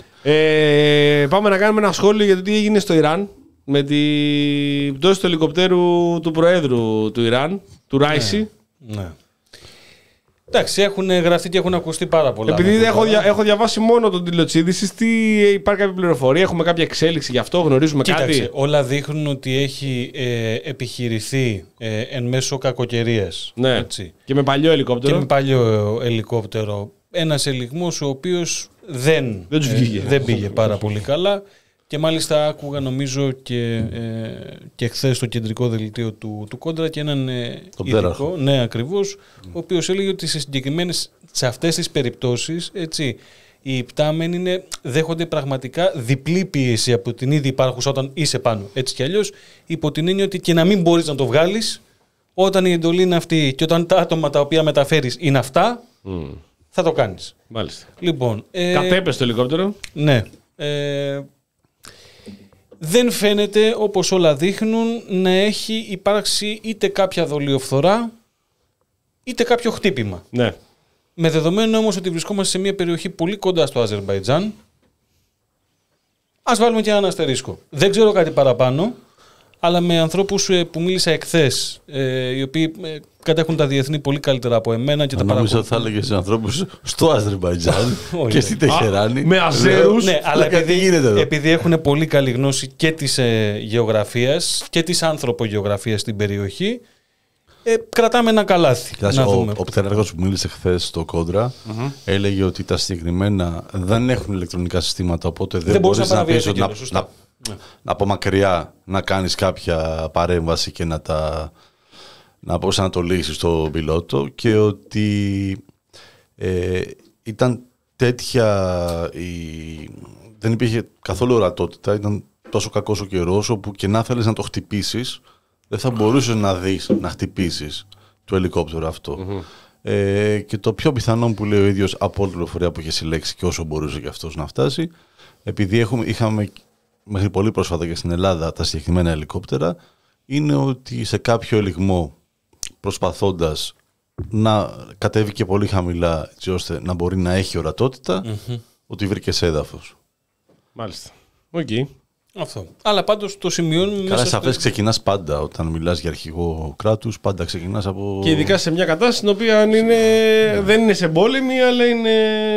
Ε, πάμε να κάνουμε ένα σχόλιο για το τι έγινε στο Ιράν με την πτώση του ελικοπτέρου του Προέδρου του Ιράν, του Ράισι. Ναι. ναι. Εντάξει, έχουν γραφτεί και έχουν ακουστεί πάρα πολλά. Επειδή έχω, δια, έχω διαβάσει μόνο τον τίτλο της είδησης, υπάρχει κάποια πληροφορία, έχουμε κάποια εξέλιξη γι' αυτό, γνωρίζουμε Κοίταξε, κάτι. Όλα δείχνουν ότι έχει ε, επιχειρηθεί ε, εν μέσω κακοκαιρίας. Ναι. Έτσι. Και με παλιό ελικόπτερο. Και με παλιό ελικόπτερο. Ένας ελιγμός ο οποίος δεν, δεν, ε, δεν πήγε πάρα πολύ καλά. Και μάλιστα άκουγα νομίζω και, ε, και χθες στο κεντρικό δελτίο του, του Κόντρα και έναν ε, ειδικό, ναι ακριβώς, mm. ο οποίος έλεγε ότι σε συγκεκριμένες, σε αυτές τις περιπτώσεις, έτσι, οι υπτάμενοι είναι, δέχονται πραγματικά διπλή πίεση από την ήδη υπάρχουσα όταν είσαι πάνω. Έτσι κι αλλιώς, υπό την έννοια ότι και να μην μπορείς να το βγάλεις, όταν η εντολή είναι αυτή και όταν τα άτομα τα οποία μεταφέρεις είναι αυτά, mm. θα το κάνεις. Μάλιστα. Λοιπόν, ε, κατέπεσε το ελικόπτερο. Ναι. Ε, δεν φαίνεται, όπως όλα δείχνουν, να έχει υπάρξει είτε κάποια δολιοφθορά είτε κάποιο χτύπημα. Ναι. Με δεδομένο όμως ότι βρισκόμαστε σε μια περιοχή πολύ κοντά στο Αζερμπαϊτζάν, ας βάλουμε και έναν αστερίσκο. Δεν ξέρω κάτι παραπάνω, αλλά με ανθρώπους που μίλησα εχθές, οι οποίοι κατέχουν τα διεθνή πολύ καλύτερα από εμένα και τα παρακολουθούν. Νομίζω ότι θα έλεγε στους ανθρώπους στο Αζερμπαϊτζάν και στη Τεχεράνη. Με Αζέρους. Ναι, αλλά επειδή, επειδή έχουν πολύ καλή γνώση και της ε, γεωγραφίας και της ανθρωπογεωγραφίας στην περιοχή, ε, κρατάμε ένα καλάθι. Κάτσε, να δούμε. Ο, ο πτέραρχος που μίλησε χθες στο Κόντρα mm-hmm. έλεγε ότι τα συγκεκριμένα δεν έχουν ηλεκτρονικά συστήματα, οπότε δεν, δεν μπορείς να πεις ότι να, να, ναι. να από μακριά να κάνεις κάποια παρέμβαση και να τα... να προσανατολίσει στον πιλότο, και ότι ε, ήταν τέτοια η... δεν υπήρχε καθόλου ορατότητα, ήταν τόσο κακός ο καιρός όπου και να θέλεις να το χτυπήσεις δεν θα μπορούσες να δεις να χτυπήσεις το ελικόπτερο αυτό. Mm-hmm. Ε, και το πιο πιθανό που λέει ο ίδιος από όλη την πληροφορία που είχε συλλέξει και όσο μπορούσε και αυτός να φτάσει, επειδή έχουμε, είχαμε μέχρι πολύ πρόσφατα και στην Ελλάδα τα συγκεκριμένα ελικόπτερα, είναι ότι σε κάποιο ελιγμό προσπαθώντας να κατέβει και πολύ χαμηλά έτσι ώστε να μπορεί να έχει ορατότητα, mm-hmm. ότι βρήκε σε έδαφος. Μάλιστα. Οκ. Okay. Αυτό. Αλλά πάντως το σημειώνουμε μέσα. Καλά, σαφές στο... ξεκινάς πάντα όταν μιλάς για αρχηγό κράτους, πάντα ξεκινάς από... Και ειδικά σε μια κατάσταση στην οποία είναι... yeah. δεν είναι σε πόλεμη, αλλά είναι...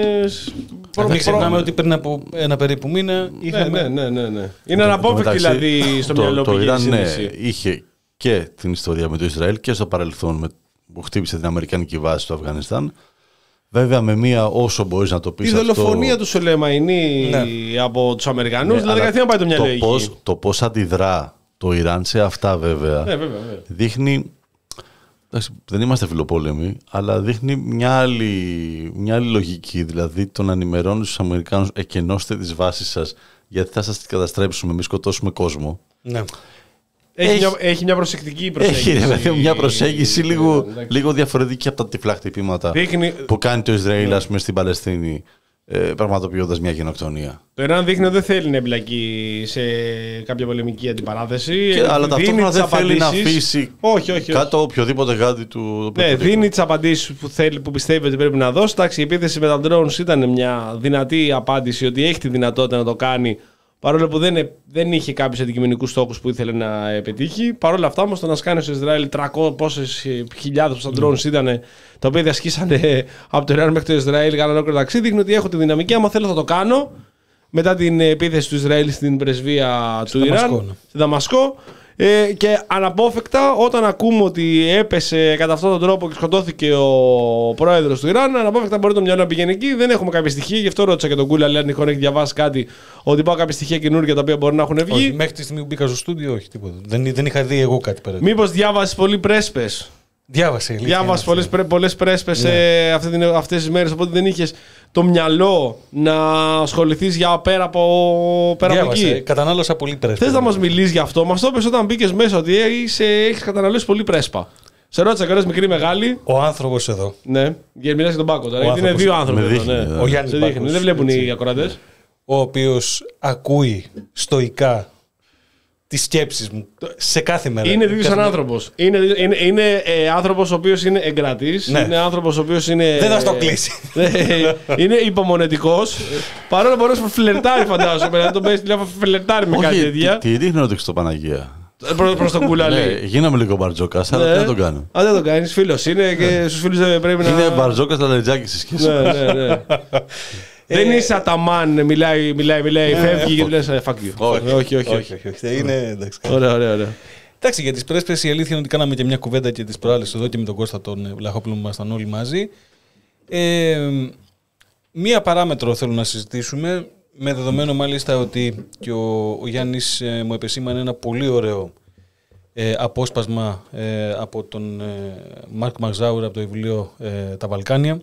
Δεν ξεχνάμε ότι πριν από ένα περίπου μήνα είχαμε... Ναι, ναι, ναι, ναι. Είναι αναπόφευκτη δηλαδή στο μυαλό που είχε η ναι, είχε και την ιστορία με το Ισραήλ και στο παρελθόν με, που χτύπησε την Αμερικανική βάση στο Αφγανιστάν. Βέβαια με μία όσο μπορείς να το πεις. Η αυτό... δολοφονία του Σολεμαϊνί ναι. από τους Αμερικανούς, ναι, δηλαδή κάτι να πάει το μυαλό εκεί. Πώς, το πώς αντιδρά το Ιράν σε αυτά βέβαια, ναι, βέβαια, βέβαια. δείχνει, δεν είμαστε φιλοπόλεμοι, αλλά δείχνει μια άλλη, μια άλλη λογική, δηλαδή το να ενημερώνει τους Αμερικάνους εκενώστε τις βάσεις σας γιατί θα σας καταστρέψουμε, μη σκοτώσουμε κόσμο. Ναι. Έχει, έχει, μια, έχει μια προσεκτική προσέγγιση. Έχει μια προσέγγιση λίγο, λίγο διαφορετική από τα τυφλά χτυπήματα Δείχνει... που κάνει το Ισραήλ, ας πούμε, στην Παλαιστίνη ε, πραγματοποιώντας μια γενοκτονία. Το Ιράν δείχνει ότι δεν θέλει να εμπλακεί σε κάποια πολεμική αντιπαράθεση. Και, αλλά ταυτόχρονα δεν θέλει να αφήσει όχι, όχι, κάτω όχι. οποιοδήποτε γάντι του. Ναι, δίνει τις απαντήσεις που, θέλει, που πιστεύει ότι πρέπει να δώσει. Εντάξει, η επίθεση με τα drones ήταν μια δυνατή απάντηση ότι έχει τη δυνατότητα να το κάνει. Παρόλο που δεν, δεν είχε κάποιους αντικειμενικούς στόχους που ήθελε να ε, πετύχει. Παρ' όλα αυτά όμως το να σκάνει στο Ισραήλ τριακόσιες πόσες χιλιάδες από τα drones ήταν, τα οποία διασχίσανε από το Ιράν μέχρι το Ισραήλ, κάνανε ολόκληρο ταξίδι, δείχνει ότι έχω τη δυναμική. Άμα θέλω θα το κάνω. Μετά την επίθεση του Ισραήλ στην πρεσβεία του Ιράν, στη Δαμασκό. Ε, και αναπόφευκτα, όταν ακούμε ότι έπεσε κατά αυτόν τον τρόπο και σκοτώθηκε ο πρόεδρος του Ιράν, αναπόφευκτα μπορεί το μυαλό να πηγαίνει εκεί. Δεν έχουμε κάποια στοιχεία, γι' αυτό ρώτησα και τον Κούλα, λέει αν έχει διαβάσει κάτι, ότι υπάρχουν κάποια στοιχεία καινούργια τα οποία μπορεί να έχουν βγει. Όχι, μέχρι τη στιγμή που μπήκα στο στούντιο, όχι τίποτα. Δεν, δεν είχα δει εγώ κάτι πέρα. Μήπως διάβασες πολύ πρέσπες. Διάβασε. Διάβασε πολλές, πρέ, πολλές πρέσπες ναι. ε, αυτή αυτές τις μέρες, οπότε δεν είχες το μυαλό να ασχοληθείς για πέρα από, πέρα από εκεί. Κατανάλωσα πολύ πρέσπα. Θες να μας μιλήσεις γι' αυτό? Μας το είπες όταν μπήκες μέσα ότι έχεις καταναλώσει πολύ πρέσπα. Σε ρώτησα κιόλας μικρή ή μεγάλη. Ο άνθρωπος εδώ. Ναι, γιατί μιλάς για τον Πάκο τώρα. Γιατί είναι δύο άνθρωποι εδώ. Δείχνει, ναι. ναι. Ο Γιάννης Πάκος, δεν βλέπουν έτσι. οι ακροατές. Ο οποίος ακούει στοικά τις σκέψεις μου σε κάθε μέρα. Είναι ίδιος σαν άνθρωπος. Είναι, είναι, είναι ε, άνθρωπος ο οποίος είναι εγκρατής. Ναι. Είναι άνθρωπος ο οποίος είναι. Δεν θα στο κλείσει. Ε, είναι υπομονετικός. Παρόλο που μπορεί να φλερτάρει, φαντάζομαι. Δηλαδή τον παίζει τηλέφωνο, φλερτάρει με κάτι τέτοια. Τι ρίχνει ότι στο Παναγία. Προς τον Κούλα λέει. Γίναμε λίγο μπαρτζόκας, αλλά τι να τον κάνω. Α, δεν τον κάνεις. Φίλος είναι και στους φίλους δεν πρέπει να. Είναι μπαρτζόκας, αλλά λετζάκι στη σχέση. Ναι, ναι, ναι. Δεν είσαι αταμάν, μιλάει, μιλάει, μιλάει, φεύγει και του λες fuck you. Όχι, όχι, όχι. Είναι εντάξει. Ωραία, ωραία, ωραία. Εντάξει, για τις πρέσπες η αλήθεια είναι ότι κάναμε και μια κουβέντα και τις προάλλες εδώ και με τον Κώστα τον Βλαχόπουλο που ήμασταν όλοι μαζί. Ε, μία παράμετρο θέλω να συζητήσουμε, με δεδομένο μάλιστα ότι και ο, ο Γιάννης ε, μου επεσήμανε ένα πολύ ωραίο ε, απόσπασμα ε, από τον ε, Μάρκ Μαγζάουρ από το βιβλίο ε, «Τα Βαλκάνια»,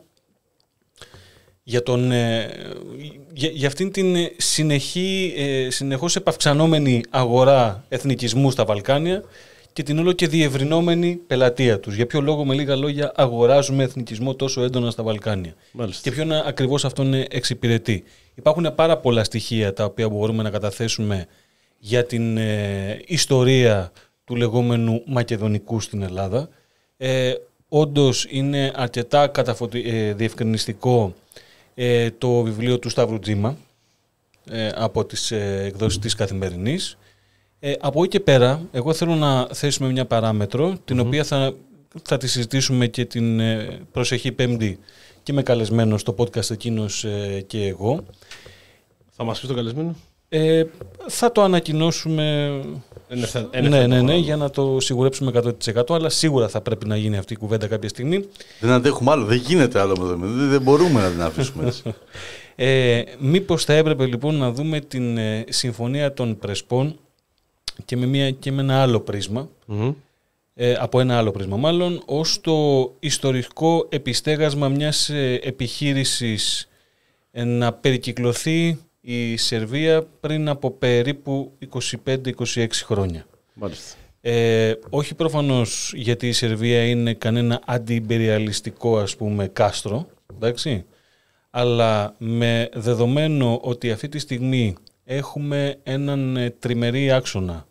για, τον, ε, για, για αυτήν την συνεχή, ε, συνεχώς επαυξανόμενη αγορά εθνικισμού στα Βαλκάνια και την όλο και διευρυνόμενη πελατεία τους. Για ποιο λόγο, με λίγα λόγια, αγοράζουμε εθνικισμό τόσο έντονα στα Βαλκάνια. Μάλιστα. Και ποιον ακριβώς αυτόν εξυπηρετεί. Υπάρχουν πάρα πολλά στοιχεία τα οποία μπορούμε να καταθέσουμε για την ε, ιστορία του λεγόμενου Μακεδονικού στην Ελλάδα. Ε, όντως είναι αρκετά καταφωτι... ε, διευκρινιστικό ε, το βιβλίο του Σταύρου Τζίμα ε, από τις ε, εκδόσεις της Καθημερινής. Ε, από εκεί και πέρα, εγώ θέλω να θέσουμε μια παράμετρο, mm-hmm. την οποία θα, θα τη συζητήσουμε και την ε, προσεχή Πέμπτη και με καλεσμένο στο podcast εκείνος ε, και εγώ. Θα μας πει το καλεσμένο? Ε, θα το ανακοινώσουμε Ενεφθε, ναι, ναι, ναι, για να το σιγουρέψουμε εκατό τοις εκατό, αλλά σίγουρα θα πρέπει να γίνει αυτή η κουβέντα κάποια στιγμή. Δεν αντέχουμε άλλο, δεν γίνεται άλλο, δεν, δεν μπορούμε να την αφήσουμε έτσι. ε, μήπως θα έπρεπε λοιπόν να δούμε την ε, συμφωνία των Πρεσπών και με, μια, και με ένα άλλο πρίσμα, mm-hmm. ε, από ένα άλλο πρίσμα μάλλον, ως το ιστορικό επιστέγασμα μιας ε, επιχείρησης ε, να περικυκλωθεί η Σερβία πριν από περίπου είκοσι πέντε είκοσι έξι χρόνια. Μάλιστα. Ε, όχι προφανώς γιατί η Σερβία είναι κανένα αντιιμπεριαλιστικό ας πούμε κάστρο, εντάξει, αλλά με δεδομένο ότι αυτή τη στιγμή έχουμε έναν ε, τριμερή άξονα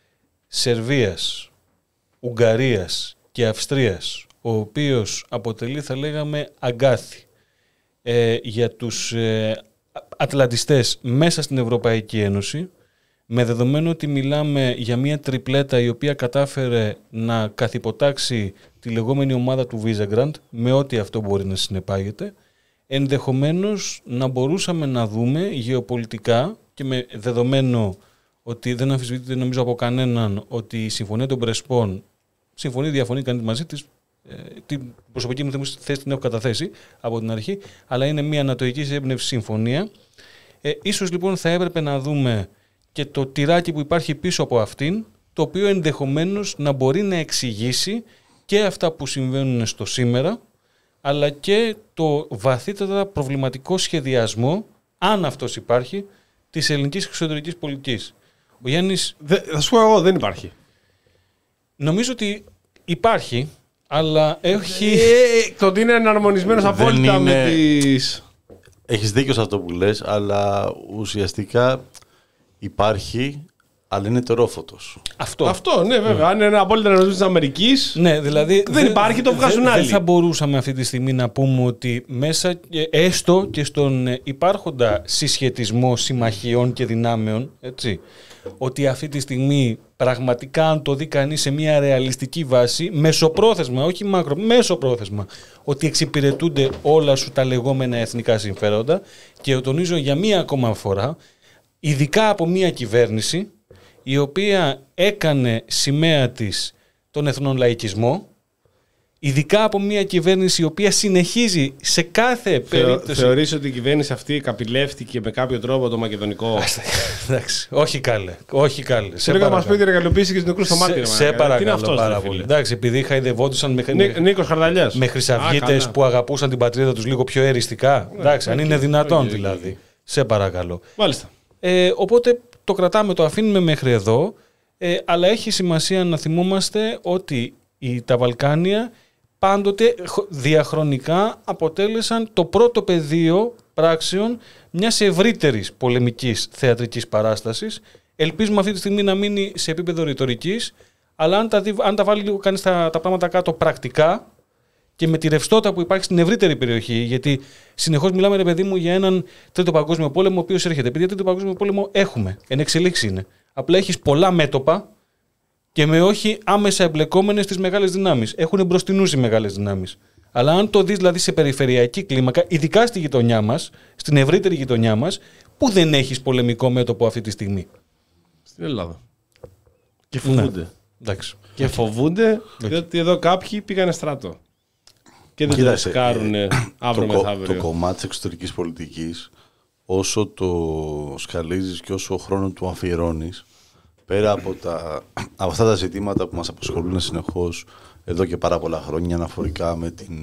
Σερβίας, Ουγγαρίας και Αυστρίας, ο οποίος αποτελεί θα λέγαμε αγκάθι ε, για τους ε, ατλαντιστές μέσα στην Ευρωπαϊκή Ένωση, με δεδομένο ότι μιλάμε για μια τριπλέτα η οποία κατάφερε να καθυποτάξει τη λεγόμενη ομάδα του Βίζεγκραντ με ό,τι αυτό μπορεί να συνεπάγεται, ενδεχομένως να μπορούσαμε να δούμε γεωπολιτικά και με δεδομένο ότι δεν αμφισβητείται νομίζω από κανέναν ότι η Συμφωνία των Πρεσπών, συμφωνεί, διαφωνεί κανείς μαζί της, την προσωπική μου θέση την έχω καταθέσει από την αρχή, αλλά είναι μια ανατοϊκή έμπνευση συμφωνία. Ε, ίσως λοιπόν θα έπρεπε να δούμε και το τυράκι που υπάρχει πίσω από αυτήν, το οποίο ενδεχομένως να μπορεί να εξηγήσει και αυτά που συμβαίνουν στο σήμερα, αλλά και το βαθύτερα προβληματικό σχεδιασμό, αν αυτός υπάρχει, της ελληνικής εξωτερικής πολιτικής. Ο Γιάννης... Δε, θα σου πω εγώ, δεν υπάρχει. Νομίζω ότι υπάρχει, αλλά έχει... Ε, το ότι είναι εναρμονισμένος απόλυτα είναι... με τις... έχεις δίκιο σε αυτό που λες, αλλά ουσιαστικά υπάρχει, αλλά είναι τερόφωτος. Αυτό. Αυτό, ναι, βέβαια. Mm. Αν είναι απόλυτα αναγνωρισμένος της Αμερικής, ναι, δηλαδή, δεν δε, υπάρχει, το βγάζουν δε, άλλοι. Δεν θα μπορούσαμε αυτή τη στιγμή να πούμε ότι μέσα, έστω και στον υπάρχοντα συσχετισμό συμμαχιών και δυνάμεων, έτσι, ότι αυτή τη στιγμή πραγματικά, αν το δει κανείς σε μια ρεαλιστική βάση, μεσοπρόθεσμα, όχι μακρο, μεσοπρόθεσμα, ότι εξυπηρετούνται όλα σου τα λεγόμενα εθνικά συμφέροντα, και τονίζω για μία ακόμα φορά, ειδικά από μια κυβέρνηση η οποία έκανε σημαία της τον εθνόν λαϊκισμό, ειδικά από μια κυβέρνηση η οποία συνεχίζει σε κάθε Θεω, περίπτωση... Θεωρείς ότι η κυβέρνηση αυτή καπηλεύτηκε με κάποιο τρόπο το μακεδονικό? Εντάξει, όχι καλέ, όχι καλέ. Σε λέγα μας πει ότι εργαλειοποίησε και στην νεκρού στο μάτι. Σε, σε παρακαλώ πάρα πολύ. Εντάξει, επειδή χαϊδευόντουσαν με, Νίκος Χαρδαλιάς, με χρυσαυγίτες που αγαπούσαν την πατρίδα τους λίγο πιο εριστικά. Εντάξει, αν είναι δυνατόν δηλαδή. Σε παρακαλώ. Μάλιστα. Ε, οπότε το κρατάμε, το αφήνουμε μέχρι εδώ, ε, αλλά έχει σημασία να θυμόμαστε ότι οι, τα Βαλκάνια πάντοτε διαχρονικά αποτέλεσαν το πρώτο πεδίο πράξεων μιας ευρύτερης πολεμικής θεατρικής παράστασης. Ελπίζουμε αυτή τη στιγμή να μείνει σε επίπεδο ρητορικής, αλλά αν τα, δει, αν τα βάλει λίγο κανείς τα, τα πράγματα κάτω πρακτικά και με τη ρευστότητα που υπάρχει στην ευρύτερη περιοχή, γιατί συνεχώς μιλάμε, ρε παιδί μου, για έναν τρίτο παγκόσμιο πόλεμο ο οποίος έρχεται. Επειδή τρίτο παγκόσμιο πόλεμο έχουμε, εν εξελίξη είναι. Απλά έχεις πολλά μέτωπα και με όχι άμεσα εμπλεκόμενες στις μεγάλες δυνάμεις. Έχουν μπροστινούς οι μεγάλες δυνάμεις. Αλλά αν το δεις δηλαδή σε περιφερειακή κλίμακα, ειδικά στη γειτονιά μας, στην ευρύτερη γειτονιά μας, πού δεν έχεις πολεμικό μέτωπο αυτή τη στιγμή? Στην Ελλάδα. Και φοβούνται. Ναι. Εντάξει. Και φοβούνται διότι εδώ κάποιοι πήγανε στρατό. Και δεν το ρισκάρουν αύριο το, μεθαύριο. Το κομμάτι της εξωτερικής πολιτικής, όσο το σκαλίζεις και όσο χρόνο του αφιερώνεις, πέρα από, τα, από αυτά τα ζητήματα που μας απασχολούν συνεχώς εδώ και πάρα πολλά χρόνια, αναφορικά με, την,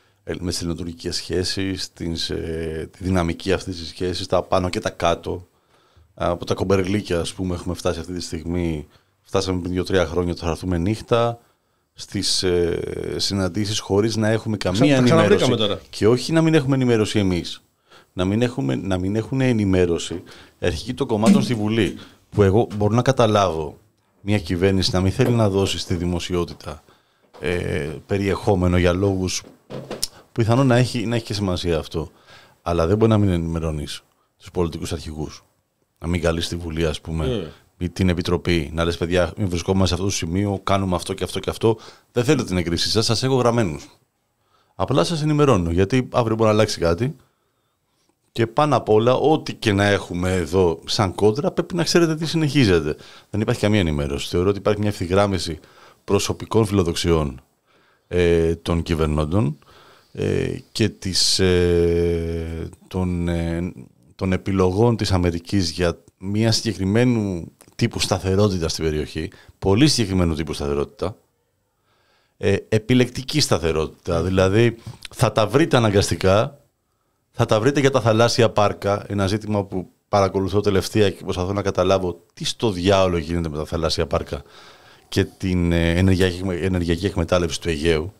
με τις ελληνοτουρκικές σχέσεις, την, τη δυναμική αυτής της σχέσης, τα πάνω και τα κάτω, από τα κομπερλίκια, ας πούμε, έχουμε φτάσει αυτή τη στιγμή, φτάσαμε πριν δύο-τρία χρόνια, το θα έρθουμε νύχτα, στις ε, συναντήσεις χωρίς να έχουμε καμία ενημέρωση. Τώρα. Και όχι να μην έχουμε ενημέρωση εμείς. Να μην, έχουμε, να μην έχουν ενημέρωση αρχική των κομμάτων στη Βουλή. Που εγώ μπορώ να καταλάβω μια κυβέρνηση να μην θέλει να δώσει στη δημοσιότητα ε, περιεχόμενο για λόγους που πιθανόν να έχει, να έχει και σημασία αυτό. Αλλά δεν μπορεί να μην ενημερώνεις τους πολιτικούς αρχηγούς. Να μην καλείς στη Βουλή, ας πούμε. Mm. Την Επιτροπή, να λες, παιδιά, μην βρισκόμαστε σε αυτό το σημείο, κάνουμε αυτό και αυτό και αυτό. Δεν θέλω την εγκρίση σας, σας έχω γραμμένους. Απλά σας ενημερώνω, γιατί αύριο μπορεί να αλλάξει κάτι. Και πάνω απ' όλα, ό,τι και να έχουμε εδώ σαν κόντρα, πρέπει να ξέρετε τι συνεχίζεται. Δεν υπάρχει καμία ενημέρωση. Θεωρώ ότι υπάρχει μια ευθυγράμμιση προσωπικών φιλοδοξιών ε, των κυβερνώντων ε, και της, ε, των, ε, των επιλογών της Αμερικής για μια συγκεκριμένου τύπου σταθερότητα στην περιοχή, πολύ συγκεκριμένου τύπου σταθερότητα, ε, επιλεκτική σταθερότητα, δηλαδή θα τα βρείτε αναγκαστικά, θα τα βρείτε για τα θαλάσσια πάρκα, ένα ζήτημα που παρακολουθώ τελευταία και προσπαθώ να καταλάβω τι στο διάολο γίνεται με τα θαλάσσια πάρκα και την ε, ενεργειακή, ενεργειακή εκμετάλλευση του Αιγαίου,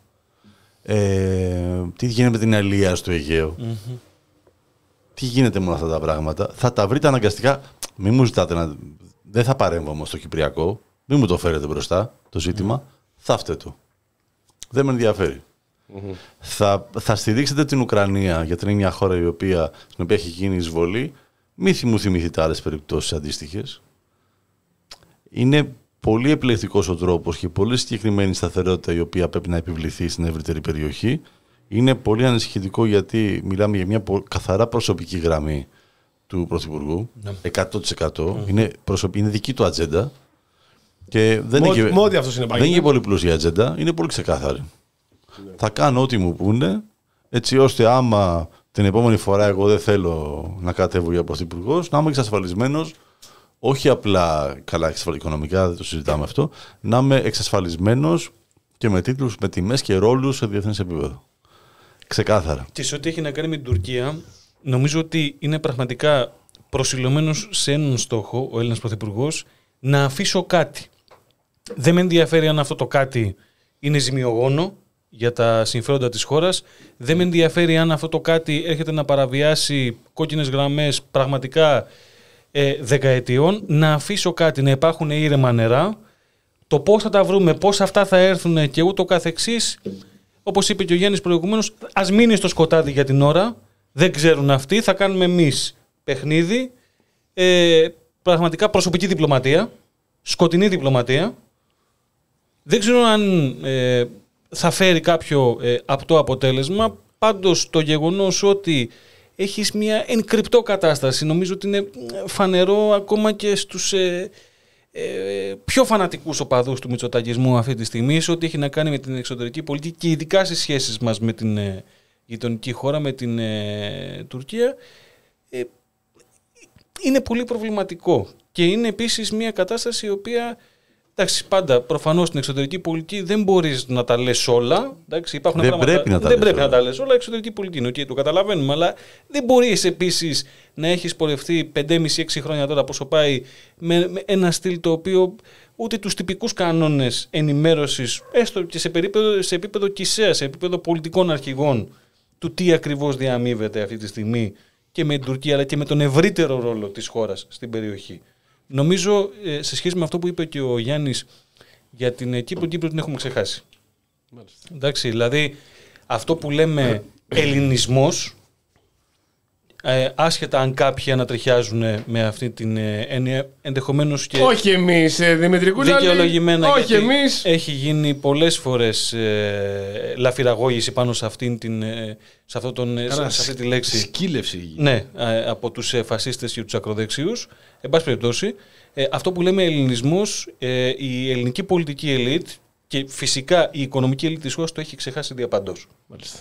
ε, τι γίνεται με την αλία στο Αιγαίο, mm-hmm. τι γίνεται με όλα αυτά τα πράγματα, θα τα βρείτε αναγκαστικά. Μην μου ζητάτε να... Δεν θα παρέμβω όμως στο Κυπριακό. Μην μου το φέρετε μπροστά το ζήτημα. Mm. Θαύτε το. Δεν με ενδιαφέρει. Mm-hmm. Θα, θα στηρίξετε την Ουκρανία, γιατί είναι μια χώρα η οποία, στην οποία έχει γίνει εισβολή. Μη μου θυμηθείτε άλλες περιπτώσεις αντίστοιχες. Είναι πολύ επιλεκτικός ο τρόπος και πολύ συγκεκριμένη σταθερότητα η οποία πρέπει να επιβληθεί στην ευρύτερη περιοχή. Είναι πολύ ανησυχητικό, γιατί μιλάμε για μια καθαρά προσωπική γραμμή του Πρωθυπουργού, ναι. εκατό τοις εκατό. Mm-hmm. Είναι, προσωπ... είναι δική του ατζέντα. Και δεν Μότι, είναι, μότι αυτός είναι δεν είναι πολύ πλούσια ατζέντα, είναι πολύ ξεκάθαρη. Mm-hmm. Θα κάνω ό,τι μου πούνε, έτσι ώστε άμα την επόμενη φορά εγώ δεν θέλω να κατέβω για Πρωθυπουργός, να είμαι εξασφαλισμένος, όχι απλά καλά οικονομικά, δεν το συζητάμε αυτό, να είμαι εξασφαλισμένος και με τίτλους, με τιμές και ρόλους σε διεθνές επίπεδο. Ξεκάθαρα. Και σε ό,τι έχει να κάνει με την Τουρκία, νομίζω ότι είναι πραγματικά προσιλωμένος σε έναν στόχο ο Έλληνας Πρωθυπουργός, να αφήσω κάτι. Δεν με ενδιαφέρει αν αυτό το κάτι είναι ζημιογόνο, για τα συμφέροντα της χώρας. Δεν με ενδιαφέρει αν αυτό το κάτι έρχεται να παραβιάσει κόκκινες γραμμές πραγματικά ε, δεκαετιών. Να αφήσω κάτι, να υπάρχουν ήρεμα νερά. Το πώς θα τα βρούμε, πώς αυτά θα έρθουν και ούτω καθεξής, όπως είπε και ο Γιάννης προηγουμένως, ας μείνει στο σκοτάδι για την ώρα. Δεν ξέρουν αυτοί, θα κάνουμε εμείς παιχνίδι. Ε, πραγματικά προσωπική διπλωματία, σκοτεινή διπλωματία. Δεν ξέρω αν ε, θα φέρει κάποιο ε, απτό αποτέλεσμα. Πάντως το γεγονός ότι έχεις μια εν κρυπτό κατάσταση, νομίζω ότι είναι φανερό ακόμα και στους ε, ε, πιο φανατικούς οπαδούς του μητσοτακισμού αυτή τη στιγμή, σε ό,τι έχει να κάνει με την εξωτερική πολιτική και ειδικά στις σχέσεις μας με την ε, γειτονική χώρα, με την ε, Τουρκία. Ε, είναι πολύ προβληματικό και είναι επίσης μια κατάσταση η οποία, εντάξει, πάντα προφανώς στην εξωτερική πολιτική δεν μπορείς να τα λες όλα. Εντάξει, υπάρχουν δεν πράγματα, πρέπει να τα, δεν λες, πρέπει όλα. να τα λες όλα. Εξωτερική πολιτική είναι, okay, το καταλαβαίνουμε, αλλά δεν μπορείς επίσης να έχεις πορευτεί πέντε και μισό έξι χρόνια τώρα πόσο πάει με, με ένα στυλ το οποίο ούτε τους τυπικούς κανόνες ενημέρωσης, έστω και σε, περίπεδο, σε επίπεδο ΚΙΣΕΑ, σε επίπεδο πολιτικών αρχηγών, του τι ακριβώς διαμείβεται αυτή τη στιγμή και με την Τουρκία αλλά και με τον ευρύτερο ρόλο της χώρας στην περιοχή. Νομίζω σε σχέση με αυτό που είπε και ο Γιάννης για την Κύπρο, Κύπρο την έχουμε ξεχάσει. Μάλιστα. Εντάξει, δηλαδή αυτό που λέμε ελληνισμός, ε, άσχετα αν κάποιοι ανατριχιάζουν με αυτή την έννοια, ενδεχομένως και όχι εμείς, ε, Δημητρή Κούλα, δικαιολογημένα, όχι εμείς. Έχει γίνει πολλές φορές ε, λαφυραγώγηση πάνω σε, αυτήν την, ε, σε, αυτό τον, Άρα, σε αυτή τη λέξη. Σκύλευση. Ναι, ε, από τους ε, φασίστες και τους ακροδεξιούς. Εν πάση περιπτώσει, ε, αυτό που λέμε ελληνισμός, ε, η ελληνική πολιτική ελίτ και φυσικά η οικονομική ελίτ της χώρας το έχει ξεχάσει διαπαντός. Μάλιστα.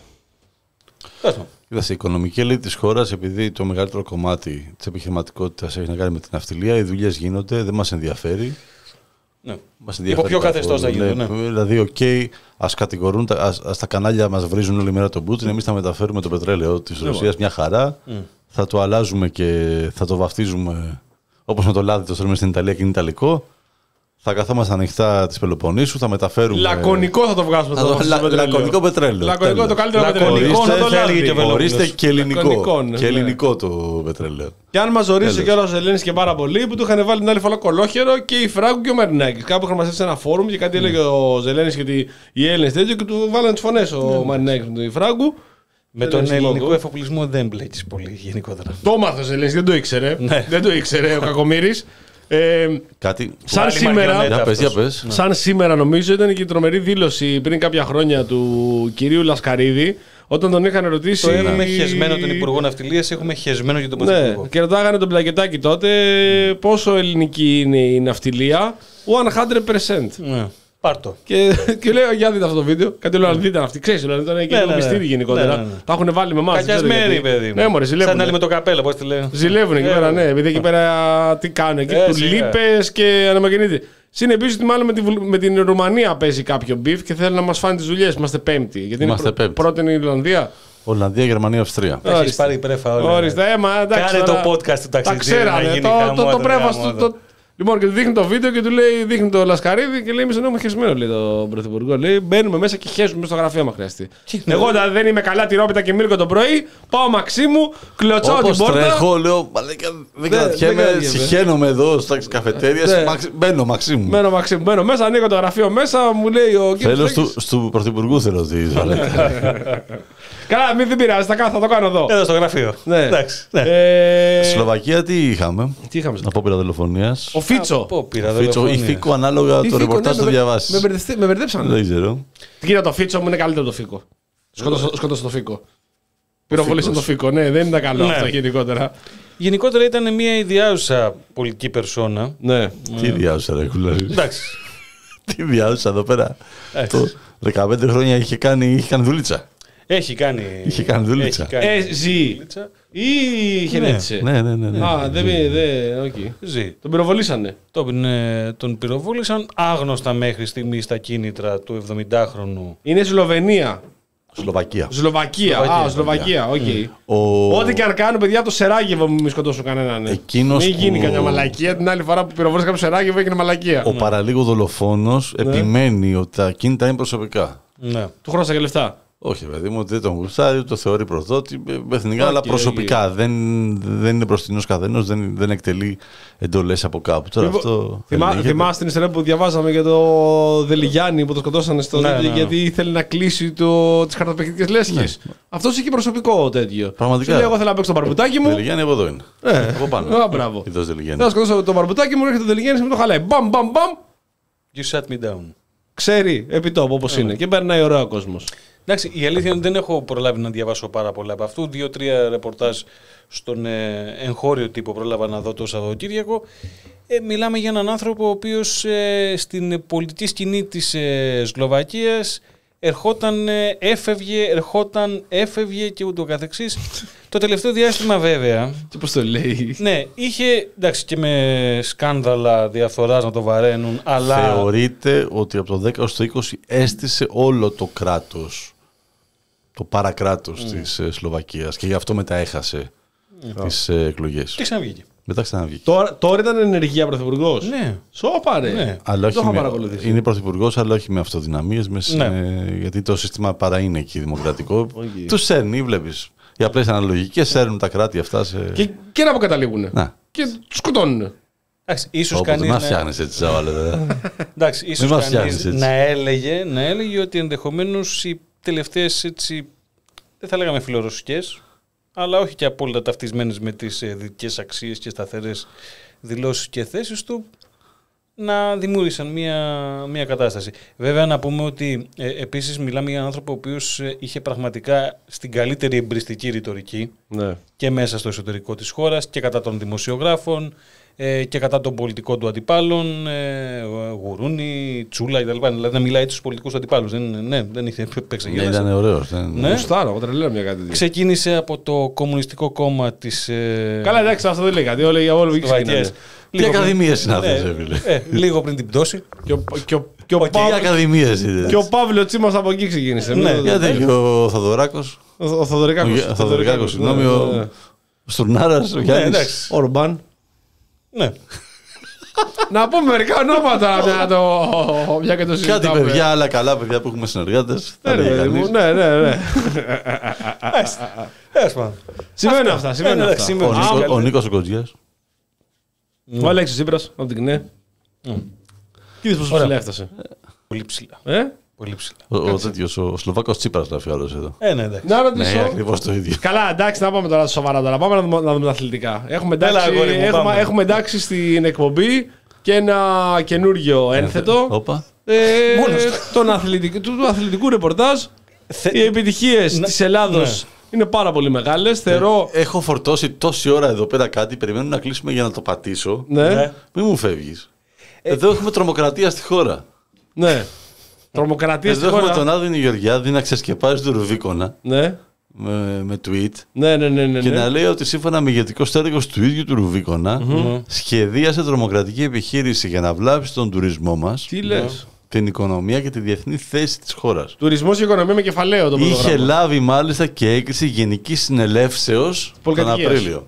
Κοίταξε, η οικονομική ελίτ της χώρας, επειδή το μεγαλύτερο κομμάτι της επιχειρηματικότητας έχει να κάνει με την ναυτιλία, οι δουλειές γίνονται, δεν μας ενδιαφέρει. Ναι. Μας ενδιαφέρει. Υπό ποιο καθεστώς θα γίνονται. Ναι. Ναι. Δηλαδή, οκ, okay, ας κατηγορούν, ας, ας τα κανάλια μας βρίζουν όλη μέρα τον Πούτιν, εμείς θα μεταφέρουμε το πετρέλαιο της Ρωσίας μια χαρά, mm. θα το αλλάζουμε και θα το βαφτίζουμε όπως με το λάδι το στέλνουμε στην Ιταλία και είναι ιταλικό. Θα καθόμαστε ανοιχτά της Πελοποννήσου, θα μεταφέρουμε. Λακωνικό θα το βγάζουμε θα το, το λα, Λακωνικό πετρέλαιο. Λακωνικό το καλύτερο πετρέλαιο. Ορίστε, ορίστε και ελληνικό. Και ελληνικό το πετρέλαιο. Και αν μας ζωρίσει και ο Ζελένης και πάρα πολύ, που του είχαν βάλει την άλλη φορά κολόχερο και η Φράγκου και ο Μαρινάκης. Κάπου είχαν μαζέψει ένα φόρουμ και κάτι έλεγε ο Ζελένης γιατί οι Έλληνες τέτοιο και του βάλανε τις φωνές ο Μαρινάκης με τη Φράγκου. Με τον ελληνικό εφοπλισμό δεν μπλέκεις πολύ γενικότερα. Το μάθε ο Ζελένης, δεν το ήξερε. Δεν το ήξερε ο Κακομοίρης. Ε, Κάτι σαν σήμερα, για πες, για πες. σαν σήμερα νομίζω ήταν και η τρομερή δήλωση πριν κάποια χρόνια του κυρίου Λασκαρίδη όταν τον είχαν ρωτήσει. Το έχουμε χεσμένο τον Υπουργό Ναυτιλίας, έχουμε χεσμένο και τον Πρωθυπουργό. Ναι, και ρωτάγανε τον Πλακετάκη τότε mm. πόσο ελληνική είναι η ναυτιλία. εκατό τοις εκατό. Ναι. Πάρτο. Και, και λέω, για δείτε αυτό το βίντεο. Κάτι λέω, δείτε αυτή. Ξέρεις, δηλαδή ήταν και το μυστήρι γενικότερα. Τα έχουν βάλει με εμάς. Κακιασμένοι, παιδί. Ναι, μωρέ, ζηλεύουν. Σαν άλλη με το καπέλο, πώς τη λέω. Ζηλεύουν εκεί πέρα, ναι. Επειδή εκεί πέρα τι κάνουν. Εκεί του λείπες και αναμαγεννείται. Συν επίσης ότι μάλλον με την, με την Ρουμανία παίζει κάποιο μπιφ και θέλει να μας φάνε τις δουλειές. Είμαστε πέμπτη. Γιατί Είμαστε είναι πρώτη είναι η Ιρλανδία. Ολλανδία, Γερμανία, Αυστρία. Έχεις πάρει πρέφα όλα. Ορίστε, έμα, εντάξει. Κάνε το podcast του ταξιτζή. Τα ξέρανε. Το πρέφα του. Λοιπόν, και του δείχνει το βίντεο και του λέει, δείχνει το Λασκαρίδη και λέει: εμείς εννοούμε χεσμένο, λέει τον Πρωθυπουργό. Λέει: μπαίνουμε μέσα και χέζουμε στο γραφείο μα χρειαστεί. Εγώ δηλαδή δεν είμαι καλά τυρόπιτα και μύρκο το πρωί, πάω Μαξίμου, κλωτσάω την πόρτα. Τρέχω, λέω: δεν κρατιέμαι, συχαίνομαι εδώ στα καφετέρια. Μπαίνω Μαξίμου. Μπαίνω Μαξίμου, μπαίνω μέσα, ανοίγω το γραφείο μέσα, μου λέει ο κύριο. Θέλω του Πρωθυπουργού θέλω τι. Καλά, μην δεν πειράζει, θα το κάνω εδώ. Εδώ στο γραφείο. Ναι. Εντάξει. Ναι. Ε... Σλοβακία τι είχαμε. Τι είχαμε. Απόπειρα δολοφονίας. Ο Φίτσο. Φίτσο ή Φίκο, ανάλογα το ρεπορτάζ το διαβάσει. Με μπερδέψανε. Δεν ξέρω. Κοίτα, το Φίτσο μου είναι καλύτερο το Φίκο. Σκότωσε το Φίκο. Πυροβολήσαν το Φίκο. Ναι, δεν ήταν καλό αυτό γενικότερα. Γενικότερα ήταν μια ιδιάζουσα πολιτική περσόνα. Ναι. Τι ιδιάζουσα, ρε κουλάρι. Εντάξει. Τι ιδιάζουσα εδώ πέρα. Το δεκαπέντε χρόνια είχε κάνει δουλίτσα. Έχει κάνει. Είχε κάνει δουλίτσα. Ε, ζει. Ή χαιρέτησε. Ναι, ναι, ναι. Α, δεν δε, ζει. Τον πυροβολήσανε. Τον, ε, τον πυροβόλησαν άγνωστα μέχρι στιγμή στα κίνητρα του εβδομηντάχρονου. Είναι Σλοβενία. Σλοβακία. Σλοβακία. Α, Σλοβακία, οκ. Okay. Ο... Ό,τι και αν κάνουν, παιδιά, το Σεράγεβο μην σκοτώσουν κανέναν. Ναι. Εκείνος μην γίνει που... καμιά μαλακία. Την άλλη φορά που πυροβόλησε κάποιο Σεράγεβο έγινε μαλακία. Ο ναι. παραλίγο δολοφόνος ναι. επιμένει ότι τα κίνητα είναι προσωπικά. Ναι. Του χρώσα και λεφτά. Όχι, παιδί μου, δεν τον γουστάρει, το θεωρεί προδότη εθνικά, okay, αλλά προσωπικά. Okay. Δεν, δεν είναι μπροστινός καθένας, δεν, δεν εκτελεί εντολές από κάπου. Τώρα Θυμά, αυτό θυμά, θυμάστε την ιστορία που διαβάζαμε για το Δελιγιάννη που το σκοτώσανε στο ναι, ναι, γιατί ήθελε να κλείσει το, τις χαρτοπαιχτικές λέσχες. Ναι. Αυτός είχε προσωπικό τέτοιο. Πραγματικά. Σου λέει, εγώ θέλω να παίξω το μπαρμπουτάκι μου. Δελιγιάννη από εδώ είναι. Ε, από πάνω. Α, μπράβο. Θέλω να σκοτώσω το μπαρμπουτάκι μου, έρχεται το Δελιγιάννη με το χαλάει. Μπαμ, μπαμ, μπαμ. You shut me down. Ξέρει επί τόπου όπως είναι και περνάει ωραίο ο κόσμος. Εντάξει, η αλήθεια είναι ότι δεν έχω προλάβει να διαβάσω πάρα πολλά από αυτού. Δύο-τρία ρεπορτάζ στον ε, εγχώριο τύπο πρόλαβα να δω το Σαββατοκύριακο. Ε, μιλάμε για έναν άνθρωπο ο οποίος ε, στην πολιτική σκηνή της ε, Σλοβακίας ερχόταν, ε, έφευγε, ερχόταν, έφευγε και ούτω καθεξής. Το τελευταίο διάστημα βέβαια. Τι πώς το λέει. Ναι, είχε εντάξει και με σκάνδαλα διαφθοράς να το βαραίνουν, αλλά. Θεωρείται ότι από το δέκα ως το είκοσι έστησε όλο το κράτος. Το παρακράτος mm. της ε, Σλοβακίας και γι' αυτό μετά έχασε mm. τις ε, εκλογές. Και ξαναβγήκε. Μετά ξαναβγήκε. Τώρα, τώρα ήταν ενεργεία πρωθυπουργός. Ναι. Σώπα ρε. Ναι. Αλλά όχι με, είναι πρωθυπουργός, αλλά όχι με αυτοδυναμίες. Με, ναι. με, γιατί το σύστημα παρά είναι εκεί δημοκρατικό. Okay. Τους σέρνει, βλέπεις. Οι απλές αναλογικές σέρνουν τα κράτη αυτά σε. Και, και να αποκαταλήγουν. Να. Και τους σκοτώνουν. Εντάξει, ίσως κανείς. Μην φτιάχνεις έτσι, Ζαβάλε. Εντάξει, ίσως κανείς να έλεγε, να έλεγε ότι ενδεχομένως οι τελευταίες έτσι. Δεν θα λέγαμε φιλορωσικές, αλλά όχι και απόλυτα ταυτισμένες με τις δυτικές αξίες και σταθερές δηλώσεις και θέσεις του, να δημιούργησαν μια, μια κατάσταση. Βέβαια να πούμε ότι ε, επίσης μιλάμε για έναν άνθρωπο ο οποίος ε, είχε πραγματικά στην καλύτερη εμπριστική ρητορική ναι. και μέσα στο εσωτερικό της χώρας και κατά των δημοσιογράφων ε, και κατά των πολιτικών του αντιπάλων, ε, Γουρούνι, Τσούλα κτλ. Δηλαδή να μιλάει στους πολιτικούς αντιπάλους. Δεν, ναι, δεν είχε επεξεγγέλαση. Ναι, ήταν ωραίος. Ναι. Γουστάρω, εγώ τρελαίνω μια κάτι. Ξεκίνησε από το Κομμουνιστικό Κόμμα της. Ε... Καλά, εντάξει, αυτό δεν λέει κάτι. Όλοι οι όλοι Τι ακαδημίες είναι αυτές, φίλε. Ε, λίγο πριν την πτώση. Και ο, και ο, και ο, Παύλο, ακαδημίες είναι. Και ο Παύλο Τσίμας από εκεί ξεκίνησε. Ναι, γιατί και ο Θοδωράκος. Ο Θοδωρικάκος, συγγνώμη. Ο Στουρνάρας, ο Γιάννης. Ορμπάν. Ναι. Να πούμε μερικά ονόματα να το μια και το συζητάμε. Κάτι παιδιά, άλλα καλά παιδιά που έχουμε συνεργάτες. Ναι, ναι, ναι, ναι. Σημαίνουν αυτά, σημαίνουν αυτά. Ο Νίκος ο Κοντζιάς. Ο Αλέξης Τσίπρας, από την ΚΝΕ. Και είδες πόσο ψηλά έφτασε. Πολύ ψηλά. Πολύ ψηλά. Ο τέτοιος, ο Σλοβάκος Τσίπρας γράφει άλλος εδώ. Ε, ναι, εντάξει. Να ρωτήσω. Ναι, ακριβώς το ίδιο. Καλά, εντάξει, να πάμε τώρα σοβαρά τώρα. Πάμε να δούμε, να δούμε τα αθλητικά. Έχουμε εντάξει, Έλα, έχουμε, πάμε. έχουμε εντάξει στην εκπομπή και ένα καινούργιο ένθετο. Όπα. Ε, τον αθλητικό, του, του αθλητικού ρεπορτάζ. Θε... Οι επιτυχίες της Ελλάδος ναι. είναι πάρα πολύ μεγάλες. Ε, Θεωρώ... Έχω φορτώσει τόση ώρα εδώ πέρα κάτι. Περιμένω να κλείσουμε για να το πατήσω. Ναι. Ναι. Μην μου φεύγεις. Ε, εδώ έχουμε τρομοκρατία στη χώρα. Ναι. Τρομοκρατία στη χώρα. Εδώ έχουμε τον Άδωνη Γεωργιάδη να ξεσκεπάζει το Ρουβίκονα. Ναι. Με, με tweet. Ναι, ναι, ναι, ναι, και ναι. να λέει ότι σύμφωνα με ηγετικό στέλεχος του ίδιου του Ρουβίκονα mm-hmm. σχεδίασε τρομοκρατική επιχείρηση για να βλάψει τον τουρισμό μας. Τι λες? Την οικονομία και τη διεθνή θέση της χώρας. Τουρισμός και οικονομία με κεφαλαίο το Είχε γράμμα. λάβει μάλιστα και έγκριση Γενικής Συνελεύσεως τον Απρίλιο.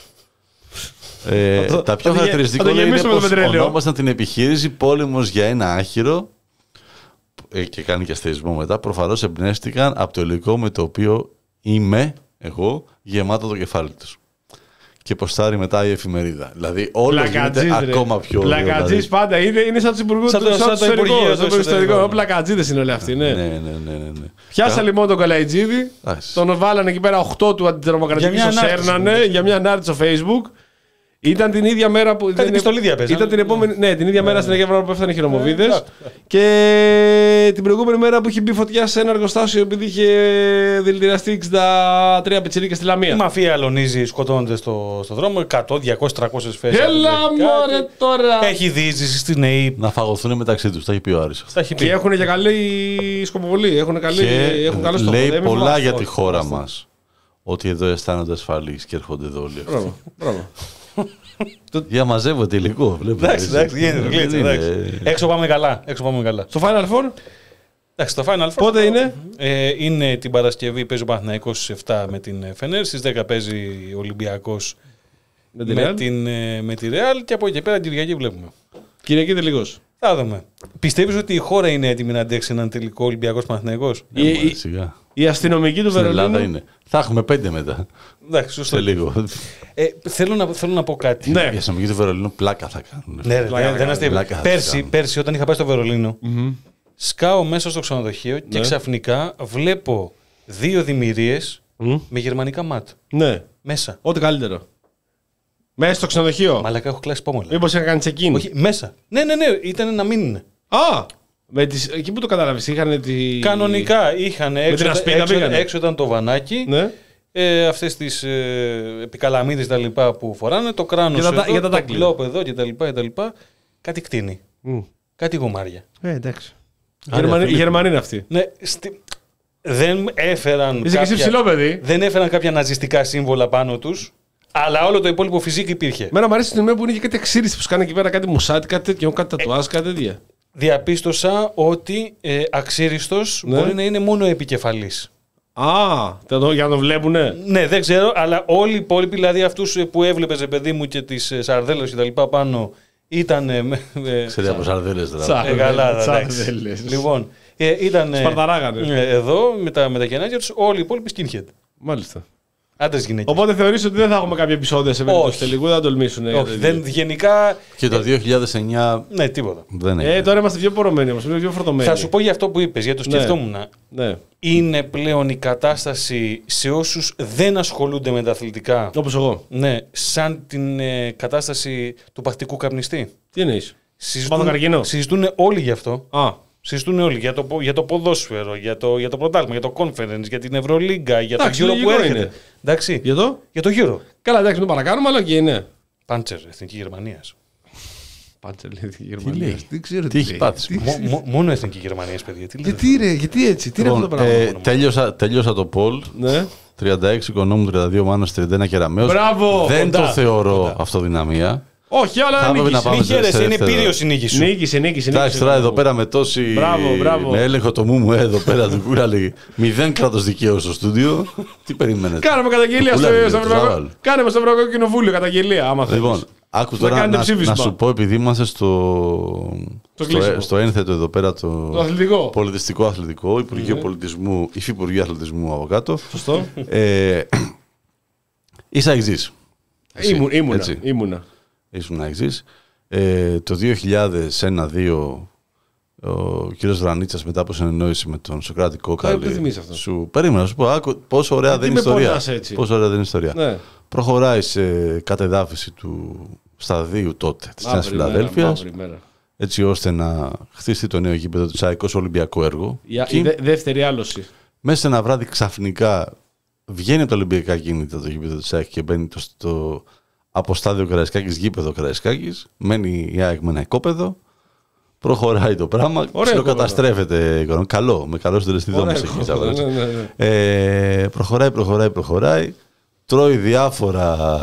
Ε, το, τα πιο χαρακτηριστικό είναι πως ονόμασαν την επιχείρηση Πόλεμος για ένα άχυρο ε, και κάνει και αστερισμό μετά. Προφανώς εμπνεύστηκαν από το υλικό με το οποίο είμαι εγώ γεμάτο το κεφάλι τους. Και ποστάρει μετά η εφημερίδα. Δηλαδή όλο γίνεται ακόμα πιο... Πλακατζής πάντα είναι, είναι σαν τους υπουργούς του εξωτερικού. Πλακατζίδες είναι όλοι αυτοί. Ναι, ναι, ναι. Πιάσα λοιπόν τον Καλαϊτζίδη, τον βάλανε εκεί πέρα οκτώ του αντιτρομοκρατικής, το σέρνανε για μια ανάρτηση στο Facebook. Ήταν την ίδια μέρα που. Κάτι πιστολή διαπέζανε. Ήταν την επόμενη. Ναι, την ίδια μέρα στην Αγία Βράδυ που έφτανε χειρομοβίδες. Και την προηγούμενη μέρα που είχε μπει φωτιά σε ένα εργοστάσιο επειδή είχε δηλητηριαστεί εξήντα τρία πιτσιρίκες στη Λαμία. Η μαφία αλωνίζει, σκοτώνονται στο, στο δρόμο. εκατό, διακόσιες, τριακόσιες φέσεις. Έλα μωρέ τώρα! Έχει διείσδυση στην ΕΕΠ. Να φαγωθούν μεταξύ τους. Τα έχει πει ο Άρης. Και έχουν και καλή σκοποβολή. Έχουν καλό στόχο. Λέει πολλά για τη χώρα μας. Ότι εδώ αισθάνονται ασφαλείς και έρχονται εδώ όλοι. Μπράβο. Διαμαζεύονται υλικό. Εντάξει, εντάξει, γίνεται. Έξω πάμε καλά. Έξω πάμε καλά. Στο Final Four. Εντάξει, το Final Four. Πότε είναι? Ε, είναι την Παρασκευή, παίζει ο Παναθηναϊκός στις επτά με την Φενέρ. Στις δέκα παίζει ο Ολυμπιακός με, με, την, με τη Ρεάλ. Και από εκεί και πέρα την Κυριακή βλέπουμε. Κυριακή τελικώς. Θα δούμε. Πιστεύεις ότι η χώρα είναι έτοιμη να αντέξει έναν τελικό Ολυμπιακός Παναθηναϊκός? Η, η, η αστυνομική του Βερολίνου. Στην Ελλάδα είναι. Θα έχουμε πέντε μετά. Εντάξει, σωστό. Σε λίγο. Ε, θέλω, να, θέλω να πω κάτι. Ναι. Η αστυνομική του Βερολίνου πλάκα θα κάνουν. Ναι, πλάκα, δεν αστεία. Πλάκα πέρσι, πέρσι, όταν είχα πάει στο Βερολίνο, mm-hmm. σκάω μέσα στο ξενοδοχείο και ναι. ξαφνικά βλέπω δύο δημιουργίες mm. με γερμανικά ματ. Ναι. Μέσα. Ό,τι καλύτερο. Μέσα στο ξενοδοχείο. Μαλάκα, έχω κλάσει πόμολα. Μήπως είχα κάνει check-in. Όχι, μέσα. Ναι, ναι, ναι, ήταν να μην είναι. Α! Με τις, εκεί που το κατάλαβες, είχαν τη... Κανονικά είχαν έξω, έξω, έξω ήταν το βανάκι, ναι. ε, αυτές τις ε, επικαλαμίδες τα λοιπά που φοράνε, το κράνος για τα, εδώ, για τα το κλόπ εδώ και τα λοιπά, και τα λοιπά. Κάτι κτίνη. Mm. Κάτι γομάρια. Ε, εντάξει. Οι Γερμανοί είναι αυτοί. Ναι, στη... Δεν έφεραν, Είσαι κάποια... και ψηλό, παιδί. δεν έφεραν κάποια ναζιστικά σύμβολα πάνω τους. Αλλά όλο το υπόλοιπο φυσικό υπήρχε. Μένα μου αρέσει την ημέρα που είναι και κάτι εξήριση που σκάνε εκεί πέρα, κάτι μουσάτι, κάτι τέτοιο, κάτι τατουάζ, κάτι τέτοια. Διαπίστωσα ότι ε, αξίριστος ναι. μπορεί να είναι μόνο επικεφαλής. Α, για να το βλέπουνε. Ναι, δεν ξέρω, αλλά όλοι οι υπόλοιποι, δηλαδή αυτούς που έβλεπες, παιδί μου, και τις σαρδέλες και τα λοιπά πάνω, ήταν. Ξέρετε από σαρδέλες τώρα. Ε, καλά, σαρδέλες. Λοιπόν, ε, ήταν. Σπαρταράγανε. Εδώ με τα, με τα κενάκια τους, όλοι οι υπόλοιποι skinhead. Μάλιστα. Άντρες γυναίκες. Οπότε θεωρείς ότι δεν θα έχουμε κάποια επεισόδια σε περίπτωση τελικού, δεν θα τολμήσουν. Όχι, δεν, γενικά. Και το δύο χιλιάδες εννιά. Ναι, τίποτα. Δεν ε, τώρα είμαστε πιο πορωμένοι, είμαστε πιο φορτωμένοι. Θα σου πω για αυτό που είπες, γιατί το σκεφτόμουν. Ναι. Είναι πλέον η κατάσταση σε όσους δεν ασχολούνται με τα αθλητικά. Όπως εγώ. Ναι, σαν την ε, κατάσταση του παθητικού καπνιστή. Τι εννοείς? Συζητούν, συζητούν όλοι γι' αυτό. Α. Συζητούν όλοι για το, για το ποδόσφαιρο, για το, για το πρωτάθλημα, για το conference, για την Ευρωλίγκα, για εντάξει, το Euro που έρχεται. Εντάξει. Για το? Για το Euro. Καλά, εντάξει, μην το παρακάνουμε, αλλά και είναι. Πάντσερ, Εθνική Γερμανία. Πάντσερ, Εθνική Γερμανία. Τι ξέρω τι έχει πάθει. Μόνο Εθνική Γερμανία, παιδιά. Γιατί ρε, γιατί έτσι, τι είναι αυτό το πράγμα. Τέλειωσα το Πολ. τριάντα έξι Οικονόμου, τριάντα δύο Μάνος, τριάντα ένα Κεραμέως. Δεν το θεωρώ αυτοδυναμία. Όχι, αλλά νίκησε. Μη χαίρεσαι, είναι πύριος η νίκη σου. Νίκησε, νίκησε. Εντάξει, τώρα εδώ πέρα με τόση. Μπράβο, μπράβο. Με έλεγχο το μου μου εδώ πέρα του Κούραλη. Μηδέν κράτος δικαίου στο στούντιο. Τι περιμένετε? Κάναμε καταγγελία στο Ευρωπαϊκό. Κάναμε στο Ευρωπαϊκό Κοινοβούλιο καταγγελία, άμα θέλεις. Λοιπόν, άκου τώρα να, να σου πω, επειδή είμαστε στο, στο, στο ένθετο εδώ πέρα το, το αθλητικό. πολιτιστικό αθλητικό, Υπουργείο mm-hmm. Πολιτισμού, Υφυπουργείο Αθλητισμού από κάτω. Σωστό. Ε, είσαι εξής. Ήμουνα. ήμουνα. Ήσουν εξής. Ε, το δύο χιλιάδες ένα δύο ο κύριος Δρανίτσας μετά από συνεννόηση με τον Σοκράτη Κόκαλη σου περίμενα να σου πω άκου, πόσο ωραία δεν είναι ιστορία. Πόσο ωραία δεν είναι ιστορία. Ναι. Προχωράει σε κατεδάφιση του σταδίου τότε της Νέας Φιλαδέλφειας, έτσι ώστε να χτίσει το νέο γήπεδο του ΑΕΚ ως Ολυμπιακό έργο. Η, η δε, δεύτερη άλωση. Μέσα σε ένα βράδυ ξαφνικά βγαίνει από τα Ολυμπιακά κίνητα το γήπεδο του ΑΕΚ και μπαίνει το, στο, από στάδιο Καραϊσκάκης γήπεδο Καραϊσκάκης, μένει η ΑΕΚ με ένα οικόπεδο. Προχωράει το πράγμα, ψιλοκαταστρέφεται. Καλό, με καλό συντελεστή δόμηση. Ναι, ναι, ναι. ε, προχωράει, προχωράει, προχωράει. Τρώει διάφορα.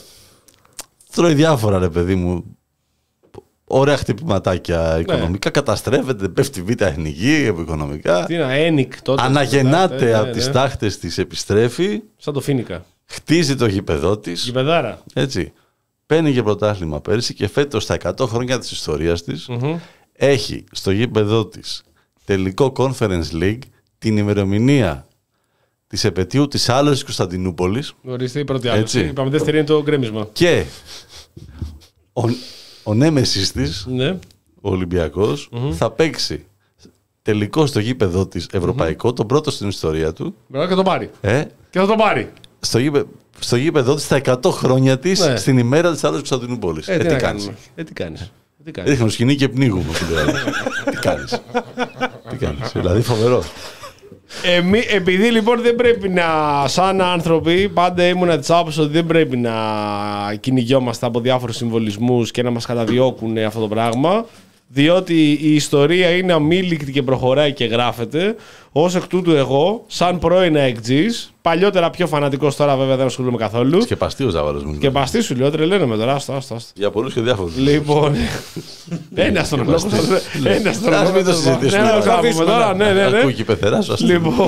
Τρώει διάφορα, ρε παιδί μου. Ωραία χτυπηματάκια οικονομικά. Ναι. Καταστρέφεται, πέφτει β' εθνική, οικονομικά. Τι είναι, ένικ τότε. Αναγεννάται ναι, από ναι. τις τάχτες της, επιστρέφει. Σαν το Φίνικα. Χτίζει το γήπεδό της. Γηπεδάρα. Έτσι. Παίρνει και πρωτάθλημα πέρσι και φέτος στα εκατό χρόνια της ιστορίας της. Mm-hmm. Έχει στο γήπεδό της τελικό Conference League την ημερομηνία της επετείου της άλωσης Κωνσταντινούπολης. Ορίστε η πρώτη άλωση. Είπαμε δεύτερη είναι το γκρέμισμα. Και ο, ο νέμεσης της, ναι. ο Ολυμπιακός, mm-hmm. θα παίξει τελικό στο γήπεδό της ευρωπαϊκό, mm-hmm. τον πρώτο στην ιστορία του. Μπράβο και το πάρει. Ε? Και θα το πάρει. Στο γήπεδο, στο γήπεδό της στα εκατό χρόνια της, ναι. στην ημέρα της άλωσης Κωνσταντινούπολης. Ε, ε, τι, τι κάνεις. Ε, τι κάνεις. Ρίχνω σκηνή και πνίγουμε. Τι κάνεις. Τι κάνεις. Δηλαδή φοβερό. Εμεί, επειδή λοιπόν δεν πρέπει να, σαν άνθρωποι, πάντα ήμουν της άποψης ότι δεν πρέπει να κυνηγιόμαστε από διάφορους συμβολισμούς και να μας καταδιώκουν αυτό το πράγμα, διότι η ιστορία είναι αμήλικτη και προχωράει και γράφεται. Ως εκ τούτου εγώ, σαν πρώην αεκτζής, παλιότερα πιο φανατικός, τώρα βέβαια δεν ασχολούμαι καθόλου. Σκεπαστή ο Ζάβαλος μου. Σκεπαστή σου λέω, τρελαίνω με τώρα. Άστο, άστο. Για πολλούς και διάφορους. Λοιπόν. Ένα στον λόγο. Ένα στον λόγο. Μην το συζητήσουμε. τώρα. Ναι, ναι, ναι. Ακούει και πεθερά σου. Λοιπόν.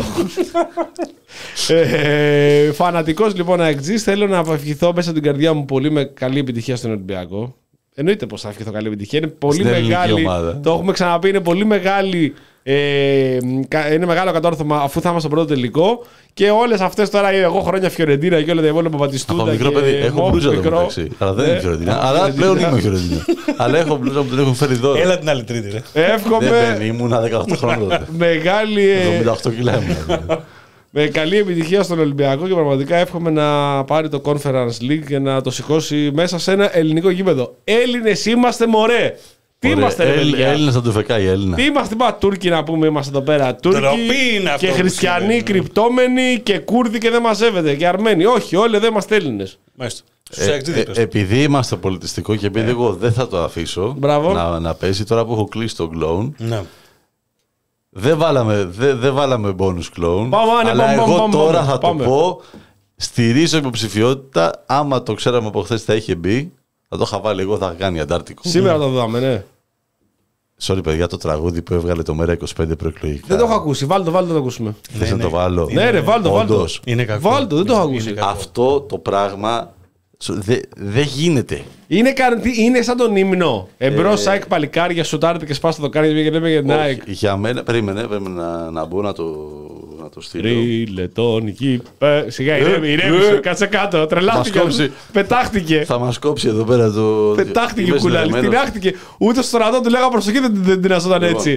Φανατικός λοιπόν αεκτζής, θέλω να ευχηθώ μέσα από την καρδιά μου πολύ με καλή επιτυχία στον Ολυμπιακό. Εννοείται πως θα ευχηθώ καλή επιτυχία. Είναι πολύ μεγάλη. Το έχουμε ξαναπεί, είναι πολύ μεγάλη. Ε, είναι μεγάλο κατόρθωμα αφού θα είμαστε στο πρώτο τελικό. Και όλες αυτές τώρα, εγώ χρόνια Φιωρεντίνα και όλα τα υπόλοιπα Μπατιστούτα. Από μικρό παιδί, έχω μπλούζα το μεταξύ. Αλλά δεν είναι Φιωρεντίνα. Αλλά πλέον είμαι Φιωρεντίνα. Αλλά έχω μπλούζα που την έχουν φέρει δώρο. Έλα την άλλη Τρίτη, ρε. Εύχομαι. Δεν ήμουν δεκαοκτώ χρόνια τότε. Μεγάλη. εβδομήντα οκτώ κιλά ήμουν. Με καλή επιτυχία στον Ολυμπιακό και πραγματικά εύχομαι να πάρει το Conference League και να το σηκώσει μέσα σε ένα ελληνικό γήπεδο. Έλληνες είμαστε, μωρέ! Τι είμαστε, ρε παιδιά? Έλληνες θα του φεκάει, Έλληνα. Τι είμαστε, πά, Τούρκοι να πούμε, είμαστε εδώ πέρα. Τούρκοι και χριστιανοί κρυπτόμενοι και Κούρδοι και δεν μαζεύεται. Και Αρμένοι. Όχι, όλοι δεν είμαστε Έλληνες. Μάλιστα. Ε, ε, επειδή είμαστε πολιτιστικό και επειδή ε. εγώ δεν θα το αφήσω να, να πέσει τώρα που έχω κλείσει το κλόουν. Ναι. Δεν βάλαμε, δε, δε βάλαμε bonus clone, πάμε, αλλά πάμε, εγώ πάμε, τώρα πάμε, θα πάμε. το πω, στηρίζω υποψηφιότητα, άμα το ξέραμε από χθες θα είχε μπει, θα το είχα βάλει εγώ, θα είχα κάνει Αντάρτικο. Σήμερα το δάμε, ναι. Sorry παιδιά, το τραγούδι που έβγαλε το Μέρα είκοσι πέντε προεκλογικά. Δεν το έχω ακούσει, βάλτε το, βάλτε το, το ακούσουμε. Θες ναι, να ναι. το βάλω? Ναι ρε, βάλτε το, βάλτε το. Είναι κακό. Βάλτε το, δεν το έχω ακούσει. Αυτό το πράγμα δεν δε γίνεται. Είναι, είναι σαν τον ύμνο. Εμπρός Σάικ ε... παλικάρια, σουτάρετε και σπάστε το κάρι και λέμε για Nike. Για μένα, περίμενε, πρέπει να, να μπω να το, να το στείλω. Ρίλε τον γήπε. Σιγά, ηρέμησε, κάτσε κάτω. Τρελάχτηκε. Πετάχτηκε. Θα μας κόψει εδώ πέρα το. Πετάχτηκε ο Κουλάλης. Τεινάχτηκε. Ούτε στο στρατό του λέγα προσοχή δεν την αζόταν έτσι.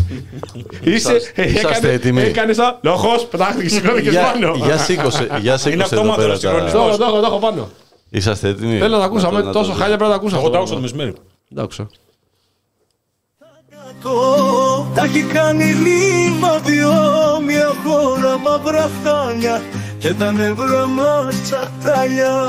Είσαστε έτοιμοι? Έκανε σαν λοχός, πετάχτηκε, σηκώθηκε πάνω. Για σήκωσε εδώ πέρα. Το έχω πάνω. Είσαστε έτοιμοι? Θέλω να τα ακούσαμε, τόσο χάλια πρέπει να τα ακούσαμε. Εγώ τα άκουσα το μεσημέρι. Τα άκουσα. Τα έχει κάνει λιμαδιό μια χώρα μαύρα χάλια και τα νεύρα μας τσατάλια.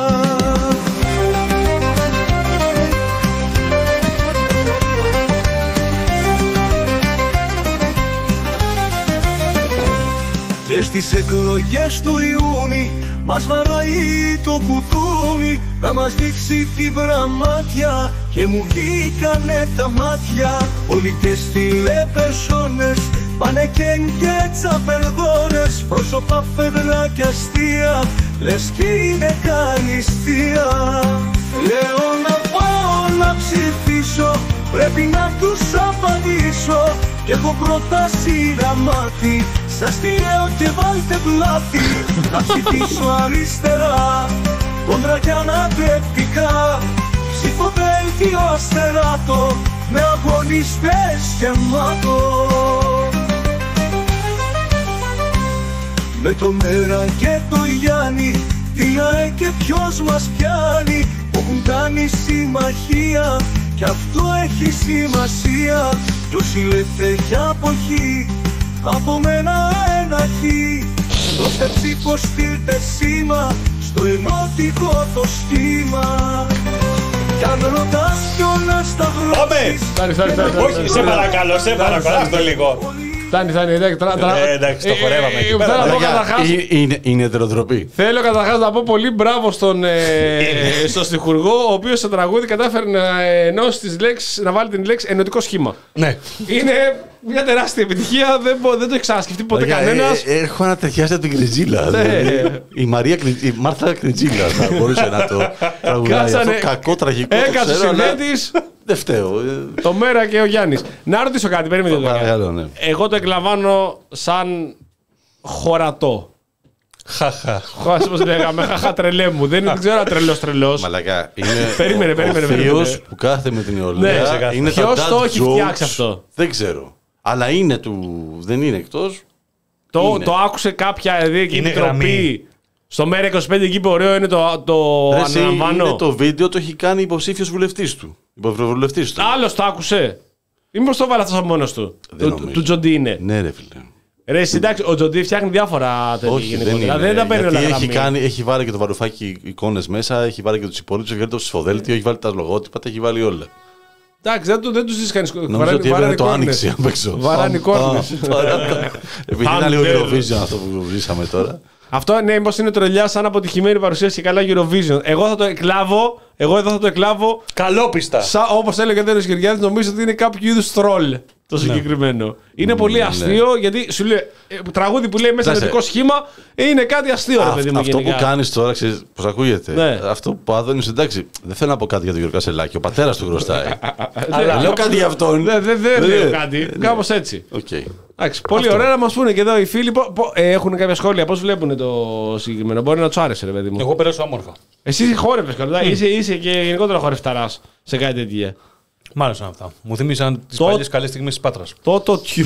Και στις εκλογές του Ιούνι μας βαράει το κουδούνι να μας δείξει την πραμάτια και μου βγήκανε τα μάτια. Πολιτές τηλεπερσόνες, πανεκέν και τσαπερδόνες, πρόσωπα φεδρά και αστεία, λες κι είναι καλυστία. Λέω να πάω να ψηφίσω, πρέπει να τους απαντήσω και έχω προτάσει να μάθει. Σας στηρέω και βάλτε πλάτη, να ψηφίσω αριστερά, κόντρα κι ανατρεπτικά, ψηφοδέλτιο αστεράτο, με αγωνιστές γεμάτο. Με το Μέρα και το Γιάννη, τι ΑΕ και ποιος μας πιάνει, που έχουν κάνει συμμαχία, κι αυτό έχει σημασία. Ποιος ηλεύθε για αποχή, από μένα ένα χι. Δώστε ψήφο, στείλτε σήμα, στο ενωτικό το σχήμα. Κι αν ρωτάς ποιον σταυρώσεις, όχι, σε παρακαλώ, σε παρακαλώ, αυτό λίγο. Φτάνει, φτάνει. Εντάξει, το χορεύαμε εκεί πέρα. Είναι ετεροτροπή. Θέλω καταρχάς να πω πολύ μπράβο στον στιχουργό, ο οποίος σε τραγούδι κατάφερε να ενώσει τις λέξεις, να βάλει την λέξη ενωτικό σχήμα. Ναι. Είναι μια τεράστια επιτυχία, δεν το έχει ξανασκεφτεί ποτέ κανένας. Έχω ανατριχιάσει από την Κριτζίλα. Η Μάρθα Κριτζίλα θα μπορούσε να το τραγουδάει. Αυτό κακό τραγικό. Έκατσε ο συνθέτης. Δεν φταίω. Το Μέρα και ο Γιάννης. Να ρωτήσω κάτι, περίμενε. Παρακαλώ, ναι. Εγώ το εκλαμβάνω σαν χωρατό. Χαχα. Πώς λέγαμε, χαχα τρελέ μου. Δεν ξέρω αν τρελός τρελός. Μαλακά. Είναι περίμενε, περίμενε, ο θείος που κάθεται με την Ιωλία. Ναι, ποιος το έχει φτιάξει αυτό? Δεν ξέρω. Αλλά είναι του. Δεν είναι εκτός. Το, το άκουσε κάποια επιτροπή. Στο Μέρα είκοσι πέντε εκεί που ωραίο είναι το, το αναλαμβάνω. Είναι το βίντεο, το έχει κάνει υποψήφιος βουλευτής του. Υποψηφιοβουλευτής του. Άλλος το άκουσε. Ή μήπως το βάλε αυτός από μόνος του. Δεν του, του Τζοντί είναι. Ναι, ρε φίλε. Ρε, εντάξει, ο Τζοντί φτιάχνει διάφορα τέτοια. Όχι, δεν είναι. Δεν τα παίρνει όλα έχει, κάνει, έχει βάλει και το Βαρουφάκι εικόνες μέσα, έχει βάλει και τους υπόλοιπους, έχει βάλει το ψηφοδέλτιο, έχει βάλει τα λογότυπα, τα έχει βάλει όλα. Εντάξει, δεν, δεν τους ζεις κανείς. Νομίζω ότι έβγαινε το άνοιξη απ' έξω. Βαράνι κόρνες. Επειδή είναι λίγο Eurovision αυτό που ζήσαμε τώρα. Αυτό ναι, μήπως είναι τρολιά σαν αποτυχημένη παρουσίαση και καλά Eurovision. Εγώ θα το εκλάβω, εγώ εδώ θα το εκλάβω. Καλόπιστα. Όπως έλεγε ο Δένος Γεωργιάδης, νομίζω ότι είναι κάποιο είδους τρόλ. το συγκεκριμένο. Ναι. Είναι πολύ αστείο ναι. γιατί σου λέει τραγούδι που λέει μέσα ερωτικό σχήμα είναι κάτι αστείο. Α, ρε, παιδί μου, αυτό γενικά. που κάνεις τώρα, ξέρεις πώς ακούγεται. Ναι. Αυτό που Άδωνης, εντάξει, δεν θέλω να πω κάτι για τον Γιώργο Κασελάκη. Ο πατέρας του χρωστάει. Αλλά λέω κάτι για αυτόν. Δεν λέω κάτι. Κάπως έτσι. Εντάξει, πολύ ωραία να μας πούνε και εδώ οι φίλοι. Έχουν κάποια σχόλια. Πώς βλέπουν το συγκεκριμένο. Μπορεί να του άρεσε, ρε παιδί μου. Εγώ πέρασα όμορφα. Εσύ χόρευες καλά. Είσαι και γενικότερα χορευταράς σε κάτι τέτοια. Μ' άρεσαν αυτά. Μου θύμισαν τις το... παλιές καλές στιγμές της Πάτρας. Το το τιου.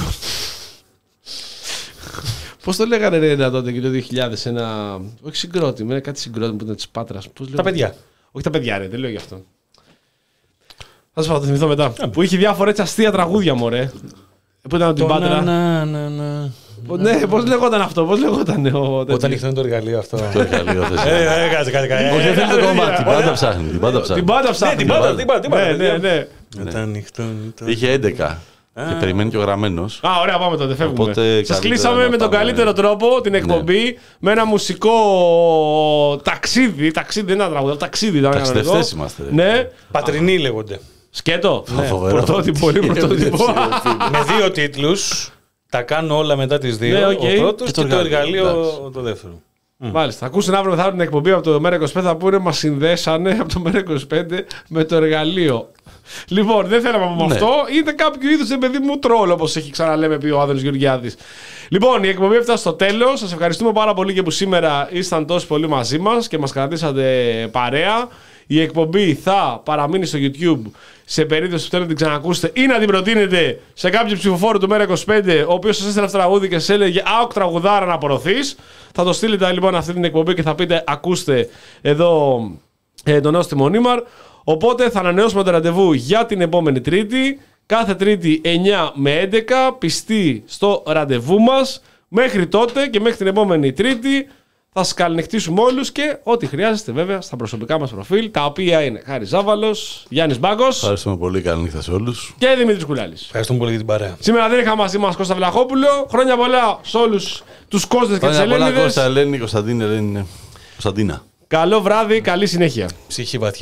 Πώς το λέγανε ρε ένα τότε και το δύο χιλιάδες ένα... Όχι συγκρότημα, κάτι συγκρότημα που ήταν της Πάτρας. Πώς τα παιδιά. Όχι τα παιδιά ρε, δεν λέω γι' αυτό. Θα σας πω, θα το θυμηθώ μετά. Yeah. Που είχε διάφορα έτσι αστεία τραγούδια μωρέ. Που ήταν από την Πάτρα. Να, να, να. Ναι, πώς λεγόταν αυτό, πώς λεγόταν ο... Όταν ήρθε το εργαλείο αυτό. Το εργαλείο θες. Ε, κάτσε, κάτσε, κάτσε. Όχι, δεν θέλει το κομμάτι, την πάντα ψάχνει. Την πάντα ψάχνει. Την πάντα ψάχνει. Την πάντα, ναι, ναι. Είχε έντεκα και περιμένει και ο γραμμένος. Α, ωραία, πάμε τότε, φεύγουμε. Σας κλείσαμε με τον καλύτερο τρόπο την εκπομπή, με ένα μουσικό ταξίδι. Ταξίδι δεν είναι ένα τραγούδι, ταξίδι ήταν. Ταξιδευτές είμαστε. Ναι. Πατρινοί λέγονται. Σκέτο. Πρωτότυπο, πολύ πρωτότυπο. Με δύο τίτλους. Τα κάνω όλα μετά τις δύο. Ναι, okay. Ο πρώτος και, και το εργαλείο εντάξει. Το δεύτερο. Μάλιστα. Θα ακούσουν αύριο μεθαύριο την εκπομπή από το Μέρα είκοσι πέντε. Θα πούνε μας συνδέσανε από το Μέρα είκοσι πέντε με το εργαλείο. Λοιπόν, δεν θέλαμε από ναι. αυτό. Είναι κάποιο είδους παιδί μου τρόλ, όπως έχει ξαναλέμε πει ο Άδωνης Γεωργιάδης. Λοιπόν, η εκπομπή έφτασε στο τέλος. Σας ευχαριστούμε πάρα πολύ και που σήμερα ήσταν τόσο πολύ μαζί μας και μας κρατήσατε παρέα. Η εκπομπή θα παραμείνει στο YouTube σε περίπτωση που θέλετε να την ξανακούσετε ή να την προτείνετε σε κάποιο ψηφοφόρο του Μέρα είκοσι πέντε, ο οποίος σας έστειλε αυτό το τραγούδι και σας έλεγε «Άοκ τραγουδάρα να απορροφείς». Θα το στείλετε λοιπόν αυτή την εκπομπή και θα πείτε «Ακούστε εδώ ε, τον Νόστιμο Νίμαρ». Οπότε θα ανανεώσουμε το ραντεβού για την επόμενη Τρίτη. Κάθε Τρίτη εννιά με έντεκα, πιστοί στο ραντεβού μας. Μέχρι τότε και μέχρι την επόμενη Τρίτη θα σας καληνυχτήσουμε όλους και ό,τι χρειάζεστε βέβαια στα προσωπικά μας προφίλ, τα οποία είναι Χάρης Ζάβαλος, Γιάννης Μπάγκος. Ευχαριστούμε πολύ, καλή νύχτα σε όλους. Και Δημήτρης Κουλάλης. Ευχαριστούμε πολύ για την παρέα. Σήμερα δεν είχαμε μαζί μας Κώστα Βλαχόπουλο. Χρόνια πολλά σε όλους τους Κώστες και τις Ελένηδες. Χρόνια πολλά Κώστα, Ελένη, Κωνσταντίνα, Ελένη, Κωνσταντίνα. Καλό βράδυ, καλή συνέχεια. Ψυχή βαθιά.